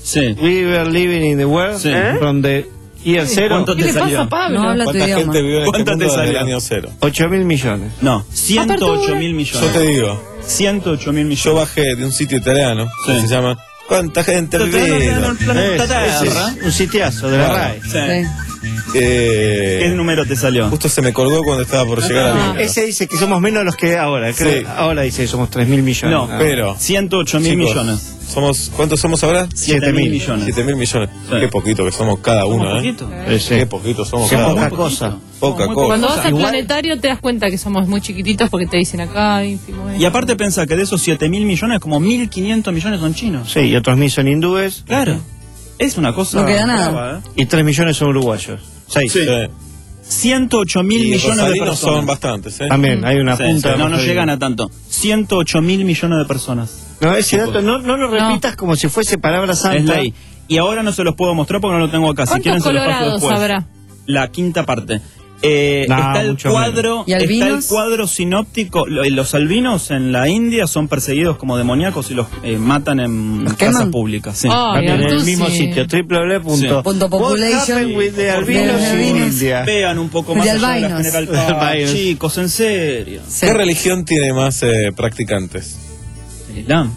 Sí. We were living in the world Sí. from the year Sí. cero. ¿Cuánto te ¿Qué le salió? pasa a Pablo? No habla tu ¿Cuánta idioma. gente vivió en este ¿Cuánto te mundo desde el salió? año cero? ocho mil millones. No, ciento ocho mil Yo millones. te digo, ciento ocho mil millones. yo bajé de un sitio italiano Sí. que se llama ¿Cuánta gente Pero te van a vivió? quedar en el planeta Es- Tierra. es un sitiazo de la Claro. R A E. Sí. Sí. Eh, ¿Qué número te salió? Justo se me colgó cuando estaba por llegar Ah. al número. Ese dice que somos menos los que ahora. creo- Sí. Ahora dice que somos tres mil millones. No, Ah. Pero, ciento ocho mil chicos, millones. Somos, ¿cuántos somos ahora? siete mil millones. siete mil millones. Sí. Qué poquito que somos cada uno, ¿Somos ¿eh? poquito? Eh, sí. Qué poquito somos Qué cada poca uno. cosa. Poca Muy cosa. Cuando vas al Igual- planetario te das cuenta que somos muy chiquititos porque te dicen acá ínfimo. Y aparte pensá que de esos siete mil millones, como mil quinientos millones son chinos. Sí, y otros mil son hindúes. Claro. Es una cosa No queda nada. brava, ¿eh? Y tres millones son uruguayos. Seis. Sí. ciento ocho mil Y millones de rosarinos personas. son bastantes, ¿eh? También hay una Sí, punta. sí, no, no rosarina. llegan a tanto. ciento ocho mil millones de personas. No, ese dato no, no lo repitas como si fuese palabra santa. Es ley. Y ahora no se los puedo mostrar porque no lo tengo acá. Si ¿Cuántos quieren se los paso colorados después. habrá? La quinta parte. Eh, No, está el mucho cuadro, ¿Y está el albinos? cuadro sinóptico. Lo- Los albinos en la India son perseguidos como demoníacos y los eh, matan en ¿Los casas queman? públicas. Sí. Ah, También en el Artusi. mismo sitio, triple w punto Sí. Punto what population happened with the de albinos los in albinos. India. Vean un poco De más allá de la albinos. General De Paz. albinos. Chicos, en serio. Sí. ¿Qué religión tiene más eh, practicantes? El Islam.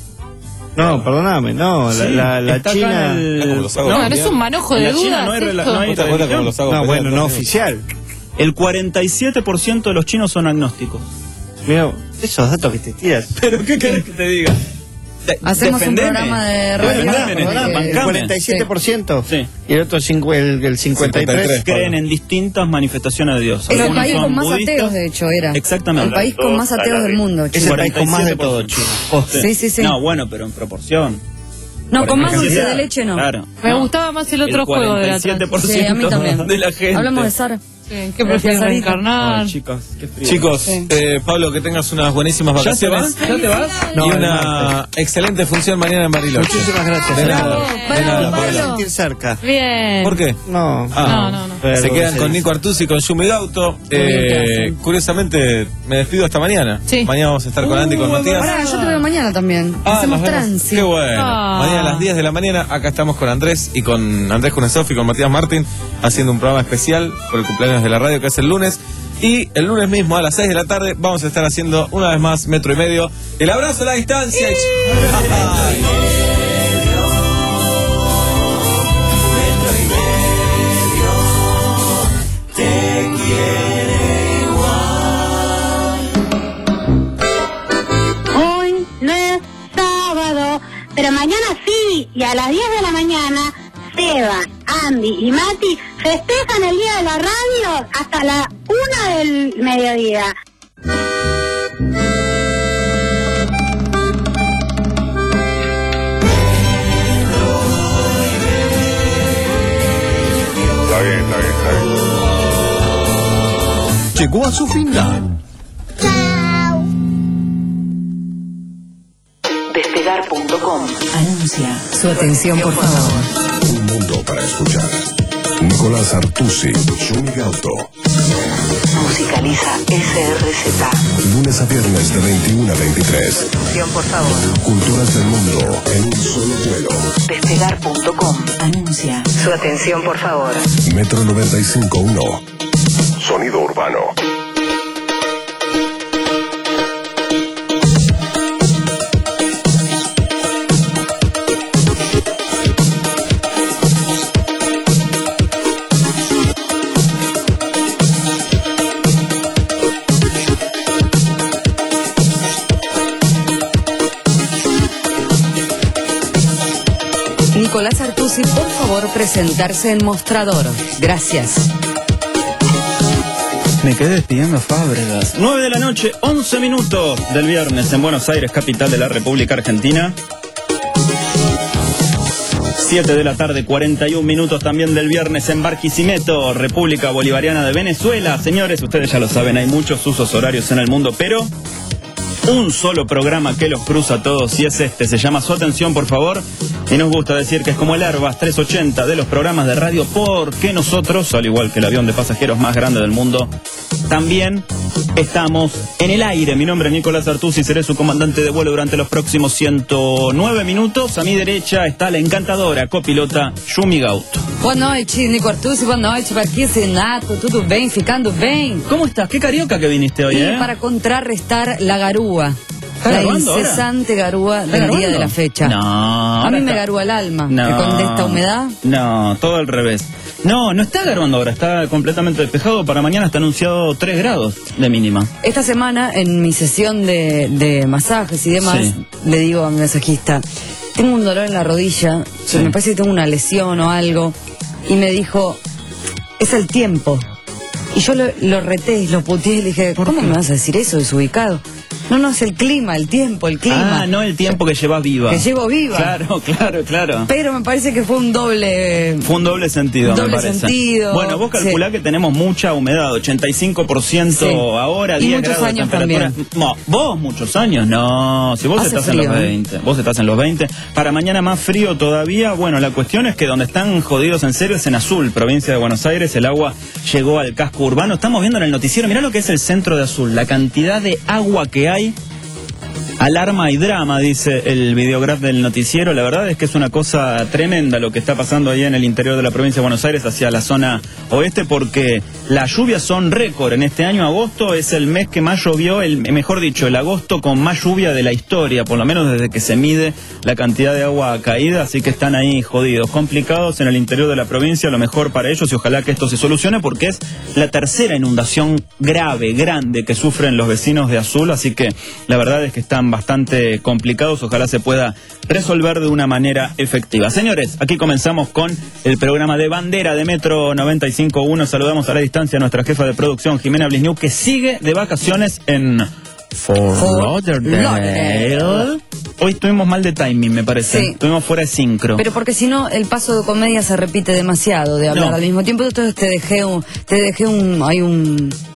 No, perdóname, no, la, Sí, la, la está acá China. en el- Mirá cómo los hago No, cambiar. es un manojo En de la China dudas. no hay rela- esto. no hay ¿No te acuerdas cómo los hago No, pelear bueno, no todo el tiempo? oficial. El cuarenta y siete por ciento de los chinos son agnósticos. Mira, esos datos que te tiras. ¿Pero qué querés que te diga? De- Hacemos un defendeme. programa de radio. Defendeme, porque- Néstor, El bancame. cuarenta y siete por ciento. Sí. Y el otro cincu- el, el cincuenta y tres por ciento. Creen en distintas manifestaciones de Dios. Es el Algunos país son con más budistas. ateos, de hecho, era. Exactamente. El país con más ateos del mundo. Es el país con más de todo, cuarenta y siete por ciento. Posta. Sí, sí, sí. No, bueno, pero en proporción. No, con más dulce cantidad. de leche no. Claro. Me No. gustaba más el otro juego de la cuarenta y siete por Sí, ciento a mí también. de la gente. Hablamos de Sara. Sí, ¿qué Gracias, prefieres Sarita. reencarnar? Ay, chicos, qué frío. Chicos, Sí. eh, Pablo, que tengas unas buenísimas ¿Ya te vacaciones. vas? ¿Ya te vas? No, y el una excelente función mañana en Bariloche. Muchísimas gracias. De nada. Bravo, de bravo, nada, Pablo. Pablo. sentir cerca. Bien. ¿Por qué? No. Ah, No, no, no. Pero se quedan se con dice. Nico Artusi y con Yumi Gauto. bien que Eh, hacen. curiosamente, me despido hasta mañana. Sí. Mañana vamos a estar con Andy y con Matías. Pará, yo te veo mañana también. Ah, Hacemos nos vemos. trance. Qué bueno. Ah. Mañana a las diez de la mañana, acá estamos con Andrés y con Andrés Kunesov y con Matías Martín, haciendo un programa especial por el cumpleaños de la radio, que es el lunes. Y el lunes mismo a las seis de la tarde vamos a estar haciendo una vez más Metro y Medio. El abrazo a la distancia. Hoy no es sábado, pero mañana sí, y a las diez de la mañana, Seba, Andy y Mati festejan el Día de la Radio hasta la una del mediodía. Está bien, está bien, está bien. Llegó a su final. Despegar punto com anuncia. Su atención, por favor. Un mundo para escuchar. Nicolás Artusi, Yumi Gauto. Musicaliza S R Z. Lunes a viernes de veintiuno a veintitrés. Atención, por favor. Culturas del mundo en un solo vuelo. Despegar punto com anuncia. Su atención, por favor. Metro noventa y cinco punto uno. Sonido urbano. Nicolás Artusi, por favor, presentarse en mostrador. Gracias. Me quedé despidiendo a Fábregas. nueve de la noche, once minutos del viernes en Buenos Aires, capital de la República Argentina. siete de la tarde, cuarenta y un minutos también del viernes en Barquisimeto, República Bolivariana de Venezuela. Señores, ustedes ya lo saben, hay muchos usos horarios en el mundo, pero un solo programa que los cruza a todos y es este, se llama Su Atención, por favor, y nos gusta decir que es como el Airbus trescientos ochenta de los programas de radio, porque nosotros, al igual que el avión de pasajeros más grande del mundo, también estamos en el aire. Mi nombre es Nicolás Artusi, seré su comandante de vuelo durante los próximos ciento nueve minutos. A mi derecha está la encantadora copilota Yumi Gauto. Boa noite, Nico Artusi, boa noite, Marquinhos Renato, tudo bem, ficando bem? ¿Cómo estás? Qué carioca que viniste hoy, Y ¿eh? para contrarrestar la garúa, ¿Está la grabando ahora? incesante garúa ¿Está del grabando? día de la fecha. No. A ahora mí me está- garúa el alma, No. que con esta humedad. No, todo al revés. No, no está garbando ahora, está completamente despejado. Para mañana está anunciado tres grados de mínima. Esta semana, en mi sesión de, de masajes y demás, Sí. le digo a mi masajista, tengo un dolor en la rodilla, Sí. me parece que tengo una lesión o algo, y me dijo, es el tiempo. Y yo lo, lo reté, lo puteé y le dije, ¿cómo me vas a decir eso, desubicado? No, no, es el clima, el tiempo, el clima. Ah, no el tiempo que llevas viva. Que llevo viva. Claro, claro, claro. Pero me parece que fue un doble... Fue un doble sentido, Doble me parece. sentido, Bueno, vos calculá sí. que tenemos mucha humedad, ochenta y cinco por ciento Sí. ahora, Y diez muchos grados de años temperatura. también. No, vos muchos años, no. Si vos Hace estás frío, en los ¿eh? veinte, vos estás en los veinte. Para mañana más frío todavía. Bueno, la cuestión es que donde están jodidos en serio es en Azul, provincia de Buenos Aires. El agua llegó al casco urbano. Estamos viendo en el noticiero, mirá lo que es el centro de Azul, la cantidad de agua que hay. Alarma y drama, dice el videograf del noticiero. La verdad es que es una cosa tremenda lo que está pasando ahí en el interior de la provincia de Buenos Aires hacia la zona oeste, porque las lluvias son récord. En este año agosto es el mes que más llovió, el mejor dicho, el agosto con más lluvia de la historia, por lo menos desde que se mide la cantidad de agua caída, así que están ahí jodidos, complicados en el interior de la provincia. Lo mejor para ellos y ojalá que esto se solucione, porque es la tercera inundación grave, grande que sufren los vecinos de Azul, así que la verdad es que están bastante complicados, ojalá se pueda resolver de una manera efectiva. Señores, aquí comenzamos con el programa de bandera de Metro noventa y cinco punto uno. Saludamos a la distancia a nuestra jefa de producción, Jimena Blisniuk, que sigue de vacaciones en Fort Lauderdale. Hoy estuvimos mal de timing, me parece. Sí. Estuvimos fuera de sincro. Pero porque si no, el paso de comedia se repite demasiado de hablar No. al mismo tiempo. Entonces te dejé un, te dejé un, hay un,